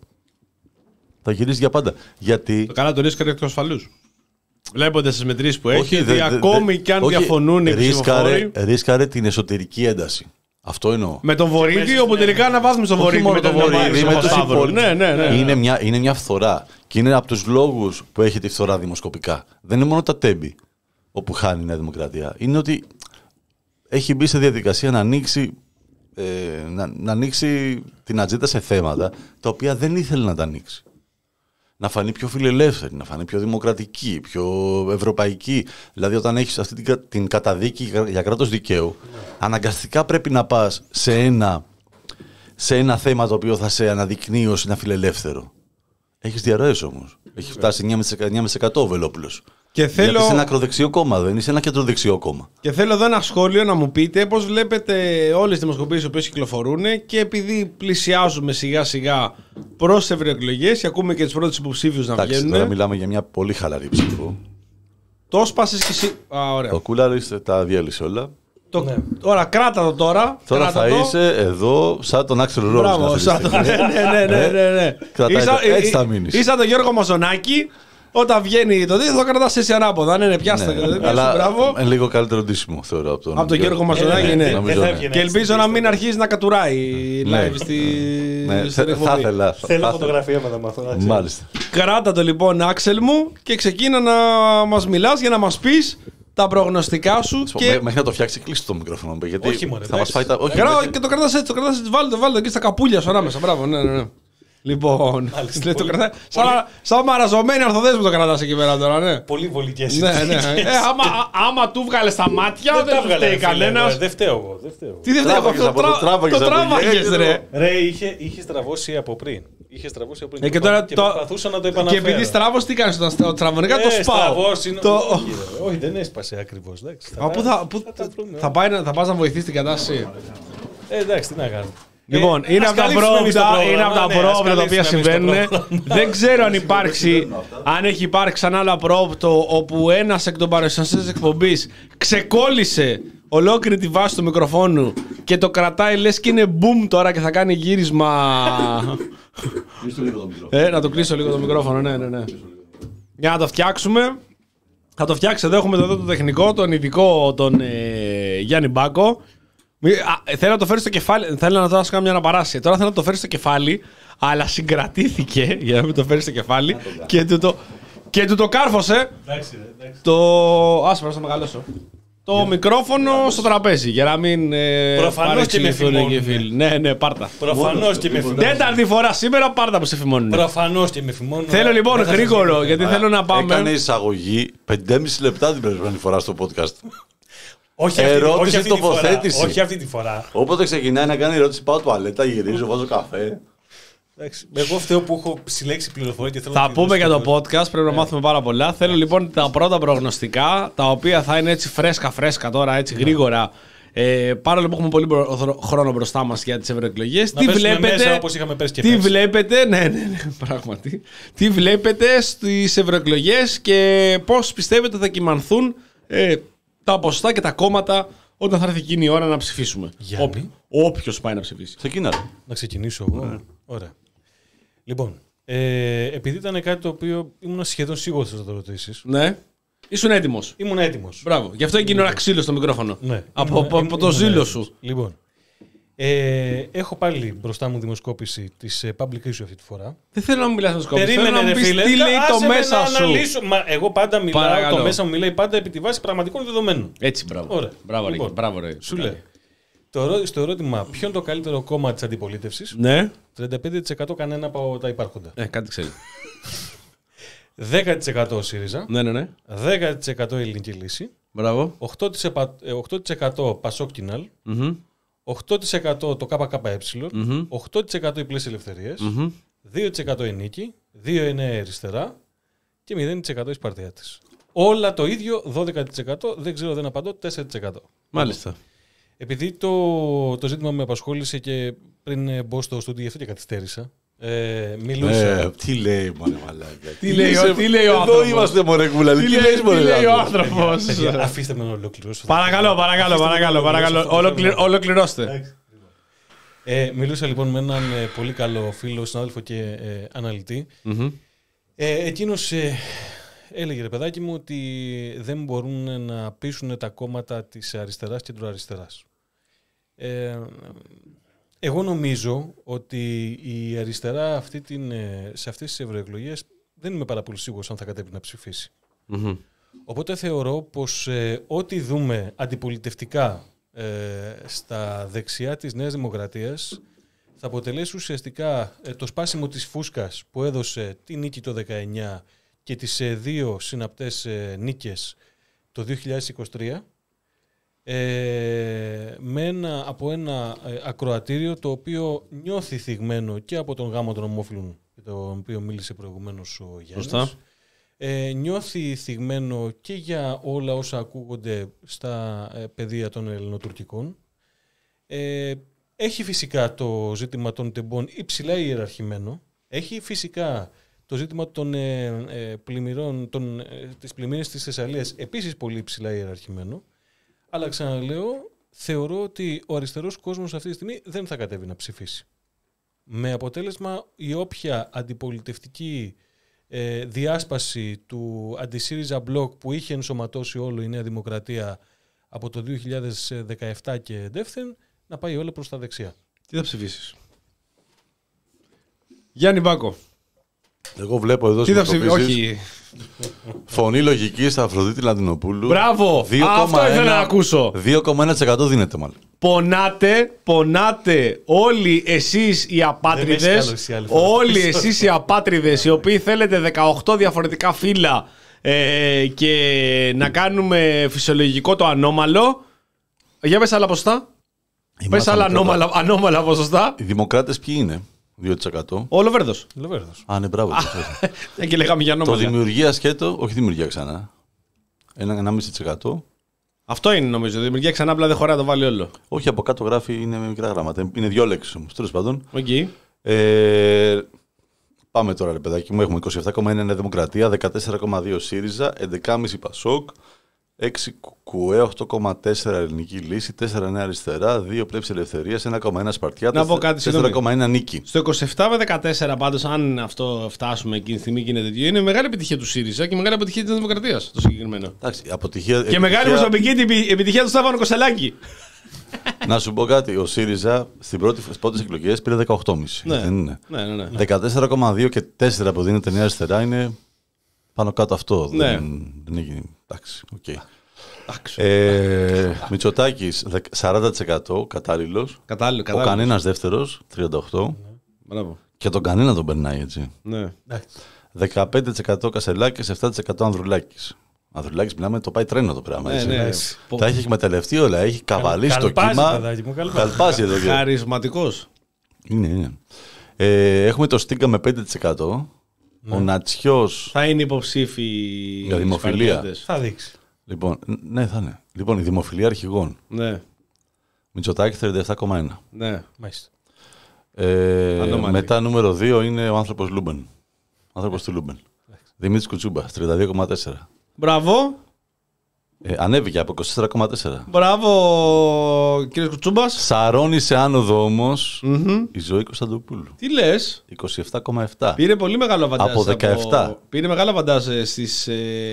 Θα γυρίσει για πάντα. Γιατί... Το καλά το ρίσκαρε εκ του ασφαλούς. Βλέποντας τις μετρήσεις που έχει, δε, δε, ακόμη δε, και αν όχι, διαφωνούν οι ρίσκαρε, ρίσκαρε την εσωτερική ένταση. Αυτό εννοώ. Με τον Βορύδη, όπου τελικά αναβάθμισε τον Βορύδη. Με τον Βορύδη, με τον Σταύρο. Ναι, ναι, ναι. Είναι μια, είναι μια φθορά. Και είναι από τους λόγους που έχει τη φθορά δημοσκοπικά. Δεν είναι μόνο τα τέμπη όπου χάνει η Νέα Δημοκρατία. Είναι ότι έχει μπει σε διαδικασία να ανοίξει, ε, να, να ανοίξει την ατζέντα σε θέματα τα οποία δεν ήθελε να τα ανοίξει. Να φανεί πιο φιλελεύθερη, να φανεί πιο δημοκρατική, πιο ευρωπαϊκή. Δηλαδή, όταν έχεις αυτή την, την καταδίκη για κράτος δικαίου, αναγκαστικά πρέπει να πας σε ένα, σε ένα θέμα το οποίο θα σε αναδεικνύει ως ένα φιλελεύθερο. Έχεις διαρροές όμως. Έχει φτάσει εννιά κόμμα πέντε τοις εκατό ο Βελόπουλος. Και θέλω... Γιατί είσαι ένα ακροδεξιό κόμμα, δεν είσαι ένα κεντροδεξιό κόμμα. Και θέλω εδώ ένα σχόλιο να μου πείτε πώς βλέπετε όλες τις δημοσκοπήσεις που κυκλοφορούν και επειδή πλησιάζουμε σιγά σιγά προς ευρωεκλογές και ακούμε και τους πρώτους υποψήφιους να βγαίνουν. Τώρα μιλάμε για μια πολύ χαλαρή ψήφο. Το σπάσες και εσύ. Α, ωραία. Ο Κούλαρης τα διέλυσε όλα. Το... Ναι. Ωραία, κράτα το τώρα. Τώρα θα το. Είσαι εδώ σαν τον Άξελ Ρόζ. Μπράβο, σαν τον. Ναι, ναι, ναι, ναι, ναι. Ίσα, έτσι θα μείνεις. Είσαι τον Γιώργο Μαζονάκη. Όταν βγαίνει το δίδυμο, θα κρατάς εσύ ανάποδα. Ναι, ναι, πιάστε. Ναι, αλλά είναι λίγο καλύτερο ντύσιμο, θεωρώ. Από τον, από τον Γιώργο Μαζονάκη, ναι. ναι. Και ελπίζω να μην αρχίσει να κατουράει live στη. Θα ήθελα. Θέλω φωτογραφία με τα μαθώ. Μάλιστα. Κράτα το λοιπόν, Άξελ μου, και ξεκίνα να μας μιλάς για να μας πεις τα προγνωστικά σου. Και... Μέχρι να το φτιάξει, κλείσει το μικρόφωνο. Γιατί όχι, μωρέ, θα μας φάει τα. Όχι, Γρά, και το κρατάς έτσι, το κρατάς έτσι. Βάλτε το, βάλτε εκεί στα καπούλια σου ανάμεσα. Μπράβο, ναι, ναι, ναι. Λοιπόν, Μάλιστα, το κρατά... σαν, σαν μαραζωμένη ορθοδέσμη το κρατάς εκεί πέρα τώρα, ναι. Πολύ βολικές. Ναι, ναι. ε, άμα, άμα του βγάλες τα μάτια, δεν, δεν του φταίει κανένας. Δεν φταίω εγώ. Δεν φταίω. Τι δεν φταίω εγώ, το τράβαγες ρε. Ρε, είχε, είχε στραβώσει από πριν. Είχε στραβώσει από πριν ε, και, τώρα, και το... προσπαθούσα να το επαναφέρω. Και επειδή στράβωσε, τι κάνεις, το τραβωνικά το σπάω. Όχι, δεν έσπασε ακριβώς. Θα πας να βοηθήσεις την κατάσταση. Εντάξει, τι να κάνω. Λοιπόν, ε, είναι από τα πρόβλητα, είναι από τα πρόβλητα τα οποία συμβαίνουν. Δεν ξέρω αν υπάρξει, αν έχει υπάρξει ξανά άλλο απρόοπτο όπου ένας εκ των παρουσιαστές της εκπομπής ξεκόλλησε ολόκληρη τη βάση του μικροφόνου και το κρατάει λες και είναι boom τώρα και θα κάνει γύρισμα. ε, να το κλείσω λίγο το μικρόφωνο, ναι, ναι, ναι. Για να το φτιάξουμε. Θα το φτιάξει εδώ, έχουμε εδώ το τεχνικό, τον ειδικό, τον ε, Γιάννη Μπάκο. Α, θέλω να το φέρει στο κεφάλι. Θέλω να το κάνω μια αναπαράσταση. Τώρα θέλω να το φέρει στο κεφάλι, αλλά συγκρατήθηκε για να μην το φέρει στο κεφάλι. Και, το, το, Και του το κάρφωσε. Εντάξει, εντάξει. Το. Άσε να μεγαλώσω. Το μικρόφωνο στο τραπέζι για να μην. Ε, Προφανώς και με φημώνουν. Ναι, ναι, πάρτα. Προφανώς και με φημώνουν. Τέταρτη φορά σήμερα πάρτα που σε φημώνουν. Προφανώς και με φημώνουν. Θέλω λοιπόν γρήγορο, γιατί θέλω να πάμε. Έκανε εισαγωγή πεντέμισι λεπτά την προηγούμενη φορά στο podcast. Όχι αυτή, ερώτηση, όχι αυτή τη φορά. τοποθέτηση. Όχι αυτή τη φορά. Όποτε ξεκινάει να κάνει ερώτηση, πάω τουαλέτα, γυρίζω, βάζω καφέ. Εντάξει, εγώ φταίω που έχω συλλέξει πληροφορία και θέλω Θα να τη πούμε δώσω για το στο- podcast, πρέπει να μάθουμε πάρα πολλά. Θέλω λοιπόν τα πρώτα προγνωστικά, τα οποία θα είναι έτσι φρέσκα φρέσκα τώρα, έτσι γρήγορα. Ε, παρόλο που έχουμε πολύ μπρο- χρόνο μπροστά μας για τις ευρωεκλογές. Να Τι πέσουμε βλέπετε, μέσα όπως είχαμε πέσει και τι πέρσι. βλέπετε, ναι, ναι, ναι, πράγματι. Τι βλέπετε στις ευρωεκλογές και πώς πιστεύετε θα κυμανθούν ε, τα ποσοστά και τα κόμματα όταν θα έρθει εκείνη η ώρα να ψηφίσουμε. Γιάννη. Όποιος πάει να ψηφίσει. Ξεκινά. Να ξεκινήσω εγώ. Ωραία. Λοιπόν, ε, επειδή ήταν κάτι το οποίο ήμουν σχεδόν σίγουρος ότι θα το ρωτήσεις, Ναι. Ήσουν έτοιμος. ήμουν έτοιμος. Μπράβο. Γι' αυτό εκείνη η ώρα ξύλο στο μικρόφωνο. Ναι. Από, Ήμουν- από, από ήμουν- το ήμουν ζήλο έτοιμος. σου. Λοιπόν, ε, έχω πάλι μπροστά μου δημοσκόπηση της ε, Public Issue αυτή τη φορά. Δεν θέλω να μου μιλάς με σκοπό. Θέλω Περίμενε, να μου ρε πεις φίλε. τι λέει Άσε το με μέσα να σου. αναλύσω. Μα, εγώ πάντα μιλάω, Παρακαλώ. το μέσα μου μιλάει πάντα επί τη βάση πραγματικών δεδομένων. Έτσι, μπράβο. Ωραία. Μπράβο, Λοιπόν, ρε. Μπράβο, ρε. Σου λέει. Το, ερώ- στο ερώτημα, ποιο είναι το καλύτερο κόμμα της αντιπολίτευσης, Ναι. τριάντα πέντε τοις εκατό κανένα από τα υπάρχοντα. Ε, κάτι ξέρει. δέκα τοις εκατό ΣΥΡΙΖΑ, Ναι, ναι, ναι. δέκα τοις εκατό Ελληνική Λύση, Μπράβο. οκτώ τοις εκατό, ε, οκτώ τοις εκατό Πασόκ Κινάλ, Μμμ. οκτώ τοις εκατό το ΚΚΕ, Μμμ. οκτώ τοις εκατό οι Πλαίσιες Ελευθερίες, Μμμ. δύο τοις εκατό η Νίκη, δύο τοις εκατό η Αριστερά και μηδέν τοις εκατό οι Σπαρτιάτες. Όλα το ίδιο, δώδεκα τοις εκατό, δεν ξέρω, δεν απαντώ, τέσσερα τοις εκατό. Μάλιστα. Επειδή το, το ζήτημα με απασχόλησε και πριν ε, μπω στο στούντιο, γι' αυτό και καθυστέρησα. Ε, μιλούσα. Ε, τι λέει, μωρέ μαλάκα. Τι λέει, είσαι- ο- τι λέει ο Εδώ άνθρωπος. είμαστε, μωρέ κούλα. Τι Τι λέει, λέει, τι μωρέ λέει ο άνθρωπος. άνθρωπος. Παιδιά, αφήστε με να ολοκληρώσω. Παρακαλώ, παρακαλώ, Αφήστε με να παρακαλώ. ολοκληρώσω παρακαλώ. αυτό που θέλω Ολοκληρω- να- Ολοκληρώστε. Ε, μιλούσα λοιπόν με έναν ε, πολύ καλό φίλο, συνάδελφο και ε, αναλυτή. Μμμ. Ε, εκείνος ε, έλεγε, ρε παιδάκι μου, ότι δεν μπορούν να πείσουν τα κόμματα της αριστεράς και του αριστεράς. Ε, εγώ νομίζω ότι η αριστερά αυτή την, ε, σε αυτές τις ευρωεκλογές δεν είμαι πάρα πολύ σίγουρος αν θα κατέβει να ψηφίσει. Μμμ. Οπότε θεωρώ πως ε, ό,τι δούμε αντιπολιτευτικά ε, στα δεξιά της Νέας Δημοκρατίας θα αποτελέσει ουσιαστικά ε, το σπάσιμο της φούσκας που έδωσε τη νίκη το δεκαεννιά και τις ε, δύο συναπτές ε, νίκες το δύο χιλιάδες είκοσι τρία ε, με ένα, από ένα ε, ακροατήριο το οποίο νιώθει θυγμένο και από τον γάμο των ομόφυλων για τον οποίο μίλησε προηγουμένως ο Γιάννης. Σωστά. Ε, νιώθει θυγμένο και για όλα όσα ακούγονται στα ε, πεδία των ελληνοτουρκικών. Ε, έχει φυσικά το ζήτημα των τεμπών υψηλά ιεραρχημένο. Έχει φυσικά το ζήτημα των ε, ε, πλημμυρών, των, ε, της πλημμύρας της Θεσσαλίας επίσης πολύ υψηλά ιεραρχημένο. Αλλά ξαναλέω, θεωρώ ότι ο αριστερός κόσμος αυτή τη στιγμή δεν θα κατέβει να ψηφίσει. Με αποτέλεσμα η όποια αντιπολιτευτική ε, διάσπαση του αντι-ΣΥΡΙΖΑ μπλοκ που είχε ενσωματώσει όλο η Νέα Δημοκρατία από το δύο χιλιάδες δεκαεπτά και εντεύθεν να πάει όλα προς τα δεξιά. Τι θα ψηφίσεις? Γιάννη Μπάκο. Εγώ βλέπω εδώ Τι θα στις ψηφίσεις? ειδοποιήσεις, Όχι. φωνή λογική στα Αφροδίτη Λαντινοπούλου. Μπράβο! δύο κόμμα Αυτό ήθελα ένα να ακούσω. δύο κόμμα ένα τοις εκατό δίνεται μάλλον. Πονάτε, πονάτε όλοι εσείς οι Δεν απάτριδες, με έχει καλώσει άλλη φορά. όλοι εσείς οι απάτριδες οι οποίοι θέλετε δεκαοκτώ διαφορετικά φύλλα ε, και να κάνουμε φυσιολογικό το ανώμαλο. Για πες άλλα ποσοστά. Πες Μάθαμε άλλα πρώτα. ανώμαλα, ανώμαλα ποσοστά. Οι δημοκράτες ποιοι είναι, δύο τοις εκατό. Ο Λοβέρδος. Λοβέρδος. Α, ναι, μπράβο. Ε, και λέγαμε για Το ανώμαλα. δημιουργία σκέτο, όχι δημιουργία ξανά. Ένα ενάμιση τοις εκατό. Αυτό είναι νομίζω. Δημιουργία ξανά απλά δεν χωράει να το βάλει όλο. Όχι, από κάτω γράφει είναι με μικρά γράμματα. Είναι δύο λέξεις όμως. Τέλος πάντων. Okay. Ε, πάμε τώρα, ρε παιδάκι μου. Έχουμε είκοσι επτά κόμμα ένα Νέα Δημοκρατία, δεκατέσσερα κόμμα δύο ΣΥΡΙΖΑ, έντεκα κόμμα πέντε Πασόκ, έξι ΚΚΕ, οκτώ κόμμα τέσσερα Ελληνική Λύση, τέσσερα Νέα Αριστερά, δύο Πλεύσης Ελευθερίας, ένα κόμμα ένα Σπαρτιάτες, Να πω κάτι, τέσσερα κόμμα ένα Νίκη. Στο είκοσι επτά με δεκατέσσερα πάντως, αν αυτό φτάσουμε εκείνη τη στιγμή και είναι τέτοιο, είναι μεγάλη επιτυχία του ΣΥΡΙΖΑ και μεγάλη επιτυχία της Δημοκρατίας το συγκεκριμένο. Εντάξει, αποτυχία, Και μεγάλη προσωπική επι- επιτυχία του Στέφανου Κοσελάκη. Να σου πω κάτι. Ο ΣΥΡΙΖΑ στις πρώτες εκλογές πήρε δεκαοκτώ κόμμα πέντε. Ναι. Δεν είναι. Ναι, ναι, ναι. δεκατέσσερα κόμμα δύο και τέσσερα που δίνεται Νέα Αριστερά είναι Πάνω κάτω αυτό. Ναι. Δεν, δεν έγινε. Εντάξει, οκ. Okay. Ε, Μητσοτάκης σαράντα τοις εκατό κατάλληλος. Κατάλληλο, ο κανένας δεύτερος τριάντα οκτώ τοις εκατό. Μπράβο. Και τον κανένα τον περνάει έτσι. Ναι. δεκαπέντε τοις εκατό Κασελάκης, επτά τοις εκατό Ανδρουλάκης. Ανδρουλάκης μιλάμε, το πάει τρένο το πράγμα. Ναι, ναι. Τα έχει εκμεταλλευτεί όλα, έχει καβαλήσει το κύμα. Καλπάζει εδώ. Χαρισματικός. Είναι, είναι. Ε, έχουμε το Στίγκα με πέντε τοις εκατό. Ναι. Ο Νατσιός. Θα είναι υποψήφοι για δημοφιλία. Θα δείξει. Λοιπόν, ναι, θα είναι. Λοιπόν, η δημοφιλία αρχηγών. Ναι. Μητσοτάκη τριάντα επτά κόμμα ένα. Ναι. Ε, μετά νούμερο δύο είναι ο άνθρωπος Λούμπεν. Ο άνθρωπος του Λούμπεν. Δημήτρης Κουτσούμπας, τριάντα δύο κόμμα τέσσερα. Μπράβο. Ε, ανέβηκε από είκοσι τέσσερα κόμμα τέσσερα. Μπράβο, κύριε Κουτσούμπας. Σαρώνει σε άνοδο όμως mm-hmm. η Ζωή Κωνσταντοπούλου. Τι λες? είκοσι επτά κόμμα επτά. Πήρε πολύ μεγάλο βαντάζ. Από δεκαεπτά. Από... Πήρε μεγάλο βαντάζ στις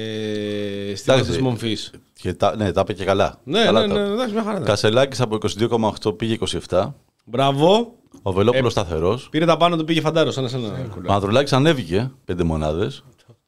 ε... της Μομφής. Και τα... Ναι, τα είπε και καλά. Ναι, καλά ναι, ναι, ναι, ναι, μια χαρά. Κασελάκης από είκοσι δύο κόμμα οκτώ πήγε είκοσι επτά. Μπράβο. Ο Βελόπουλος ε, σταθερός. Πήρε τα πάνω του, πήγε φαντάρος. Ένα, ένα, ο Ανδρουλάκης ανέβηκε πέντε μονάδες.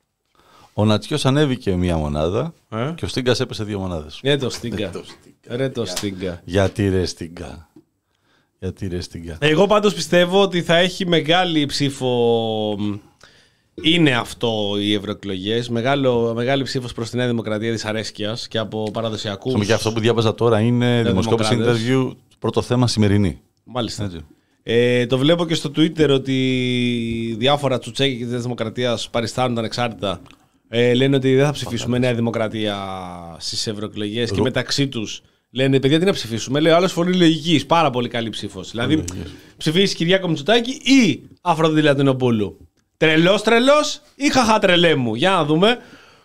Ο Νατσιός ανέβηκε μία μονάδα ε? και ο Στίγκας έπεσε δύο μονάδες. Ναι, το Στίγκα. Ρε το Στίγκα. Γιατί ρε Στίγκα. Γιατί ρε Στίγκα. Εγώ πάντως πιστεύω ότι θα έχει μεγάλη ψήφο. Είναι αυτό οι ευρωεκλογές. Μεγάλη ψήφος προς τη Νέα Δημοκρατία δυσαρέσκειας και από παραδοσιακούς. Και αυτό που διάβαζα τώρα είναι δημοσκόπηση interview. Πρώτο θέμα σημερινή. Μάλιστα. Ε, το βλέπω και στο Twitter ότι διάφορα τσουτσέκια της Δημοκρατίας παριστάνουν ανεξάρτητα. Ε, λένε ότι δεν θα ψηφίσουμε Νέα Δημοκρατία στις ευρωεκλογές και μεταξύ τους λένε παιδιά τι να ψηφίσουμε. Λέει ο άλλος φωνή λογικής. Πάρα πολύ καλή ψήφος. Δηλαδή ψηφίσεις Κυριάκο Μητσοτάκη ή Αφροδίτη Λατινοπούλου. Τρελός τρελός ή χαχά τρελέ μου. Για να δούμε.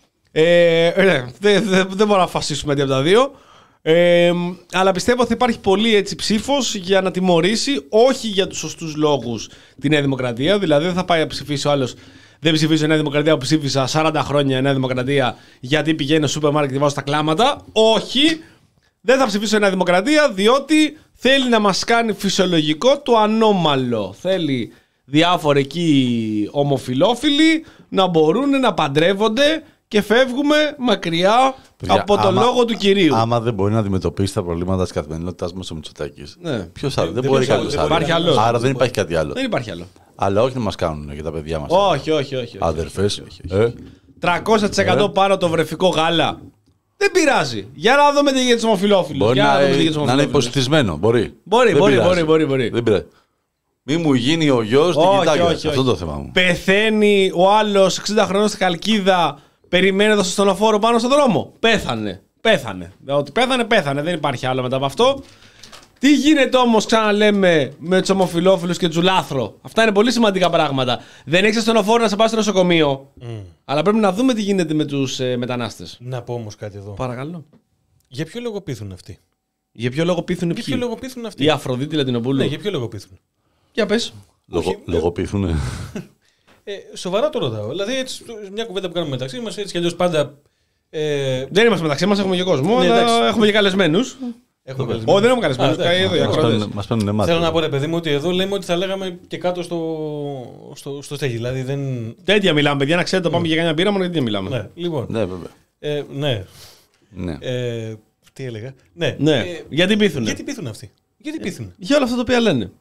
Ε, ε, δεν δε, δε μπορούμε να φασίσουμε αντί από τα δύο. Ε, αλλά πιστεύω ότι υπάρχει πολύ έτσι ψήφος για να τιμωρήσει, όχι για τους σωστούς λόγους, τη Νέα Δημοκρατία. Δηλαδή δεν θα πάει να ψηφίσει ο άλλος. Δεν ψηφίζω Νέα Δημοκρατία που ψήφισα σαράντα χρόνια Νέα Δημοκρατία γιατί πηγαίνω στο σούπερ μάρκετ και βάζω τα κλάματα. Όχι, δεν θα ψηφίσω Νέα Δημοκρατία διότι θέλει να μας κάνει φυσιολογικό το ανώμαλο. Θέλει διάφοροι εκεί ομοφυλόφιλοι να μπορούν να παντρεύονται και φεύγουμε μακριά Παιδιά, από το άμα, λόγο του κυρίου. Άμα δεν μπορεί να αντιμετωπίσει τα προβλήματα της καθημερινότητάς μας ο Μητσοτάκης. Ναι. Ποιος άλλο, δεν, δεν μπορεί κάποιος άλλος. Άρα δεν υπάρχει κάτι άλλο. Δεν υπάρχει άλλο. Αλλά όχι να μας κάνουν για τα παιδιά μας. Όχι, όχι, όχι. Αδερφές. τριακόσια τοις εκατό ε? πάνω το βρεφικό γάλα. Δεν πειράζει. Για να δούμε τι γίνεται στους ομοφυλόφιλους. Μπορεί να, να, να είναι υποσυτισμένο. Μπορεί. Μπορεί, μπορεί, μπορεί, μπορεί, μπορεί. Δεν πειράζει. Μη μου γίνει ο γιος την κοιτάκια. Αυτό το θέμα μου. Πεθαίνει ο άλλος εξήντα χρονών στη Χαλκίδα περιμένοντας στο στενοφόρο πάνω στον δρόμο. Πέθανε. Πέθανε. Ότι πέθανε, πέθανε. Δεν υπάρχει άλλο μετά από αυτό. Τι γίνεται όμως, ξαναλέμε, με τους ομοφυλόφιλους και τους λάθρο. Αυτά είναι πολύ σημαντικά πράγματα. Δεν έχεις στενοφόρο να σε πάει στο νοσοκομείο. Mm. Αλλά πρέπει να δούμε τι γίνεται με τους ε, μετανάστες. Να πω όμως κάτι εδώ. Παρακαλώ. Για ποιο λόγο πείθουν αυτοί. Για ποιο λόγο πείθουν Για ποιο λόγο πείθουν αυτοί. Η Αφροδίτη Λατινοπούλου. Ναι, για ποιο λόγο πείθουν. Για πες. Λογοπείθουνε. Ε, σοβαρά το ρωτάω. Δηλαδή, έτσι, μια κουβέντα που κάνουμε μεταξύ μας, έτσι κι αλλιώς πάντα. Ε... Δεν είμαστε μεταξύ μας, έχουμε και κόσμο, ναι, αλλά έχουμε και καλεσμένους. Όχι, δεν έχουμε καλεσμένους. Μας παίρνουν μάτια. Θέλω να πω, ρε παιδί μου, ότι εδώ λέμε ότι θα λέγαμε και κάτω στο, στο, στο στέγη. Δηλαδή, δεν... Τέτοια μιλάμε, παιδιά, να ξέρετε, το πάμε για κανένα πείραμα, γιατί τέτοια μιλάμε. Ναι, λοιπόν. Ναι, βέβαια. Ε, ναι. ναι. Ε, τι έλεγα. Ναι. ναι. Ε, γιατί πείθουν. Γιατί πείθουν αυτοί. Γιατί πείθουν. Για όλα αυτά τα οποία λένε.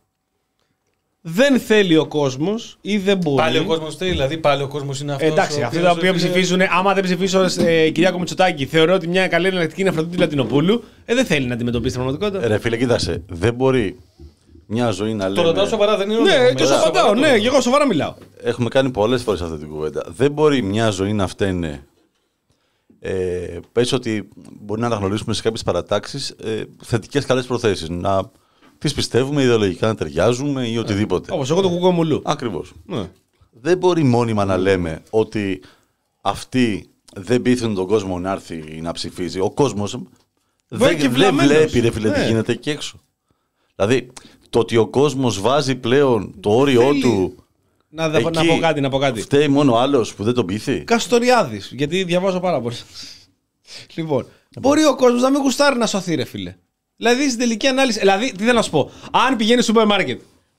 Δεν θέλει ο κόσμος ή δεν μπορεί. Πάλι ο κόσμος θέλει, δηλαδή πάλι ο κόσμος είναι αυτός. Εντάξει, αυτοί τα οποία ψηφίζουν, άμα δεν ψηφίσω ε, Κυριάκο Μητσοτάκη, θεωρώ ότι μια καλή εναλλακτική είναι Αφροδίτη Λατινοπούλου, ε, δεν θέλει να αντιμετωπίσει την πραγματικότητα. Ρε φίλε, κοίταξε, δεν μπορεί μια ζωή να λέει. Το ρωτάω σοβαρά, δεν είναι. Ναι, και σου απαντάω, ναι, και εγώ σοβαρά μιλάω. Έχουμε κάνει πολλές φορές αυτή την κουβέντα. Δεν μπορεί μια ζωή να φταίνε. Ε, πες ότι μπορεί να αναγνωρίσουμε σε κάποιες παρατάξεις ε, θετικές καλές προθέσεις. Να τις πιστεύουμε ιδεολογικά, να ταιριάζουμε ή οτιδήποτε. Όπως εγώ το κουκό μουλού. Ακριβώς. Ναι. Δεν μπορεί μόνιμα να λέμε ότι αυτοί δεν πείθουν τον κόσμο να έρθει ή να ψηφίζει. Ο κόσμος δεν δε βλέπει, ρε φίλε, τι γίνεται εκεί έξω. Δηλαδή, το ότι ο κόσμος βάζει πλέον το όριό Θέλει. του. Να, εκεί, να πω κάτι, να πω κάτι. Φταίει μόνο ο άλλος που δεν τον πείθει. Καστοριάδης, γιατί διαβάζω πάρα πολύ. Λοιπόν, μπορεί ο κόσμος να μην γουστάρει να σωθεί, ρε φίλε. Δηλαδή στην τελική ανάλυση. Δηλαδή, τι θέλω να σου πω. Αν πηγαίνει στο σούπερ μάρκετ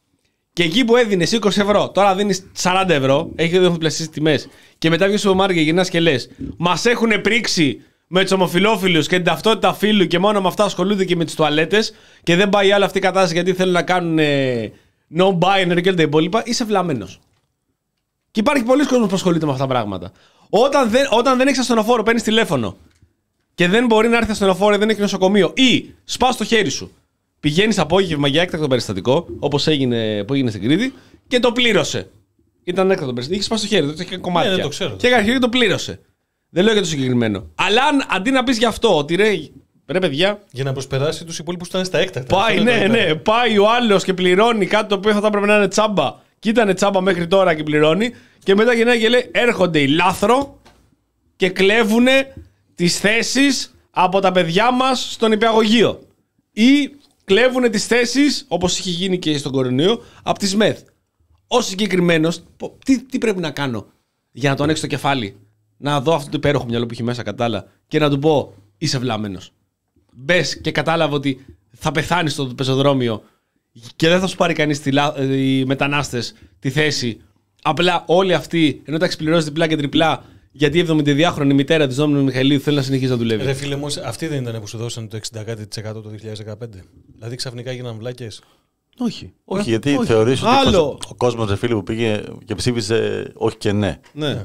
Και εκεί που έδινε είκοσι ευρώ, τώρα δίνει σαράντα ευρώ, έχει διπλασιάσει τιμές. Και μετά βγει στο μάρκετ και γυρνά και λε: μας έχουν πρίξει με τους ομοφυλόφιλους και την ταυτότητα φύλου και μόνο με αυτά ασχολούνται και με τις τουαλέτες και δεν πάει άλλο αυτή η κατάσταση γιατί θέλουν να κάνουν ε, no-binary και όλα τα υπόλοιπα. Είσαι βλαμμένος. Και υπάρχει πολλοί κόσμος που ασχολείται με αυτά τα πράγματα. Όταν δεν, όταν δεν έχει ασθενοφόρο, παίρνει τηλέφωνο και δεν μπορεί να έρθει ασθενοφόρο, δεν έχει νοσοκομείο ή σπάς το χέρι σου. Πηγαίνεις απόγευμα για έκτακτο περιστατικό, όπως έγινε, που έγινε στην Κρήτη, και το πλήρωσε. Ήταν έκτακτο περιστατικό. Είχε σπάσει το χέρι, το είχε κομμάτια. Ναι, το ξέρω. Και έκανε χέρι και το πλήρωσε. Δεν λέω για το συγκεκριμένο. Αλλά αν, αντί να πεις γι' αυτό, ότι ρε, ρε παιδιά. Για να προσπεράσει τους υπόλοιπους που ήταν στα έκτακτα. Πάει, ναι, ναι. Πάει ο άλλος και πληρώνει κάτι το οποίο θα έπρεπε να είναι τσάμπα. Και ήταν τσάμπα μέχρι τώρα και πληρώνει. Και μετά γυρνάει και λέει: έρχονται οι λάθρο και κλέβουν τις θέσεις από τα παιδιά μας στον υπηαγωγείο. Ή κλέβουν τις θέσεις, όπως είχε γίνει και στον κορονοϊό, από τις ΜΕΘ. Ο συγκεκριμένος, τι, τι πρέπει να κάνω για να το ανοίξω το κεφάλι, να δω αυτό το υπέροχο μυαλό που έχει μέσα, κατάλα, και να του πω: είσαι βλάμμενος. Μπες και κατάλαβε ότι θα πεθάνεις στο πεζοδρόμιο και δεν θα σου πάρει κανείς οι μετανάστες τη θέση. Απλά όλοι αυτοί, ενώ τα εξυπληρώσει διπλά και τριπλά, γιατί η εβδομηνταδιάχρονη μητέρα της Δόμηνου Μιχαηλίδου θέλει να συνεχίσει να δουλεύει. Ρε φίλε μου, αυτοί δεν ήταν που σου δώσαν το εξήντα τοις εκατό το δύο χιλιάδες δεκαπέντε. Δηλαδή ξαφνικά γίναν βλάκες. Όχι. Όχι, γιατί θεωρείς ότι Άλλο. ο κόσμος, ρε φίλε, που πήγε και ψήφισε όχι και ναι. Ναι.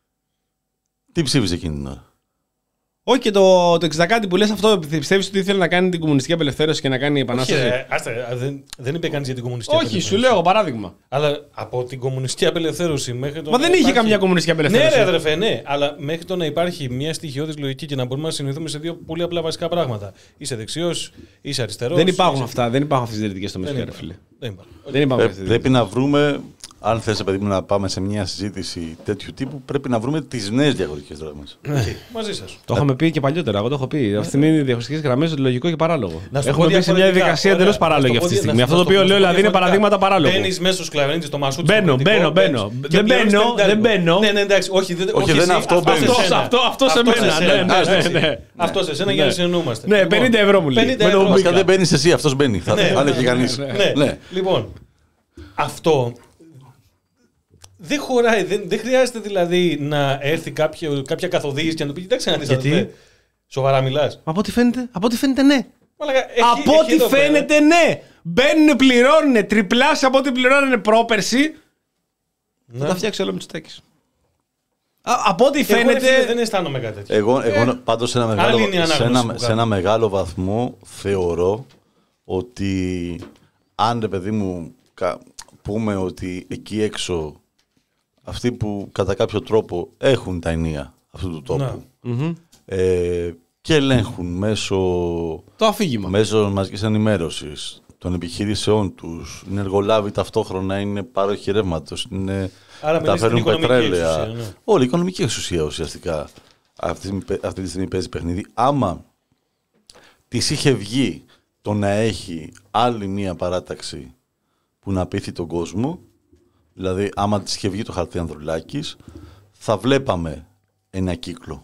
Τι ψήφισε εκείνη την ώρα? Όχι, και το, το εξήντα κάτι που λες αυτό, πιστεύεις ότι ήθελε να κάνει την κομμουνιστική απελευθέρωση και να κάνει επανάσταση? Όχι, άστε, δεν, δεν είπε κανείς για την κομμουνιστική Όχι, απελευθέρωση. Όχι, σου λέω παράδειγμα. Αλλά από την κομμουνιστική απελευθέρωση μέχρι το. Μα δεν υπάρχει... είχε καμιά κομμουνιστική απελευθέρωση. Ναι, ρε αδερφέ, ναι. Αλλά μέχρι το να υπάρχει μια στοιχειώδης λογική και να μπορούμε να συνειδηθούμε σε δύο πολύ απλά βασικά πράγματα. Είσαι δεξιός, είσαι αριστερός. Δεν υπάρχουν είσαι... αυτά, δεν υπάρχουν αυτές τις διαιτητικές στο μεσαίρι, φίλε. Δεν υπάρχουν. Δεν υπάρχουν. Πρέπει να βρούμε. Αν θες, παιδί μου, να πάμε σε μια συζήτηση τέτοιου τύπου, πρέπει να βρούμε τις νέες διαχωριστικές γραμμές. Okay. Μαζί σας. Το είχαμε πει και παλιότερα. Εγώ το έχω πει. Αυτή τη στιγμή οι διαχωριστικές γραμμές είναι λογικό και παράλογο. Έχουμε μπει σε μια διαδικασία εντελώς παράλογη αυτή τη στιγμή. Αυτό το οποίο λέω δηλαδή είναι παραδείγματα παράλογα. Μπαίνεις μέσα στους κλαβενίτες στο μασούτι. Μπαίνω, μπαίνω, μπαίνω. Δεν μπαίνω, δεν μπαίνω. Ναι, ναι, εντάξει. Όχι, δεν αυτό. Αυτό σε μένα. Αυτό σε σένα για να συνεννοούμαστε. Ναι, πενήντα ευρώ μου λέει. Δεν μπαίνεις εσύ, αυτός μπαίνει. Αν έχει κανείς. Λοιπόν, αυτό. Δεν χωράει, δεν, δεν χρειάζεται δηλαδή να έρθει κάποιο, κάποια καθοδήγηση και να του πει: κοιτάξτε να δεις. Γιατί? Σοβαρά μιλάς? Από ό,τι φαίνεται, από ό,τι φαίνεται ναι. Μαλάκα, έχει, από ό,τι φαίνεται πέρα. Ναι. Μπαίνουν, πληρώνουν, τριπλάσια από ό,τι πληρώνουν πρόπερση. Ναι. Θα τα φτιάξει όλο Μητσοτάκης. Από ό,τι φαίνεται. Εγώ, δεν αισθάνομαι κάτι τέτοιο. Εγώ, εγώ ε, πάντως σε ένα, μεγάλο, σε, ένα, σε ένα μεγάλο βαθμό θεωρώ ότι αν, ρε παιδί μου, πούμε ότι εκεί έξω αυτοί που κατά κάποιο τρόπο έχουν τα ενία αυτού του τόπου mm-hmm. ε, και ελέγχουν μέσω, το αφήγημα. μέσω μαζικής ενημέρωσης των επιχειρήσεων τους, είναι εργολάβοι ταυτόχρονα, είναι πάροχοι ρεύματος, είναι μεταφέρουν πετρέλαια. Ναι. Όλη η οικονομική εξουσία ουσιαστικά αυτή, αυτή τη στιγμή παίζει παιχνίδι. Άμα της είχε βγει το να έχει άλλη μία παράταξη που να πείθει τον κόσμο, δηλαδή άμα της είχε βγει το χαρτί Ανδρουλάκης, θα βλέπαμε ένα κύκλο.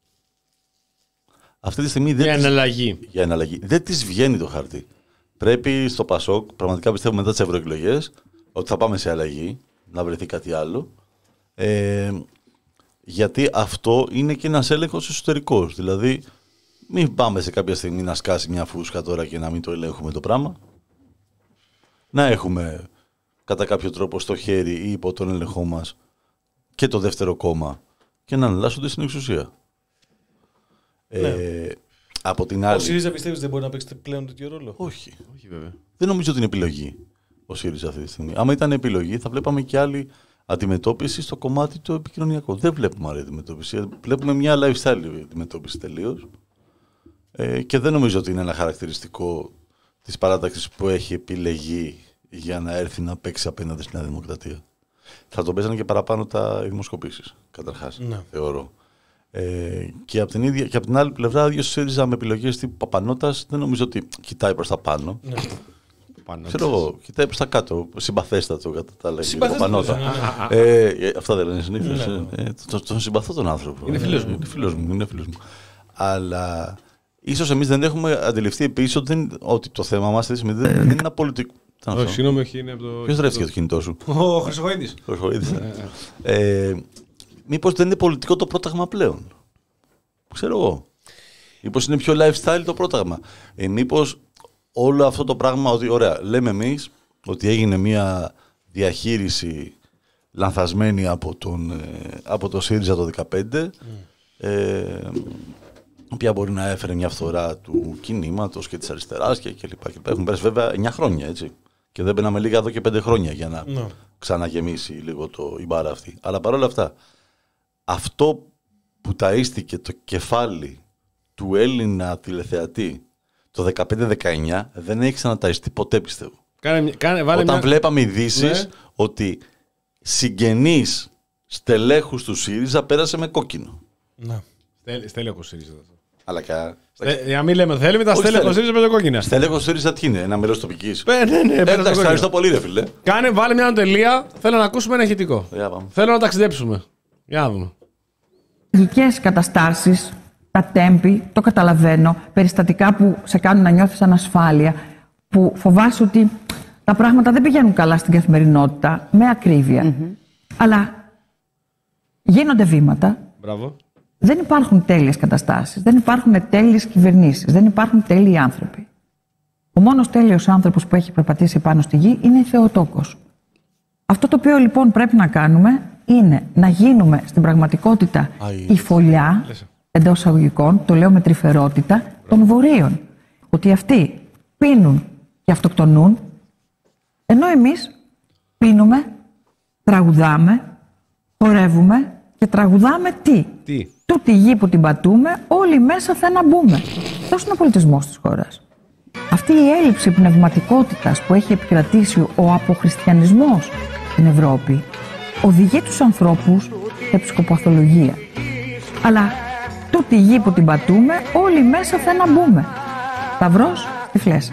Αυτή τη στιγμή δεν για, της... εναλλαγή. για εναλλαγή. Δεν της βγαίνει το χαρτί. Πρέπει στο Πασόκ, πραγματικά πιστεύω μετά τις ευρωεκλογές, ότι θα πάμε σε αλλαγή, να βρεθεί κάτι άλλο. Ε, γιατί αυτό είναι και ένας έλεγχος εσωτερικός. Δηλαδή, μην πάμε σε κάποια στιγμή να σκάσει μια φούσκα τώρα και να μην το ελέγχουμε το πράγμα. Να έχουμε κατά κάποιο τρόπο στο χέρι ή υπό τον έλεγχό μας και το δεύτερο κόμμα και να εναλλάσσονται στην εξουσία. Ναι. Ε, από την άλλη... Ο ΣΥΡΙΖΑ πιστεύεις δεν μπορεί να παίξει πλέον τέτοιο ρόλο? Όχι. Όχι βέβαια. Δεν νομίζω ότι είναι επιλογή ο ΣΥΡΙΖΑ αυτή τη στιγμή. Άμα ήταν επιλογή θα βλέπαμε και άλλη αντιμετώπιση στο κομμάτι το επικοινωνιακό. Δεν βλέπουμε άλλη αντιμετώπιση. Βλέπουμε μια lifestyle αντιμετώπιση τελείως. Ε, και δεν νομίζω ότι είναι ένα χαρακτηριστικό της παράταξης που έχει επιλεγεί για να έρθει να παίξει απέναντι στην Νέα Δημοκρατία. Θα τον παίζανε και παραπάνω τα δημοσκοπήσεις, καταρχάς, ναι. θεωρώ. Ε, και, από την ίδια, και από την άλλη πλευρά, ο ίδιος ΣΥΡΙΖΑ με επιλογές τύπου Παπανώτας δεν νομίζω ότι κοιτάει προς τα πάνω. Ναι. Ξέρω εγώ, κοιτάει προς τα κάτω, συμπαθέστατο κατά τα άλλα. Παπανώτα. Ναι, ναι. Ε, αυτά δεν λένε συνήθως. Ναι, ναι. Ε, τον, τον συμπαθώ τον άνθρωπο. Είναι φίλος μου. Είναι φίλος μου, είναι φίλος μου. Αλλά ίσως εμείς δεν έχουμε αντιληφθεί επίσης ότι, ότι το θέμα μας δεν είναι ένα πολιτικό. Όχι, συγγνώμη, όχι, είναι από το. Ποιος ρεύτηκε το κινητό σου? Ο Χρυσοχοίδης. ε, μήπως δεν είναι πολιτικό το πρόταγμα πλέον? Ξέρω εγώ. Μήπως είναι πιο lifestyle το πρόταγμα. Ε, μήπως όλο αυτό το πράγμα, ότι ωραία, λέμε εμείς ότι έγινε μια διαχείριση λανθασμένη από, τον, από το ΣΥΡΙΖΑ το δύο χιλιάδες δεκαπέντε, mm. ε, η οποία μπορεί να έφερε μια φθορά του κινήματος και της αριστεράς και κλπ. Έχουν πέρασει βέβαια εννιά χρόνια, έτσι. Και δεν μπαίναμε λίγα εδώ και πέντε χρόνια για να no. ξαναγεμίσει λίγο το, η μπάρα αυτή. Αλλά παρόλα αυτά, αυτό που ταΐστηκε το κεφάλι του Έλληνα τηλεθεατή το δεκαπέντε δεκαεννιά δεν έχει ξαναταΐστει ποτέ, πιστεύω. Κάνε, κάνε, βάλε Όταν μια... βλέπαμε ειδήσεις ναι. ότι συγγενείς στελέχους του ΣΥΡΙΖΑ πέρασε με κόκκινο. Να. Στέλεχος ΣΥΡΙΖΑ. Αλλά κα... Για να μην λέμε το θέλουμε, τα στέλεχος ΣΥΡΙΖΑ με το κόκκινα. Στέλεχος ΣΥΡΙΖΑ τι είναι, ένα μέλος τοπικής? Ναι, ναι, ναι. Εντάξει, ευχαριστώ πολύ, ρε φίλε. Κάνε, βάλε μια τελεία. Θέλω να ακούσουμε ένα ηχητικό. Θέλω να ταξιδέψουμε. Για να δούμε. Τραγικές καταστάσεις, τα τέμπη, το καταλαβαίνω, περιστατικά που σε κάνουν να νιώθεις ανασφάλεια, που φοβάσαι ότι τα πράγματα δεν πηγαίνουν καλά στην καθημερινότητα, με ακρίβεια. Mm-hmm. Αλλά γίνονται βήματα. Μπράβο. Δεν υπάρχουν τέλειες καταστάσεις, δεν υπάρχουν τέλειες κυβερνήσεις, δεν υπάρχουν τέλειοι άνθρωποι. Ο μόνος τέλειος άνθρωπος που έχει περπατήσει πάνω στη γη είναι η Θεοτόκος. Αυτό το οποίο λοιπόν πρέπει να κάνουμε είναι να γίνουμε στην πραγματικότητα Αι. η φωλιά, εντός εισαγωγικών, το λέω με τρυφερότητα, των βορείων. Ότι αυτοί πίνουν και αυτοκτονούν, ενώ εμείς πίνουμε, τραγουδάμε, χορεύουμε και τραγουδάμε τι? Τι? Τούτη γη που την πατούμε, όλοι μέσα θα να μπούμε. Αυτός είναι ο πολιτισμός της χώρας. Αυτή η έλλειψη πνευματικότητας που έχει επικρατήσει ο αποχριστιανισμός στην Ευρώπη οδηγεί τους ανθρώπους σε επισκοπαθολογία. Αλλά τούτη γη που την πατούμε, όλοι μέσα θα να μπούμε. Σταυρός στη φλέσσα.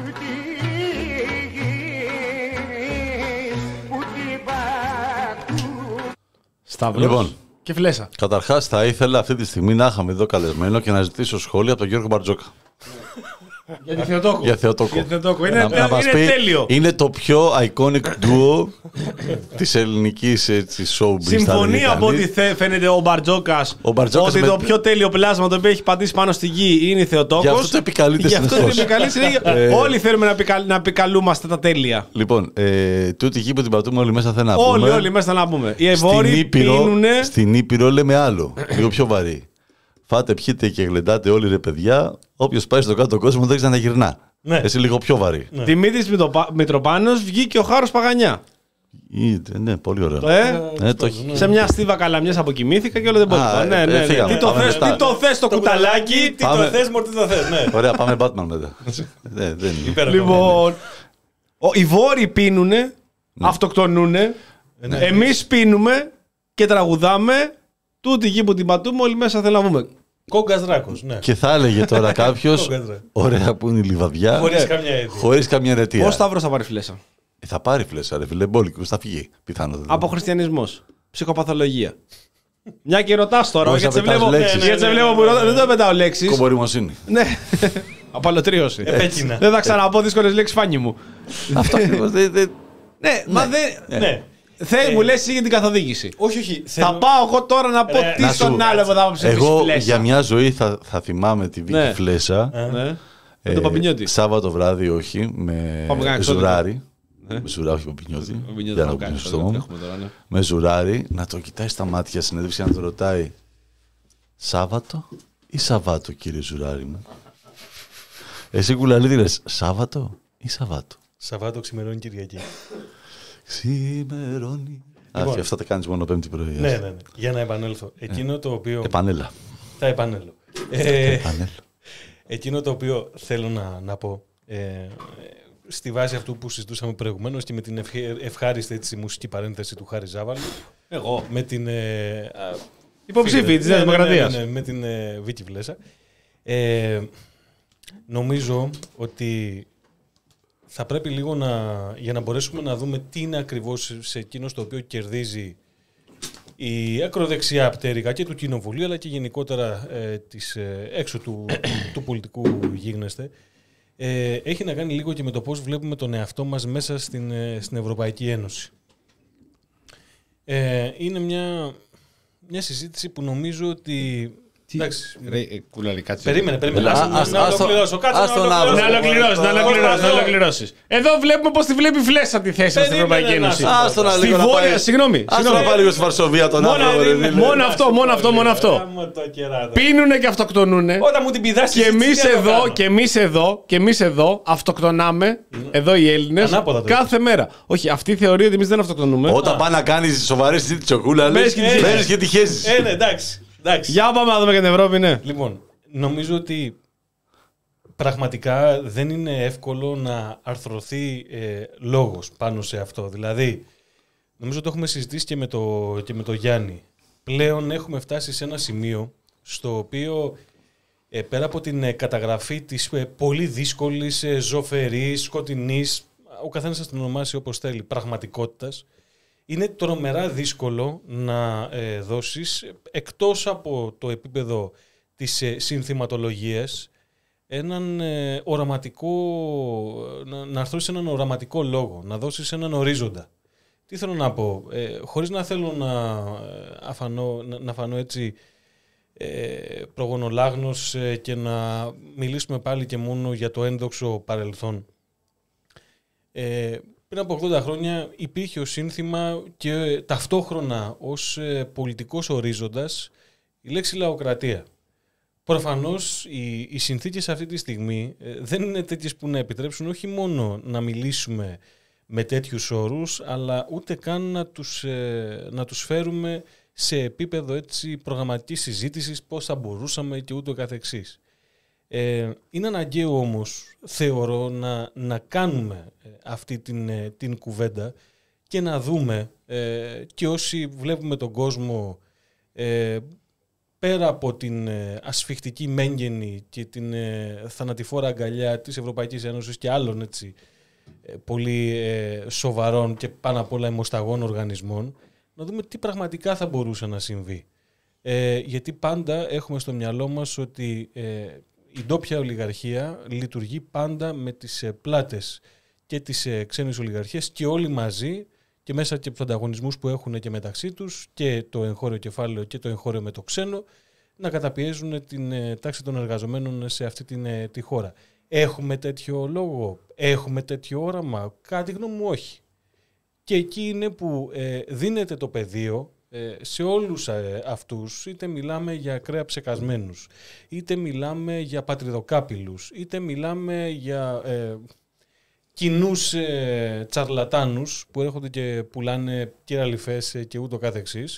Σταυρός λοιπόν, και φλέσσα. Καταρχάς θα ήθελα αυτή τη στιγμή να είχαμε εδώ καλεσμένο και να ζητήσω σχόλια από τον Γιώργο Μπαρτζόκα. Για τη Θεοτόκο. Για Θεοτόκο. Για Θεοτόκο. Είναι, να, να είναι πει, τέλειο. Είναι το πιο iconic duo της ελληνικής showbiz. Συμφωνεί από ό,τι φαίνεται ο Μπαρτζόκας ότι με... το πιο τέλειο πλάσμα το οποίο έχει πατήσει πάνω στη γη είναι η Θεοτόκος. Γι' αυτό το επικαλείται συνεχώς. Όλοι θέλουμε να, επικαλ, να επικαλούμαστε τα τέλεια. Λοιπόν, ε, τούτη γη που την πατούμε όλοι μέσα θέλουν να πούμε. Όλοι, όλοι μέσα να πούμε. Οι Ευώροι πίνουνε. Στην Ήπειρο λέμε άλλο. Λίγο πιο βαρύ. Φάτε, πιείτε και γλεντάτε όλοι, ρε παιδιά. Όποιος πάει στον κάτω κόσμο δεν ξαναγυρνά. Ναι. Εσύ λίγο πιο βαρύ. Ναι. Δημήτρης Μητροπάνος, βγήκε ο Χάρος Παγανιά. Είτε, ναι, πολύ ωραίο. Ε, ε, το... Σε μια στίβα καλαμιές αποκοιμήθηκα και όλα δεν μπορούσα. Ναι, ναι, ναι. Ε, τι το θες, τι το θες το κουταλάκι, τι το θες, μωρ, τι το θες. Ναι. Ωραία, πάμε Batman μετά. δεν, δεν είναι. Λοιπόν, οι Βόρειοι πίνουνε, ναι. αυτοκτονούνε, ναι. εμείς πίνουμε και τραγουδάμε. Τούτη γη που την πατούμε, όλοι μέσα θέλουν να βγούμε. Κόγκας δράκος, ναι. Και θα έλεγε τώρα κάποιος, ωραία που είναι η λιβαδιά, χωρίς καμιά αιτία. Χωρίς καμιά αιτία. Πώς Σταύρος θα πάρει φλέσσα? Ε, θα πάρει φλέσσα, ρε φίλε, μπόλικος, θα φύγει. Πιθανότατα. Από χριστιανισμός, ψυχοπαθολογία. Μια και ρωτάς τώρα, γιατί σε βλέπω, βλέπω που ρωτάς, δεν το πετάω λέξεις. Κομπορημοσύνη. Ναι, απαλωτρίωση. Επέκεινα. Δεν θα ξαναπώ δύσκολες λέξεις, φάνη μου. Αυτό ακριβώς. Ναι, μα δεν... Θέλει, μου λες εσύ για την καθοδήγηση. Όχι, όχι. Θα θέλω... πάω εγώ τώρα να πω Ρε, τι να στον σου... άλλο που θα ψηφίσει εγώ φλέσσα. Για μια ζωή θα, θα θυμάμαι τη Βίκη ναι. Φλέσσα. Ναι. Ε, ε, το Παπινιώτη. Σάββατο βράδυ, όχι. Με ζουράρι. Ναι. Με ζουράρι, όχι Παπινιώτη. Για να πει στο μου. Με ζουράρι, να το κοιτάει στα μάτια συνέντευξη να το ρωτάει Σάββατο ή Σαββάτο, κύριε ζουράρι μου. Εσύ κουλαλίδι λες Σάββατο ή Σαββάτο? Σαββάτο ξημερώνει Κυριακή. Ξημερώνει. Λοιπόν, Α, αυτά τα κάνεις μόνο πέμπτη πρωί. Ναι, ναι, ναι. Για να επανέλθω. Εκείνο ναι. το οποίο... Επανέλα. Θα επανέλθω. Ε, Επανέλω. Εκείνο το οποίο θέλω να, να πω, ε, στη βάση αυτού που συζητούσαμε προηγουμένως και με την ευχ, ευχάριστη έτσι, μουσική παρένθεση του Χάρη Ζάβαλου. Εγώ. Με την... Ε, υποψήφη της Νέας Δημοκρατίας. Ναι, ναι, ναι, με την ε, Βίκη Φλέσσα. Ε, νομίζω ότι... θα πρέπει λίγο να, για να μπορέσουμε να δούμε τι είναι ακριβώς σε εκείνο στο οποίο κερδίζει η ακροδεξιά πτέρυγα και του Κοινοβουλίου αλλά και γενικότερα ε, της, ε, έξω του, του πολιτικού γίγνεσθε. ε, έχει να κάνει λίγο και με το πώς βλέπουμε τον εαυτό μας μέσα στην, ε, στην Ευρωπαϊκή Ένωση. Ε, είναι μια, μια συζήτηση που νομίζω ότι... Εντάξει. Κουλάρη, κάτσε. Περίμενε, περίμενε. Να ολοκληρώσω. Κάτσε να ολοκληρώσει. Να ολοκληρώσει. Εδώ βλέπουμε πώς τη βλέπει Φλέσσα τη θέση στην Ευρωπαϊκή Ένωση. Στη Βόρεια, συγγνώμη. Άστο να πάει λίγο στη Βαρσοβία τον άνθρωπο. Μόνο αυτό, μόνο αυτό, μόνο αυτό. Πίνουνε και αυτοκτονούνε. Όταν μου την πηδάσει. Και εμείς εδώ, και εμείς εδώ, και εμείς εδώ αυτοκτονάμε. Εδώ οι Έλληνες κάθε μέρα. Όχι, αυτή θεωρεί ότι εμείς δεν αυτοκτονούμε. Όταν πάει να κάνει σοβαρή συζήτηση ο Κούλαλης, μένεις και τυχαίζεις. Ε, ναι, εντάξει. Εντάξει. Για πάμε να δούμε και την Ευρώπη, ναι. Λοιπόν, νομίζω ότι πραγματικά δεν είναι εύκολο να αρθρωθεί ε, λόγος πάνω σε αυτό. Δηλαδή, νομίζω ότι έχουμε συζητήσει και με, το, και με το Γιάννη. Πλέον έχουμε φτάσει σε ένα σημείο στο οποίο ε, πέρα από την ε, καταγραφή της ε, πολύ δύσκολης, ε, ζωφερής, σκοτεινής, ο καθένας θα την ονομάσει όπως θέλει, πραγματικότητας, είναι τρομερά δύσκολο να ε, δώσεις, εκτός από το επίπεδο της ε, συνθηματολογίας, έναν ε, οραματικό, να, να αρθρώσεις έναν οραματικό λόγο, να δώσεις έναν ορίζοντα. Τι θέλω να πω, ε, χωρίς να θέλω να, αφανώ, να, να φανώ έτσι ε, προγονολάγνος ε, και να μιλήσουμε πάλι και μόνο για το ένδοξο παρελθόν. Ε, Πριν από ογδόντα χρόνια υπήρχε ως σύνθημα και ταυτόχρονα ως πολιτικός ορίζοντας η λέξη λαοκρατία. Προφανώς οι, οι συνθήκες αυτή τη στιγμή δεν είναι τέτοιες που να επιτρέψουν όχι μόνο να μιλήσουμε με τέτοιους όρους, αλλά ούτε καν να τους, να τους φέρουμε σε επίπεδο έτσι προγραμματικής συζήτησης πώς θα μπορούσαμε και ούτω καθεξής. Ε, είναι αναγκαίο όμως, θεωρώ, να, να κάνουμε αυτή την, την κουβέντα και να δούμε ε, και όσοι βλέπουμε τον κόσμο ε, πέρα από την ασφιχτική μέγενη και την ε, θανατηφόρα αγκαλιά της Ευρωπαϊκής Ένωσης και άλλων έτσι, ε, πολύ ε, σοβαρών και πάνω απ' όλα αιμοσταγών οργανισμών, να δούμε τι πραγματικά θα μπορούσε να συμβεί. Ε, γιατί πάντα έχουμε στο μυαλό μας ότι ε, η ντόπια ολιγαρχία λειτουργεί πάντα με τις πλάτες και τις ξένες ολιγαρχίες και όλοι μαζί και μέσα και από τους ανταγωνισμούς που έχουν και μεταξύ τους και το εγχώριο κεφάλαιο και το εγχώριο με το ξένο να καταπιέζουν την τάξη των εργαζομένων σε αυτή την, τη χώρα. Έχουμε τέτοιο λόγο, έχουμε τέτοιο όραμα, κάτι γνώμη μου όχι. Και εκεί είναι που ε, δίνεται το πεδίο σε όλους αυτούς, είτε μιλάμε για ακραία ψεκασμένους, είτε μιλάμε για πατριδοκάπηλους, είτε μιλάμε για ε, κοινούς ε, τσαρλατάνους που έρχονται και πουλάνε κυραλιφές και ούτω καθεξής,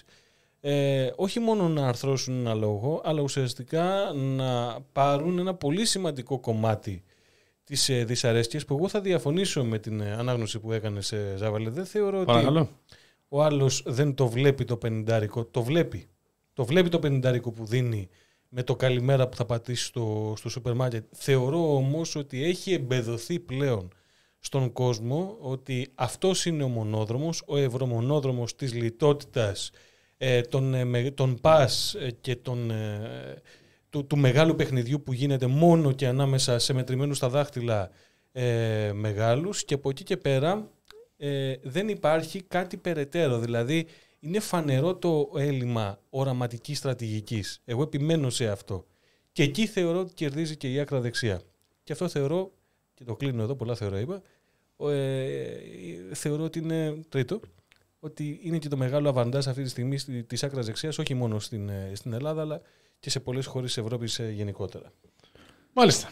ε, όχι μόνο να αρθρώσουν ένα λόγο, αλλά ουσιαστικά να πάρουν ένα πολύ σημαντικό κομμάτι της ε, δυσαρέσκειας, που εγώ θα διαφωνήσω με την ανάγνωση που έκανε σε Ζάβαλε. Δεν θεωρώ Παρακαλώ. ότι ο άλλος δεν το βλέπει το πενηντάρικο, το βλέπει. Το βλέπει το πενηντάρικο που δίνει με το καλημέρα που θα πατήσει στο, στο σούπερ μάρκετ. Θεωρώ όμως ότι έχει εμπεδοθεί πλέον στον κόσμο ότι αυτός είναι ο μονόδρομος, ο ευρωμονόδρομος της λιτότητας, ε, των, ε, των πας και των, ε, του, του μεγάλου παιχνιδιού που γίνεται μόνο και ανάμεσα σε μετρημένους στα δάχτυλα ε, μεγάλους, και από εκεί και πέρα Ε, δεν υπάρχει κάτι περαιτέρω. Δηλαδή είναι φανερό το έλλειμμα οραματικής στρατηγικής. Εγώ επιμένω σε αυτό. Και εκεί θεωρώ ότι κερδίζει και η άκρα δεξιά. Και αυτό θεωρώ, και το κλείνω εδώ, πολλά θεωρώ είπα, ε, θεωρώ ότι είναι τρίτο, ότι είναι και το μεγάλο αβαντάζ αυτή τη στιγμή της άκρας δεξιάς, όχι μόνο στην, στην Ελλάδα, αλλά και σε πολλές χώρες της Ευρώπης γενικότερα. Μάλιστα.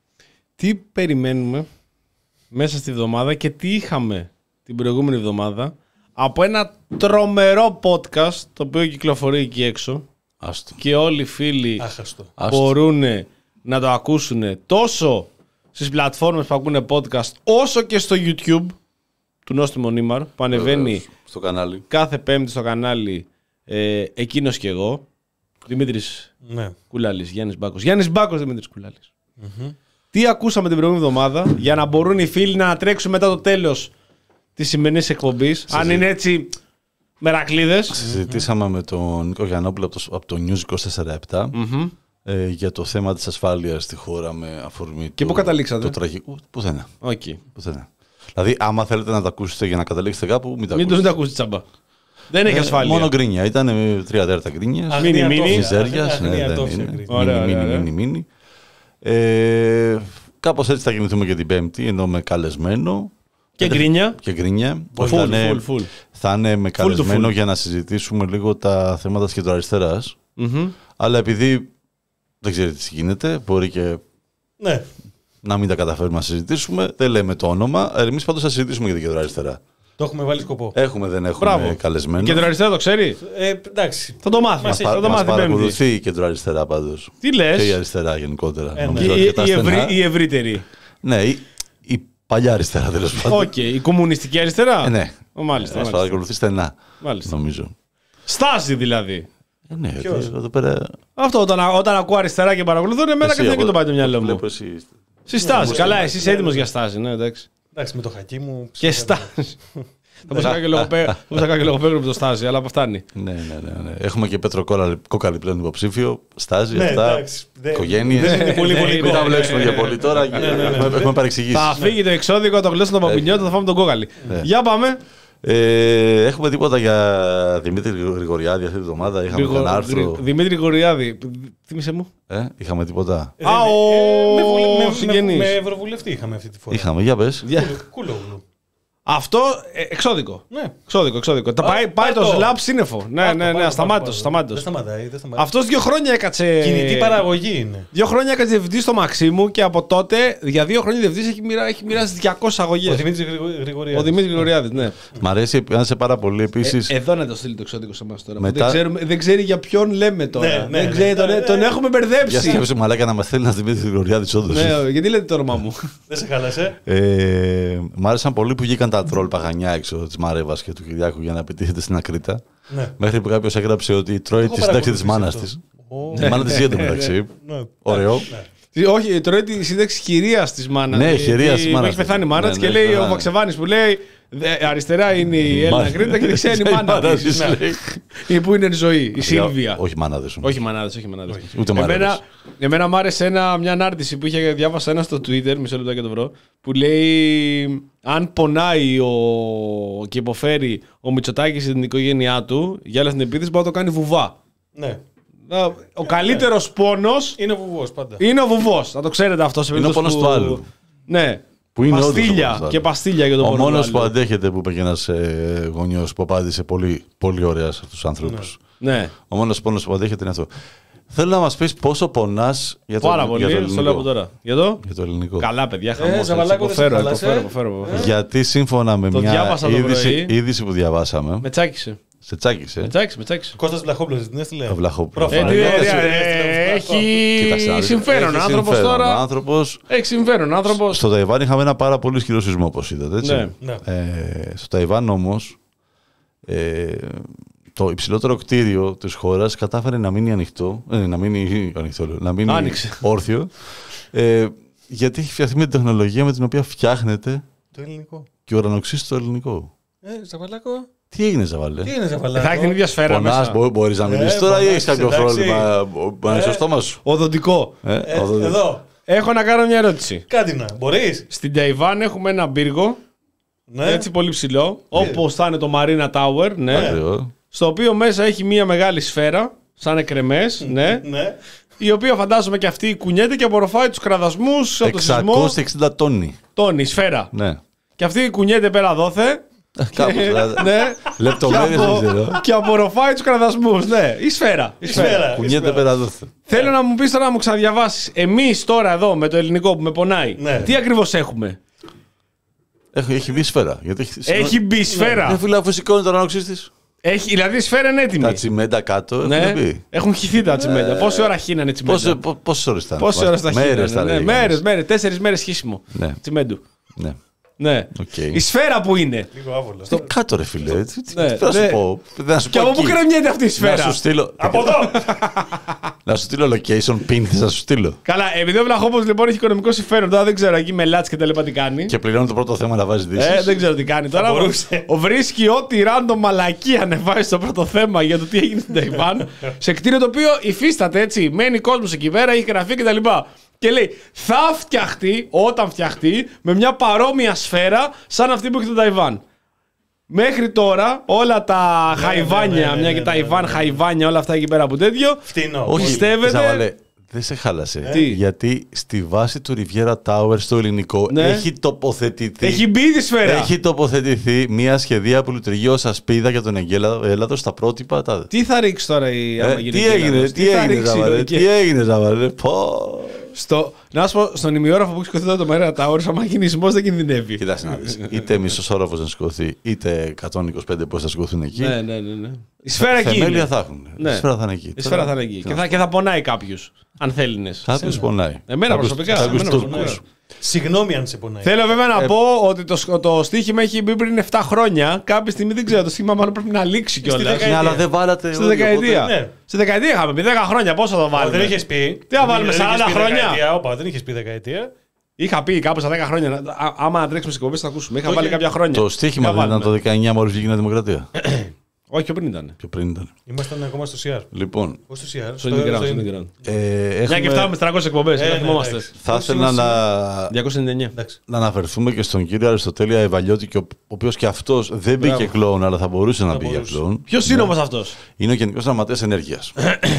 Τι περιμένουμε μέσα στη εβδομάδα και τι είχαμε την προηγούμενη εβδομάδα από ένα τρομερό podcast το οποίο κυκλοφορεί εκεί έξω. Άστο. Και όλοι οι φίλοι Άχαστο. μπορούν να το ακούσουν τόσο στις πλατφόρμες που ακούνε podcast όσο και στο YouTube του Νόστιμο Νίμαρ που ανεβαίνει στο κανάλι. Κάθε Πέμπτη στο κανάλι ε, εκείνος και εγώ, Δημήτρης ναι. Κουλάλης, Γιάννης Μπάκος. Γιάννης Μπάκος, Δημήτρης Κουλάλης. Mm-hmm. Τι ακούσαμε την προηγούμενη εβδομάδα για να μπορούν οι φίλοι να τρέξουν μετά το τέλος της σημερινής εκπομπής, Συζη... αν είναι έτσι μερακλείδες. Συζητήσαμε mm-hmm. με τον Νίκο Γιαννόπουλο από το, από το News είκοσι τέσσερα επτά. Mm-hmm. ε, για το θέμα της ασφάλειας στη χώρα με αφορμή. Και το, πού καταλήξατε? Το τραγικό. Πουθενά. Okay. Πουθενά. Δηλαδή, άμα θέλετε να τα ακούσετε για να καταλήξετε κάπου, μην τα μην ακούσετε. Μην τα ακούσετε τσάμπα. Δεν έχει ασφάλεια. Μόνο γκρίνια. Ήταν τρία τέταρτα γκρίνια. Μίνι, μίνι. Μιζέρια. Μίνι, μίνι. Κάπως έτσι θα κινηθούμε και την Πέμπτη, ενώ με καλεσμένο. Και γκρίνια. Και γκρίνια. Full, θα, είναι, full, full. θα είναι με καλεσμένο full. για να συζητήσουμε λίγο τα θέματα της κεντροαριστεράς. Mm-hmm. Αλλά επειδή δεν ξέρετε τι γίνεται, μπορεί και ναι. να μην τα καταφέρουμε να συζητήσουμε. Δεν λέμε το όνομα. Εμείς πάντως θα συζητήσουμε για την κεντροαριστερά. Το έχουμε βάλει σκοπό. Έχουμε, δεν έχουμε Μπράβο. καλεσμένο. Η κεντροαριστερά το ξέρει. Ε, εντάξει. Θα το μάθει. Μας, θα το μας μάθει παρακολουθεί η κεντροαριστερά πάντως. Τι λες? Και η αριστερά γενικότερα. Ε, ναι. η, η, ευρύ, η ευρύτερη. Ναι, η, η παλιά αριστερά τέλος πάντων. Οκ. Okay. Η κομμουνιστική αριστερά. Ε, ναι. Ο, μάλιστα. Μας παρακολουθεί στενά. Μάλιστα. Νομίζω. Στάση δηλαδή. Ε, ναι, εδώ πέρα... Αυτό όταν, όταν ακούω αριστερά και παρακολουθούν, εμένα κατευθείαν και το πάει το μυαλό μου. Στη στάση. Καλά, εσύ είσαι έτοιμος για στάση. Ναι, εντάξει. Εντάξει, με το χακί μου. Και στάση. Θα μπορούσα να κάνω και λογοπαίγνιο με το Στάζι, αλλά φτάνει. Ναι, ναι, ναι. Έχουμε και Πέτρο Κόκαλη πλέον υποψήφιο. Στάζι, αυτά. Οικογένειες. Δεν είναι πολύ πολύ. Μην τα βλέψουμε για πολύ τώρα. Έχουμε παρεξηγήσει. Θα φύγει το εξώδικο, το γλώσσο των Παπινιώτων, θα φάμε τον Κόκαλη. Για πάμε. Ε, έχουμε τίποτα για Δημήτρη Γρηγοριάδη αυτή τη εβδομάδα. Είχαμε Γρηγο... ένα άρθρο. Δημήτρη Γρηγοριάδη, θύμισε μου. Ε, είχαμε τίποτα. Ε, Α, ο συγγενής. Με ευρωβουλευτή είχαμε αυτή τη φορά. Είχαμε, για πες. Κούλογλου. Αυτό ε, εξώδικο. Ναι. Εξώδικο, εξώδικο. Α, πάει, πάει το σλαπ σύννεφο. Ναι, ναι, ναι, ασταμάτητος. Δεν σταματάει. Αυτός δύο χρόνια έκατσε. Κινητή παραγωγή είναι. Δύο χρόνια έκατσε διευθυντής στο Μαξίμου και από τότε για δύο χρόνια διευθυντής έχει, μοιρά, έχει μοιράσει διακόσιες αγωγές. Ο Δημήτρης Γρηγοριάδης. Ο Δημήτρης Γρηγοριάδης, ναι. Μ' αρέσει, άρεσε πάρα πολύ επίσης. Ε, εδώ να το στείλει το εξώδικο σε εμάς τώρα. Μετά... Δεν, ξέρουμε, δεν ξέρει για ποιον λέμε τώρα. Ναι, ναι, δεν ξέρει, ναι, τον, ναι, τον ναι. έχουμε μπερδέψει. Για σκέψου μαλάκα να μας θέλει ένας Δημήτρης Γρηγοριάδης όντως. Ναι, γιατί λέτε το όνομά μου. Δεν σε χάλασε. Ε, μ' άρεσαν πολύ που βγήκαν τα τρόλ παγανιά έξω της Μαρέβας και του Κυριάκου για να επιτίθεται στην Ακρίτα. Ναι. Μέχρι που κάποιος έγραψε ότι τρώει τη σύνταξη της μάνας της. Η μάνα της γίνεται μεταξύ. Ωραίο. Όχι, τρώει τη σύνταξη κυρίας της μάνας. Ναι, κυρίας της μάνας. Έχει πεθάνει η μάνα της και λέει ο Βαξεβάνης που λέει αριστερά είναι η Έλληνα Κρήτα και δεξιά είναι η μάνα της. Ή που είναι η ζωή, η Σίλβια. Όχι μάναδες. Όχι μάναδες, όχι μάναδες. Ούτε μάναδες. Εμένα μου άρεσε μια ανάρτηση που είχε διάβασα ένα στο Twitter, μισό λεπτό και το βρω, που λέει αν πονάει και υποφέρει ο Μητσοτάκης την οικογένειά του για άλλα στην επίθεση μπορεί να το κάνει βουβά. Ναι. Ο καλύτερος πόνος είναι ο βουβός πάντα. Είναι ο βουβός, θα το ξέρετε αυτό σε περίπτωση. Είναι ο πόνος του άλλου. Ναι. Που είναι παστίλια και παστίλια για τον πόνο. Ο μόνος που αντέχεται, που είπε και ένας ε, γονιός που απάντησε πολύ, πολύ ωραία σε αυτούς τους ανθρώπους. Ναι. Ο μόνος πόνος που αντέχεται είναι αυτό. Θέλω να μας πεις πόσο πονάς για το, Πάρα πολύ, για το ελληνικό. Στο λέω από τώρα. Για το? Για το ελληνικό. Καλά, παιδιά, χαμός. Ε, υποφέρω, υποφέρω, υποφέρω. Γιατί σύμφωνα με το μια είδηση, είδηση που διαβάσαμε. Με τσάκισε. Σε τσάκισε. Με τσάκισε, με τσάκισε. Κώστας Βλαχόπουλος την έστειλε. Ο Βλαχόπουλος. Έχει συμφέρον άνθρωπος τώρα. Άνθρωπος. Έχει συμφέρον άνθρωπος. Στο Ταϊβάν είχαμε ένα πάρα πολύ ισχυρό σεισμό, όπως είδατε. Έτσι. Ναι. Ε, στο Ταϊβάν όμως ε, το υψηλότερο κτίριο της χώρας κατάφερε να μείνει ανοιχτό. Ε, να μείνει, ανοιχτό, να μείνει όρθιο. Ε, γιατί έχει φτιαχτεί με την τεχνολογία με την οποία φτιάχνεται το ελληνικό. Και ουρανοξύσει το ελληνικό. Ε, Ζαβαλάκο. Τι έγινε, Ζαβαλέ? Τι έγινε, Ζαβαλάκο? Θα έχει την ίδια σφαίρα μέσα. Πονάς, μπορείς να μιλήσεις ε, τώρα ή έχεις κάποιο πρόβλημα ε, στο στόμα σου? Οδοντικό. Ε, ε, οδοντικό. Εδώ. Έχω να κάνω μια ερώτηση. Κάτι να, μπορείς. Στην Ταϊβάν έχουμε ένα πύργο, ναι. Έτσι πολύ ψηλό, yeah. όπως θα είναι το Marina Tower, ναι. Yeah. Στο οποίο μέσα έχει μια μεγάλη σφαίρα, σαν εκρεμές, ναι. ναι. Η οποία φαντάζομαι και αυτή κουνιέται και απορροφάει τους κραδασμούς από το σεισμό. εξακόσια εξήντα τόνοι. Τόνοι, σφαίρα. Ναι. Και αυτή κουνιέται πέρα δόθε. Κάπως, ναι. Λεπτομέρειες δεν ξέρω. Και απορροφάει τους κραδασμούς, ναι. Η σφαίρα. Η σφαίρα. Κουνιέται πέρα δόθε. Θέλω να μου πεις τώρα να μου ξαναδιαβάσεις. Εμείς τώρα εδώ με το ελληνικό που με πονάει, ναι. Τι ακριβώς έχουμε? Έχει, έχει μπει σφαίρα. Γιατί έχει, έχει μπει σφαίρα. Ναι, φίλε, αφού σηκώνει το ανοξύς της. Έχει, δηλαδή η σφαίρα είναι έτοιμη. Τα τσιμέντα κάτω ναι. έχουν μπει. Έχουν χυθεί τα τσιμέντα. Ε, Πόση ώρα χύνανε τσιμέντα? Πόσε, πόσες ώρες ήταν? Πόσες ώρες τα χύνανε? Μέρες, ναι, μέρες, μέρες. Τέσσερις μέρες χύσιμο ναι. τσιμέντου. Ναι. Ναι. Okay. Η σφαίρα που είναι. Λίγο άβολο. Στο κάτω, ρε φίλε. Ναι, Τι θα σου ναι. πω. Δεν σου Και πω από πού εκεί. κρεμιέται αυτή η σφαίρα. Να σου στείλω. Από εδώ! Να σου στείλω location pin, θα σου στείλω. Καλά, επειδή ο Βλαχόπουλος λοιπόν έχει οικονομικό συμφέρον, τώρα δεν ξέρω εκεί με λάτς και τα λοιπά τι κάνει. Και πληρώνει το πρώτο θέμα να βάζει δύσεις. Ε, δεν ξέρω τι κάνει τώρα. Ο βρίσκει ό,τι random μαλακή ανεβάζει στο πρώτο θέμα για το τι έγινε στην Ταϊβάν. Σε κτίριο το οποίο υφίσταται έτσι. Μένει κόσμο εκεί πέρα, έχει γραφεί κτλ. Και λέει, θα φτιαχτεί, όταν φτιαχτεί, με μια παρόμοια σφαίρα σαν αυτή που έχει το Ταϊβάν. Μέχρι τώρα όλα τα ναι, χαϊβάνια, ναι, ναι, μια ναι, και ναι, Ταϊβάν, ναι, ναι. χαϊβάνια, όλα αυτά εκεί πέρα από τέτοιο. Φτηνό. Όχι, πιστεύετε- Ζαβαλέ, δεν σε χάλασε. Τι? Γιατί στη βάση του Riviera Tower στο ελληνικό Ναι. έχει τοποθετηθεί. Έχει μπει τη σφαίρα. Έχει τοποθετηθεί μια σχεδία που λειτουργεί ως ασπίδα για τον Εγγέλαδο στα πρότυπα. Τα... Τι θα ρίξει τώρα η Ε, άμα τι γίνει έγινε, Ελλάδος? τι θα έγινε, ρίξει Ζαβαλέ, και- τι έγινε, Ζαβαλέ. Πω. Στο, να σου πω, στον ημιόραφο που έχει σηκωθεί εδώ το Μέρα Towers, άμα γίνει σεισμός δεν κινδυνεύει. Κοίταξε να δεις. Είτε μισός όροφος να σηκωθεί, είτε εκατόν είκοσι πέντε πώς θα σηκωθούν εκεί. Ναι, ναι, ναι, ναι. Η σφαίρα εκεί Θεμέλια είναι. θα έχουν. Ναι. Η σφαίρα θα είναι εκεί. Η σφαίρα θα είναι εκεί. Και θα, και θα πονάει κάποιους, αν θέλει. Κάποιος πονάει. Εμένα Κάποιους- προσωπικά, κάποιους εμένα Τούρκους. προσωπικά. Συγγνώμη αν σε πονάει. Θέλω βέβαια να Ε, πω ότι το, το στοίχημα έχει μπει πριν επτά χρόνια. Κάποια στιγμή δεν ξέρω, το στοίχημα μάλλον πρέπει να λήξει κιόλα. δεκαετία. Ναι, αλλά δεν βάλατε. Στη όλοι, δεκαετία. οπότε- ναι. Στη δεκαετία είχαμε πει δέκα χρόνια. Πόσο θα Ω, βάλουμε. δεν είχε πει. Τι να βάλουμε, Δεν είχες σαράντα πει χρόνια? δεκαετία, όπα, δεν είχε πει δεκαετία. Είχα πει κάπου στα δέκα χρόνια. Α, άμα να τρέξουμε στι εκπομπέ θα ακούσουμε. Είχα Όχι. βάλει κάποια χρόνια. Το στοίχημα Τι δεν να ήταν το βάλουμε. δεκαεννιά μόλις βγήκε η Δημοκρατία. Όχι, πιο πριν ήταν. Πιο πριν ήταν. Ήμασταν ακόμα στο σι αρ. Λοιπόν, Πώς στο σι αρ? Στο Instagram. στο Instagram. ε, Μια και φτάμε έχουμε... στι τριακόσιες εκπομπέ. Ε, να ναι, θυμόμαστε. εντάξει. θα ήθελα να... διακόσια ενενήντα εννιά. Εντάξει. να αναφερθούμε και στον κύριο Αριστοτέλη Αϊβαλιώτη, και ο οποίο και αυτό δεν Μπράβο. μπήκε κλόουν, αλλά θα μπορούσε να Θα μπει για μπορούσε. κλόουν. Ποιο είναι όμω αυτό? Είναι ο Γενικός Γραμματέας Ενέργειας.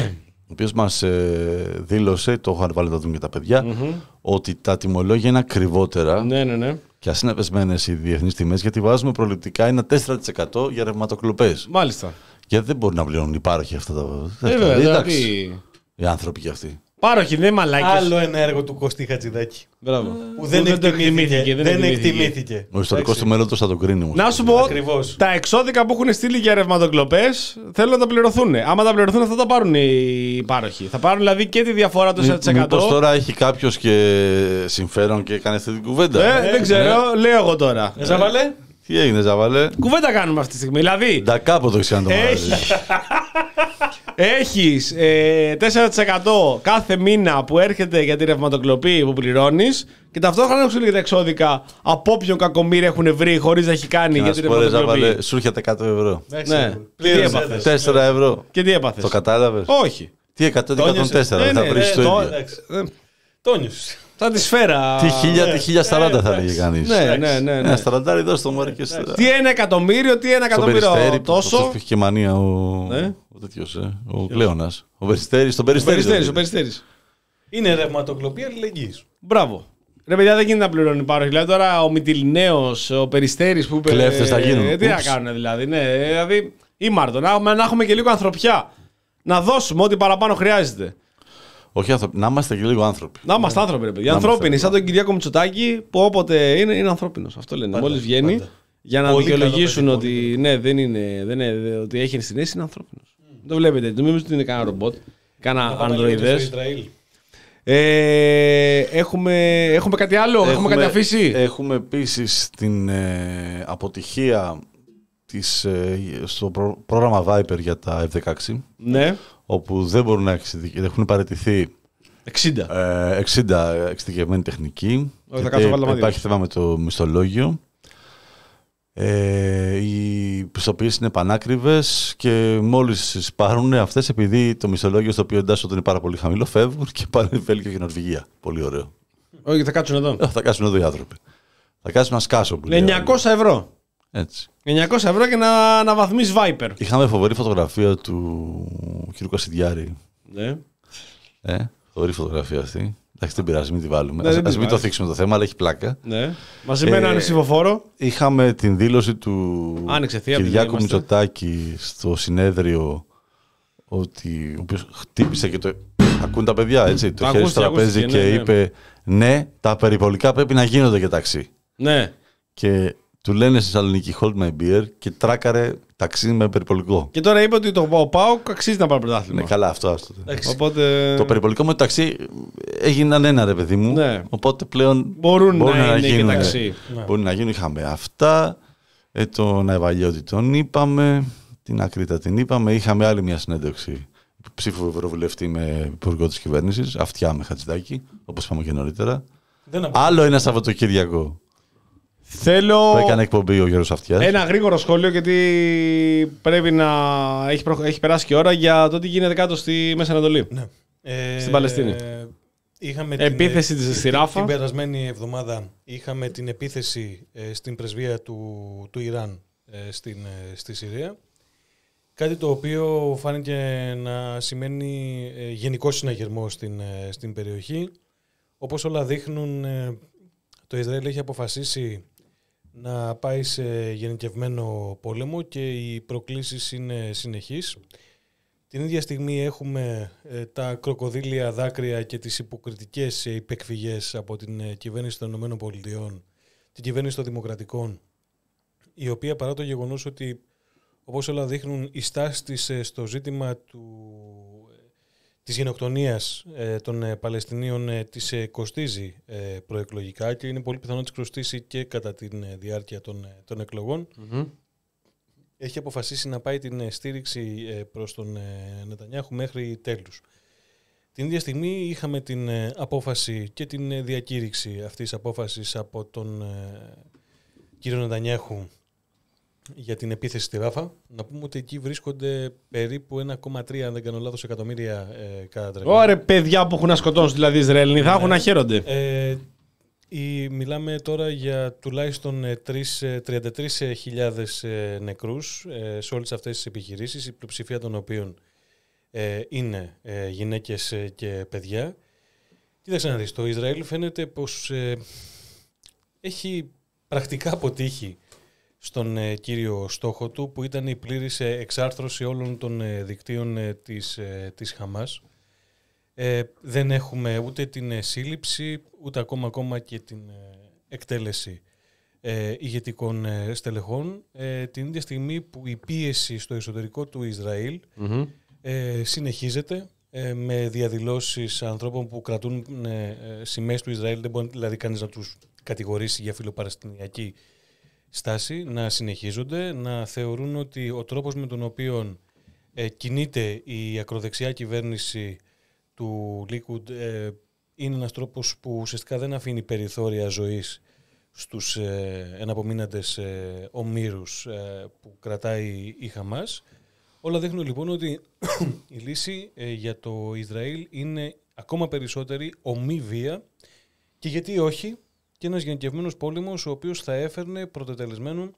Ο οποίος μας ε, δήλωσε, το έχω βάλει να δουν και τα παιδιά, ότι τα τιμολόγια είναι ακριβότερα Ναι, ναι, ναι. και ας είναι πεσμένες οι διεθνείς τιμές, γιατί βάζουμε προληπτικά ένα τέσσερα τοις εκατό για ρευματοκλοπές. Μάλιστα. Γιατί δεν μπορεί να πληρώνουν οι πάροχοι αυτά τα. Ε, αυτά. βέβαια, Εντάξει, δηλαδή. οι άνθρωποι κι αυτοί. Πάροχοι, δεν είναι μαλάκες. Άλλο ένα έργο του Κωστή Χατζηδάκη. Μπράβο. Που δεν το εκτιμήθηκε. Δεν εκτιμήθηκε. εκτιμήθηκε. Ο ιστορικός του μέλλοντος θα το κρίνει όμως. Να σου πω, Ακριβώς. τα εξώδικα που έχουν στείλει για ρευματοκλοπές θέλω να τα πληρωθούν. Άμα τα πληρωθούν, θα τα πάρουν οι πάροχοι. Θα πάρουν δηλαδή και τη διαφορά του τέσσερα τοις εκατό. Μήπως τώρα έχει κάποιος και συμφέρον και κάνει αυτή την κουβέντα. Ε, δεν ξέρω, λέω εγώ τώρα. Ε, Ζαβαλέ. Τι έγινε, Ζαβαλέ. Κουβέντα κάνουμε αυτή τη στιγμή. Δηλαδή, Τα κάποτε το έχεις κάνει το Έχει. μαγαζί. έχεις ε, τέσσερα τοις εκατό κάθε μήνα που έρχεται για τη ρευματοκλοπή που πληρώνεις και ταυτόχρονα έχουν στείλει τα εξώδικα από όποιον κακομοίρη έχουν βρει χωρίς να έχει κάνει Να για τη σου πω, ρε, ρευματοκλοπή. Ζαβαλέ, σου έρχεται εκατό ευρώ. Ναι. Τι Πλήρωσες. έπαθες. τέσσερα ευρώ. Και τι έπαθες. Το κατάλαβες. Όχι. Τι εκατό, τι εκατόν τέσσερα, Ε, δεν θα ναι, βρεις ναι, το το- ίδιο. Εντάξει. Ε, Το νιώσες. Θα τη σφαίρα. Τι χίλια, τι χίλια σαράντα θα εντάξει. λέγει κανείς. Ναι, ναι, ναι. ναι. Ένα σταραντάρι εδώ στο μωρί και στο. Τι ένα εκατομμύριο, τι ένα Στον εκατομμύριο Περιστέρι, που τόσο. είχε και μανία ο, Ναι. ο τέτοιος, ε, ο Κλέονας. Ο Περιστέρης, στον Περιστέρη. Περιστέρης, ο δηλαδή. Περιστέρης. Είναι ρευματοκλοπή αλληλεγγύης. Μπράβο. Ρε παιδιά, δεν γίνεται να πληρώνει πάροχη. Δηλαδή τώρα ο Μυτιλινέος, ο Περιστέρης που είπε. Κλέφτες θα γίνουν. ε, Τι να Ούψ. κάνουν δηλαδή. Ναι, ε, δηλαδή ήμαρτο. Να, έχουμε- να έχουμε και λίγο ανθρωπιά. Να δώσουμε ό,τι παραπάνω χρειάζεται. Όχι άνθρωποι, να είμαστε και λίγο άνθρωποι. Να είμαστε άνθρωποι, ρε παιδιά. Να Ανθρώπινοι, είμαστε σαν τον Κυριάκο Μητσοτάκη που όποτε είναι, είναι ανθρώπινο. Αυτό λένε. Πάντα, Μόλις βγαίνει πάντα. για να Πολύ δικαιολογήσουν καλό ότι παιδί, ναι, δεν είναι, δεν είναι, ότι έχει ενστηνές, είναι ανθρώπινο. Δεν το βλέπετε. Δεν νομίζετε ότι είναι κανένα ρομπότ, κανένα Στο ανδροειδές. Ισραήλ. Ε, έχουμε, έχουμε κάτι άλλο, έχουμε, κάτι αφήσει. Έχουμε επίσης την ε, αποτυχία της, ε, στο πρό- πρόγραμμα Viper για τα εφ δεκαέξι, Ναι, όπου δεν μπορούν να εξειδικε- έχουν παραιτηθεί εξήντα. ε, εξήντα εξειδικευμένοι τεχνικοί. Όχι, θα γιατί κάτσω, βάλω τα μάτια. υπάρχει θέμα με το μισθολόγιο. Ε, οι πιστοποιήσεις είναι πανάκριβες και μόλις πάρουν αυτές, επειδή το μισθολόγιο στο οποίο εντάσσονται είναι πάρα πολύ χαμηλό, φεύγουν και πάνε Βέλγιο και Νορβηγία. Πολύ ωραίο. Όχι, θα κάτσουν εδώ. Ε, θα κάτσουν εδώ οι άνθρωποι. Θα κάτσουν να σκάσω που λέει. εννιακόσια ευρώ. Έτσι. εννιακόσια ευρώ και να, να βαθμίσει Viper. Είχαμε φοβερή φωτογραφία του κ. Κασιδιάρη. Ναι. Ε, φοβερή φωτογραφία αυτή. Εντάξει, δεν πειράζει, μην τη βάλουμε. Ναι, ας, δεν ας τη μην το βάζεις. θίξουμε το θέμα, αλλά έχει πλάκα. Ναι. Μαζί με έναν Ε, ψηφοφόρο. Είχαμε την δήλωση του Άνοιξε θεία, επειδή Κυριάκου είμαστε. Μητσοτάκη στο συνέδριο, ότι, ο οποίος χτύπησε και το... Ακούν τα παιδιά, έτσι, το χέρι στο Ακούστηκε, τραπέζι ακούστηκε, και ναι, ναι. είπε ναι, τα περιπολικά πρέπει να γίνονται για ταξί. Ναι. Και του λένε στη Θεσσαλονίκη Hold my beer και τράκαρε ταξίδι με περιπολικό. Και τώρα είπε ότι το ο ΠΑΟΚ αξίζει να πάρει πρωτάθλημα. Ναι, καλά, αυτό. αυτό. Οπότε... Το περιπολικό με το ταξί έγιναν ένα, ρε παιδί μου. Ναι. Οπότε πλέον μπορούν, μπορούν να, να είναι γίνουν. Και ταξί. Ναι. Μπορεί να γίνουν. Είχαμε αυτά. Ε, τον Αϊβαλιώτη τον είπαμε. Την Ακρίτα την είπαμε. Είχαμε άλλη μια συνέντευξη ψήφου ευρωβουλευτή με υπουργό τη κυβέρνηση. Αυτιά με Χατζηδάκη, όπως είπαμε και νωρίτερα. Άλλο ένα Σαββατοκύριακο. Θέλω... Που έκανε εκπομπή ο Γιώργος Αυτιάς. Ένα γρήγορο σχόλιο, γιατί πρέπει να έχει, προ... έχει περάσει και ώρα για το τι γίνεται κάτω στη Μέση Ανατολή. Ναι. Ε, στην Παλαιστίνη. Ε, είχαμε επίθεση την, στη Ράφα. Την περασμένη εβδομάδα είχαμε την επίθεση ε, στην πρεσβεία του, του Ιράν ε, στην, ε, στη Συρία. Κάτι το οποίο φάνηκε να σημαίνει ε, γενικό συναγερμό στην, ε, στην περιοχή. Όπως όλα δείχνουν, ε, το Ισραήλ έχει αποφασίσει να πάει σε γενικευμένο πόλεμο και οι προκλήσεις είναι συνεχείς. Την ίδια στιγμή έχουμε ε, τα κροκοδίλια δάκρυα και τις υποκριτικές υπεκφυγές από την ε, κυβέρνηση των ΗΠΑ, την κυβέρνηση των Δημοκρατικών, η οποία παρά το γεγονός ότι, όπως όλα δείχνουν, η στάση της ε, στο ζήτημα του, ε, της γενοκτονίας ε, των ε, Παλαιστινίων ε, της ε, κοστίζει ε, προεκλογικά και είναι πολύ πιθανό να της κοστίσει και κατά τη ε, διάρκεια των, ε, των εκλογών. Mm-hmm. Έχει αποφασίσει να πάει την ε, στήριξη ε, προς τον ε, Νετανιάχου μέχρι τέλους. Την ίδια στιγμή είχαμε την ε, απόφαση και την ε, διακήρυξη αυτής της απόφασης από τον ε, κύριο Νετανιάχου για την επίθεση στη Ράφα. Να πούμε ότι εκεί βρίσκονται περίπου ένα κόμμα τρία, αν δεν κάνω λάθος, εκατομμύρια ε, κατατρεγμένα. Ωραία, παιδιά που έχουν να σκοτώσουν δηλαδή Ισραηλοί, θα έχουν να χαίρονται. Ε, η, μιλάμε τώρα για τουλάχιστον τριάντα τρεις χιλιάδες ε, νεκρούς ε, σε όλες αυτές τις επιχειρήσεις, η πλειοψηφία των οποίων ε, είναι ε, γυναίκες ε, και παιδιά. Κοίταξε να δεις, το Ισραήλ φαίνεται πως ε, έχει πρακτικά αποτύχει στον ε, κύριο στόχο του, που ήταν η πλήρης ε, εξάρθρωση όλων των ε, δικτύων ε, της, ε, της Χαμάς. Ε, δεν έχουμε ούτε την ε, σύλληψη, ούτε ακόμα, ακόμα και την ε, εκτέλεση ε, ηγετικών ε, στελεχών, ε, την ίδια στιγμή που η πίεση στο εσωτερικό του Ισραήλ mm-hmm. ε, συνεχίζεται ε, με διαδηλώσεις ανθρώπων που κρατούν ε, ε, σημαίες του Ισραήλ. Δεν μπορεί δηλαδή κανείς να τους κατηγορήσει για φιλοπαλαιστινιακή στάση, να συνεχίζονται, να θεωρούν ότι ο τρόπος με τον οποίο ε, κινείται η ακροδεξιά κυβέρνηση του Λίκουντ ε, είναι ένας τρόπος που ουσιαστικά δεν αφήνει περιθώρια ζωής στους ε, εναπομείναντες ε, ομήρους ε, που κρατάει η Χαμάς. Όλα δείχνουν λοιπόν ότι η λύση ε, για το Ισραήλ είναι ακόμα περισσότερη ομή βία, και γιατί όχι και ένας γενικευμένος πόλεμος, ο οποίος θα έφερνε πρωτοτελεσμένο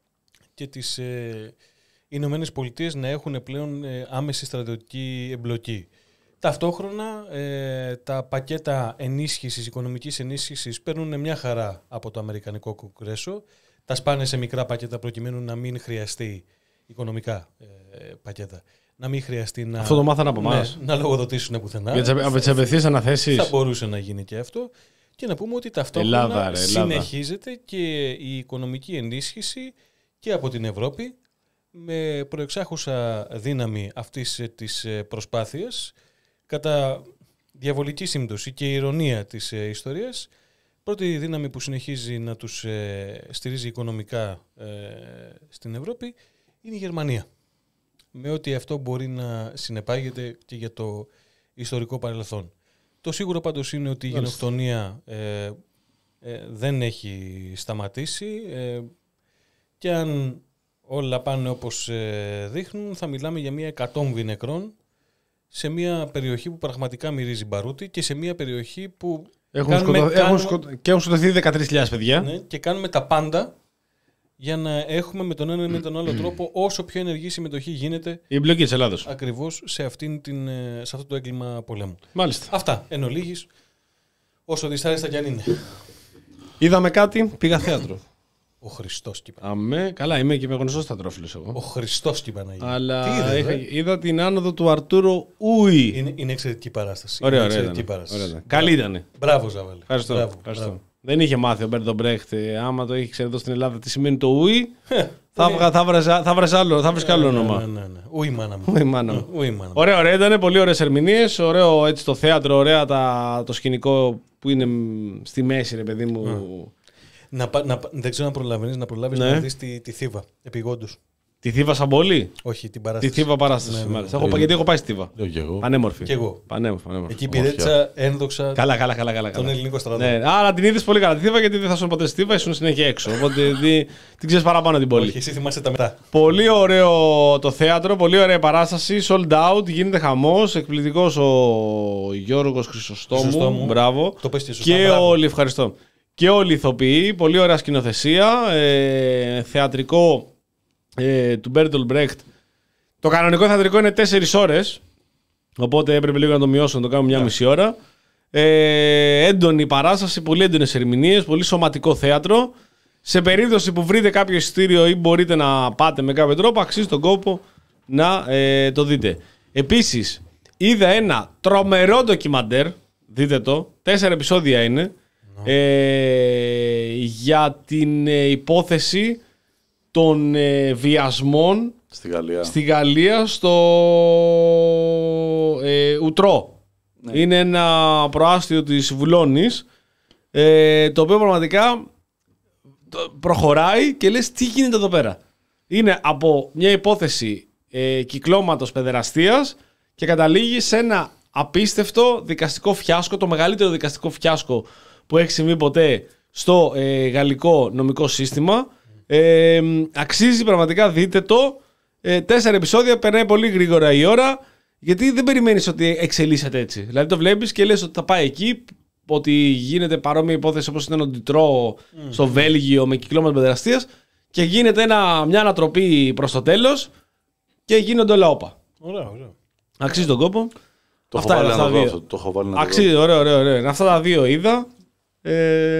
και τις ε, Ηνωμένες Πολιτείες να έχουν πλέον ε, άμεση στρατιωτική εμπλοκή. Ταυτόχρονα ε, τα πακέτα ενίσχυσης, οικονομικής ενίσχυσης παίρνουν μια χαρά από το Αμερικανικό Κογκρέσο. Τα σπάνε σε μικρά πακέτα προκειμένου να μην χρειαστεί οικονομικά ε, πακέτα. Να μην χρειαστεί να, αυτό το μάθανε από εμάς. Ναι, να λογοδοτήσουν πουθενά. Για τις απευθείες αναθέσεις. Θα μπορούσε να γίνει και αυτό. Και να πούμε ότι ταυτόχρονα Ελλάδα, ρε, συνεχίζεται και η οικονομική ενίσχυση και από την Ευρώπη, με προεξάχουσα δύναμη αυτής της προσπάθειας, κατά διαβολική σύμπτωση και ηρωνία της ιστορίας. Πρώτη δύναμη που συνεχίζει να τους στηρίζει οικονομικά στην Ευρώπη είναι η Γερμανία, με ό,τι αυτό μπορεί να συνεπάγεται και για το ιστορικό παρελθόν. Το σίγουρο πάντως είναι ότι η γενοκτονία ε, ε, δεν έχει σταματήσει ε, και αν όλα πάνε όπως ε, δείχνουν, θα μιλάμε για μια εκατόμβη νεκρών σε μια περιοχή που πραγματικά μυρίζει μπαρούτι και σε μια περιοχή που έχουν σκοτω... κάνουμε... έχουν σκοτω... και έχουν σκοτωθεί δεκατρείς χιλιάδες παιδιά. Ναι, και κάνουμε τα πάντα για να έχουμε με τον ένα ή με τον άλλο τρόπο όσο πιο ενεργή συμμετοχή γίνεται η εμπλοκή της Ελλάδος ακριβώς σε, αυτήν την, σε αυτό το έγκλημα πολέμου. Μάλιστα. Αυτά εν ολίγης, όσο δυσάρεστα κι αν είναι. Είδαμε κάτι, πήγα θέατρο. Ο Χριστός κι Αμέ, καλά, είμαι και με γνωστός θεατρόφιλος εγώ. Ο Χριστός κι Παναγία. Αλλά τι είδες, είχα, είδα την άνοδο του Αρτούρο Ούι. Είναι, είναι εξαιρετική παράσταση. Ωραία, είναι ωραία. Εξαιρετική Ήταν. παράσταση. Ωραία, καλή ήταν. Μπράβο, Ζαβέλ. Ευχαριστώ. Μπράβο, Ευχαριστώ. Μπράβο. Δεν είχε μάθει ο Μπέρντον Μπρέχτ. Άμα το είχε ξέρει εδώ στην Ελλάδα τι σημαίνει το ουι, θα βρες άλλο, θα βρεις άλλο όνομα. Ναι, ναι, ναι. Ουι μάνα μου. Ουι μάνα μου. Ουι μάνα μου. Ωραία, ωραία, ήταν πολύ ωραίες ερμηνείες. Ωραίο έτσι το θέατρο, ωραία τα, το σκηνικό που είναι στη μέση, ρε παιδί μου. Να, να, δεν ξέρω αν προλαβαίνεις να προλάβεις Ναι. να δεις τη, τη Θήβα, επιγόντως. Τη Θήβα Σαμπολή. Όχι, την Τη παράσταση. Θήβα παράσταση. Ναι, ναι, μάλιστα. ναι. Έχω, γιατί έχω πάει στη Θήβα. Λέω κι εγώ. Πανέμορφη. Κι εγώ. Πανέμορφη, πανέμορφη. Εκεί υπηρέτησα ένδοξα Καλά, καλά, καλά. καλά, τον καλά. ελληνικό στρατό. Ναι, άρα την είδες πολύ καλά τη Θήβα, γιατί δεν θα σου ποτέ στη Θήβα, ήσουν συνέχεια έξω. Οπότε την, την ξέρεις παραπάνω την πόλη. Όχι, εσύ θυμάσαι τα μετά. Πολύ ωραίο το θέατρο, πολύ ωραία παράσταση. Sold out, γίνεται χαμός. Εκπληκτικός ο Γιώργος Χρυσοστόμου. Χρυσοστόμου. Μπράβο. Το πες και σωστά, Και μπράβο. όλοι, ευχαριστώ. Και όλοι οι ηθοποιοί. Πολύ ωραία σκηνοθεσία. Ε, θεατρικό ε, του Μπέρτολ Μπρέχτ. Το κανονικό θεατρικό είναι τέσσερις ώρες. Οπότε έπρεπε λίγο να το μειώσω, να το κάνουμε μια Yeah. μισή ώρα. Ε, έντονη παράσταση, πολύ έντονες ερμηνείες, πολύ σωματικό θέατρο. Σε περίπτωση που βρείτε κάποιο εισιτήριο ή μπορείτε να πάτε με κάποιο τρόπο, αξίζει τον κόπο να ε, το δείτε. Επίσης, είδα ένα τρομερό ντοκιμαντέρ, δείτε το, τέσσερα επεισόδια είναι, ε, για την ε, υπόθεση των ε, βιασμών Στη Γαλλία. στη Γαλλία στο ε, Ουτρό. Ναι. Είναι ένα προάστιο της Βουλώνης, ε, το οποίο πραγματικά το- προχωράει και λες τι γίνεται εδώ πέρα. Είναι από μια υπόθεση ε, κυκλώματος παιδεραστίας και καταλήγει σε ένα απίστευτο δικαστικό φιάσκο, το μεγαλύτερο δικαστικό φιάσκο που έχει συμβεί ποτέ στο ε, γαλλικό νομικό σύστημα. Ε, αξίζει πραγματικά, δείτε το. Ε, τέσσερα επεισόδια, περνάει πολύ γρήγορα η ώρα, γιατί δεν περιμένεις ότι εξελίσσεται έτσι. Δηλαδή το βλέπεις και λες ότι θα πάει εκεί, ότι γίνεται παρόμοια υπόθεση όπως ήταν ο Ντιτρό mm. στο Βέλγιο με κυκλώματα παιδεραστίας και γίνεται ένα, μια ανατροπή προς το τέλος και γίνονται όλα όπα. Ωραία, ωραία. Αξίζει τον κόπο. Το Αυτά έχω είναι βάλει να αυτά το δύο. δω. Το έχω βάλει να το δω. Αξίζει, ωραίο, ωραίο, ωραίο. Αυτά τα δύο είδα. Ε,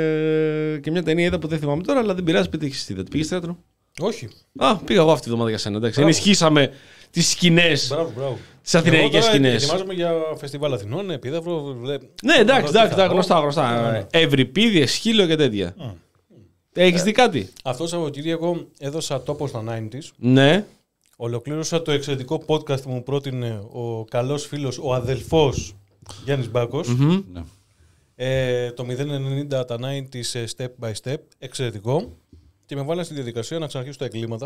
και μια ταινία είδα που δεν θυμάμαι τώρα, αλλά δεν πειράζει, πείτε έχεις είδα. Πήγες θέατρο? Όχι. Α, πήγα εγώ αυτή τη βδομάδα για σένα. Εντάξει. Μπράβο. Ενισχύσαμε τις σκηνές, Μπράβο, μπράβο. τις αθηναϊκές Εγώ τώρα σκηνές. ετοιμάζομαι για φεστιβάλ Αθηνών, επίδαυρο. Δε... Ναι, εντάξει, εντάξει, εντάξει, γνωστά, Ναι, γνωστά. ναι. Ευρυπίδες, σκύλο και τέτοια. Mm. Έχεις δει κάτι? Αυτό το Σαββατοκύριακο έδωσα τόπο στα ενενήντα. Ναι. Ολοκλήρωσα το εξαιρετικό podcast που μου πρότεινε ο καλός φίλος, ο αδελφός Γιάννης Μπάκος. Mm-hmm. Ναι. Ε, το μηδέν ενενήντα τα ενενήντα step by step, εξαιρετικό. Και με βάλανε στη διαδικασία να ξαναρχίσω τα εγκλήματα.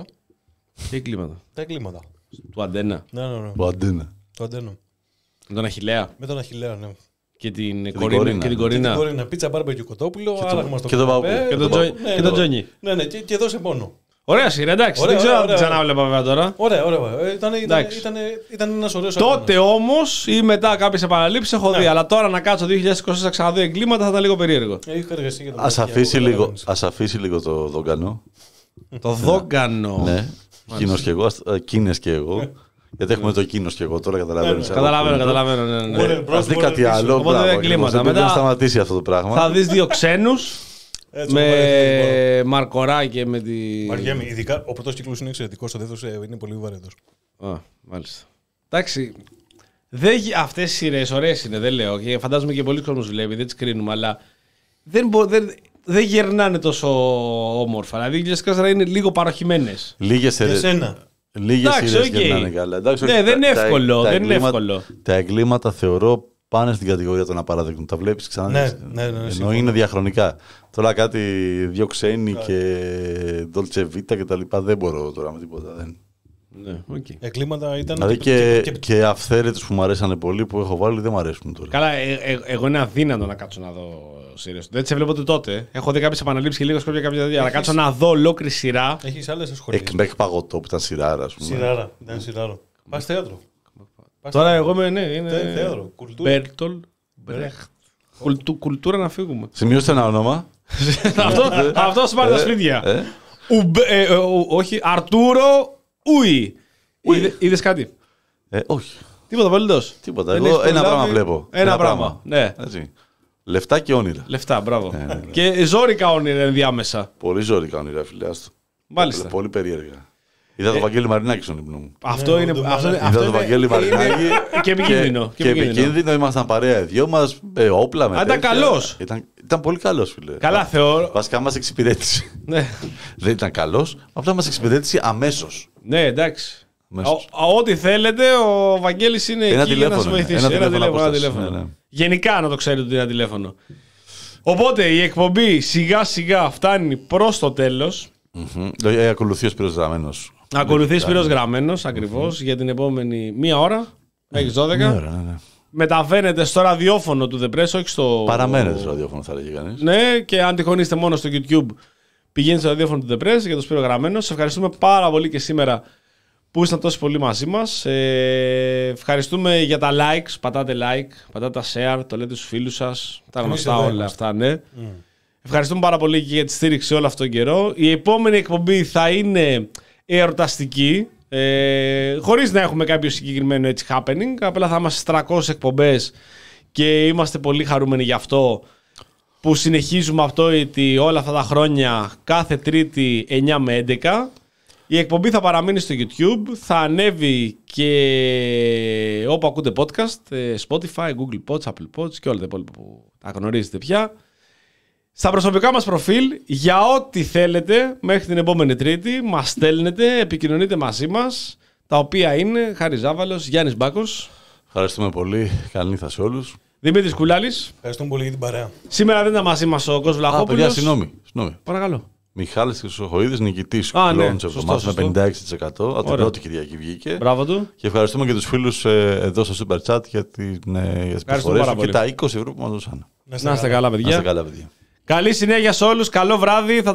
Τι εγκλήματα? Τα εγκλήματα. Του Αντένα. Ναι, ναι, ναι. Ο Αντένα. Το αντένω. Με τον Αχιλλέα. Με τον Αχιλλέα, ναι. Και την την Κορίνα. Κορίνα. Και την Και Κορίνα. την Κορίνα, πίτσα μπάρμπεκιου κοτόπουλο, άραγμα στο και τον καναπέ, Παππού. Και τον το- Τζο- ναι, και τον ναι, Τζόνι. Ναι, ναι, και, και δώσε μόνο. Ωραία σειρά, εντάξει. Ωραία, Δεν ξέρω ωραία, αν την ωραία. ξανάβλεπα βέβαια τώρα. Ωραία, ωραία. ωραία. Ήταν, ήταν, Εντάξει. ήταν, ήταν ένας ωραίος Τότε όμως ή μετά κάποιες επαναλήψεις έχω Ναι. δει. Αλλά τώρα να κάτσω δύο χιλιάδες είκοσι να ξαναδώ εγκλήματα θα ήταν λίγο περίεργο. Είχα εργαστεί για το Ας μεταξύ, αφήσει, εγώ λίγο, καταλαβαίνεις. ας αφήσει λίγο το δόγκανο. Το δόγκανο. Ναι. Κίνος και εγώ, ας- ε, Κίνες και εγώ. Γιατί έχουμε το Κίνος και εγώ τώρα, καταλαβαίνεις. Ναι, Καταλαβαίνω, καταλαβαίνω. ναι, ναι, ναι. Warner Bros, Ας δει Warner κάτι πίσω. άλλο. Οπότε μπράβο, δεν ακριβώς. κλίματα. Δεν πρέπει Μετά- να σταματήσει αυτό το πράγμα. Θα δεις δύο ξένους Έτσι, μου αρέσει, με Μαρκορά και με τη. Βαριέμαι, ειδικά ο πρώτος κύκλος είναι εξαιρετικός, ο δεύτερος ε, είναι πολύ βαρετός. Α, μάλιστα. Εντάξει. Δεν... γι- Αυτές οι σειρές ωραίες είναι, δεν λέω. Και φαντάζομαι και πολλοί κόσμος βλέπει, δεν τις κρίνουμε, αλλά δεν, μπο... δεν... δεν γερνάνε τόσο όμορφα. Δηλαδή οι χίλιες είκοσι είναι λίγο παροχημένες. Λίγες Για σειρές- σένα. Λίγες Εντάξει, σειρές οκ. γυρνάνε καλά. Εντάξει, Ναι, όχι, δεν είναι τα- τα- εύκολο, τα δεν είναι εγκλήματα- εύκολο. Τα εγκλήματα θεωρώ πάνε στην κατηγορία των απαράδεκτων. Τα βλέπεις ξανά. Ναι, ναι, ναι, ναι, Ενώ συμφωνώ. είναι διαχρονικά. Τώρα κάτι δύο ξένοι και Dolce Vita και τα λοιπά δεν μπορώ τώρα με τίποτα. Δεν. Ναι, οκ. Εγκλήματα ήταν. Δηλαδή και, και αυθαίρετους που μου αρέσανε πολύ που έχω βάλει δεν μου αρέσουν τώρα. Καλά, ε, ε, εγώ είναι αδύνατο να κάτσω να δω σειρές. Δεν τις έβλεπα ούτε τότε. Έχω δει κάποιες επαναλήψεις και λίγο σκόπια κάποια τέτοια. Αλλά κάτσω να δω ολόκληρη σειρά. Έχεις άλλες ασχολίες. Εκμεκ παγωτό που ήταν σειράρα, ας πούμε. Σειράρα. Ήταν σειράρα. Πας θέατρο. Πας Τώρα θέατρο. εγώ είμαι, ναι, είναι. Θε- θέατρο, κουλτούρα. Μπέρτολ Μπρέχτ. Κουλτου- Κουλτούρα να φύγουμε. Σημειώστε ένα όνομα. Αυτό αυτό σπάρει τα Ε, σπίτια. ε. Ουμπε- ε, ε, ο- Όχι, Αρτούρο Ούι. Είδε- Είδες κάτι? Ε, όχι. Τίποτα απολύτως. Τίποτα. Δεν Εγώ έχεις ένα προλάβει. πράγμα βλέπω. Ένα πράγμα. Ναι. Έτσι. Λεφτά και όνειρα. Λεφτά, μπράβο. ναι, ναι. Και ζόρικα όνειρα ενδιάμεσα. Πολύ ζώρικα όνειρα, φίλε. άστο. Μάλιστα. Πολύ περίεργα. Είδα το Βαγγέλη Μαρινάκη στον ύπνο μου. Αυτό είναι. Αυτό είναι. Είδα το Βαγγέλη Μαρινάκη. Και επικίνδυνο. Και επικίνδυνο, ήμασταν παρέα οι δυο μας, όπλα με. Ήταν καλός. Ήταν πολύ καλός, φίλε. Καλά, θεωρώ. Βασικά μας εξυπηρέτησε. Δεν ήταν καλός, απλά μας εξυπηρέτησε αμέσως. Ναι, εντάξει. Ό,τι θέλετε, ο Βαγγέλης είναι εκεί για να σας βοηθήσει. Ένα τηλέφωνο. Γενικά να το ξέρετε ότι είναι ένα τηλέφωνο. Οπότε η εκπομπή σιγά σιγά φτάνει προς το τέλος. Mm-hmm. Ακολουθεί ο Σπύρος Γραμμένος. Ακολουθεί ο Σπύρος Γραμμένος ακριβώς mm-hmm. για την επόμενη μία ώρα μέχρι δώδεκα. Ώρα, ναι, ναι. Μεταβαίνετε στο ραδιόφωνο του The Press, όχι στο. Παραμένετε στο ραδιόφωνο, θα λέγει κανείς. Ναι, και αν τυχόν είστε μόνο στο YouTube, πηγαίνετε στο ραδιόφωνο του The Press για τον Σπύρο Γραμμένο. Σας ευχαριστούμε πάρα πολύ και σήμερα που ήσταν τόσο πολύ μαζί μας. Ε, ευχαριστούμε για τα likes. Πατάτε like, πατάτε τα share, το λέτε στους φίλους σας. Τα γνωστά όλα αυτά, ναι. Mm. Ευχαριστούμε πάρα πολύ και για τη στήριξη όλο αυτόν τον καιρό. Η επόμενη εκπομπή θα είναι εορταστική. Ε, χωρίς να έχουμε κάποιο συγκεκριμένο έτσι happening. Απλά θα είμαστε τριακόσιες εκπομπές και είμαστε πολύ χαρούμενοι γι' αυτό που συνεχίζουμε αυτό ότι όλα αυτά τα χρόνια κάθε Τρίτη εννιά με έντεκα. Η εκπομπή θα παραμείνει στο YouTube, θα ανέβει και όπου ακούτε podcast, Spotify, Google Pods, Apple Pods και όλα τα υπόλοιπα που τα γνωρίζετε πια. Στα προσωπικά μας προφίλ, για ό,τι θέλετε, μέχρι την επόμενη Τρίτη, μας στέλνετε, επικοινωνείτε μαζί μας, τα οποία είναι Χάρης Ζάβαλος, Γιάννης Μπάκος. Ευχαριστούμε πολύ, καλή νύχτα σε όλους. Δημήτρης Κουλάλης. Ευχαριστούμε πολύ για την παρέα. Σήμερα δεν ήταν μαζί μας ο Κώστας Βλαχόπουλος. Α, παιδιά, συγγνώμη. συγγνώμη. Παρακαλώ. Μιχάλης Χρυσοχοΐδης, νικητής ναι, κλόνης εβδομάδας με πενήντα έξι τοις εκατό. Από την πρώτη Κυριακή βγήκε. Μπράβο του. Και ευχαριστούμε και τους φίλους ε, εδώ στο Super Chat για, την, ε, για τις προσφορές και τα είκοσι ευρώ που μας δώσαν. Να είστε καλά, παιδιά. Να είστε καλά, παιδιά. Καλή συνέχεια σε όλους. Καλό βράδυ. Θα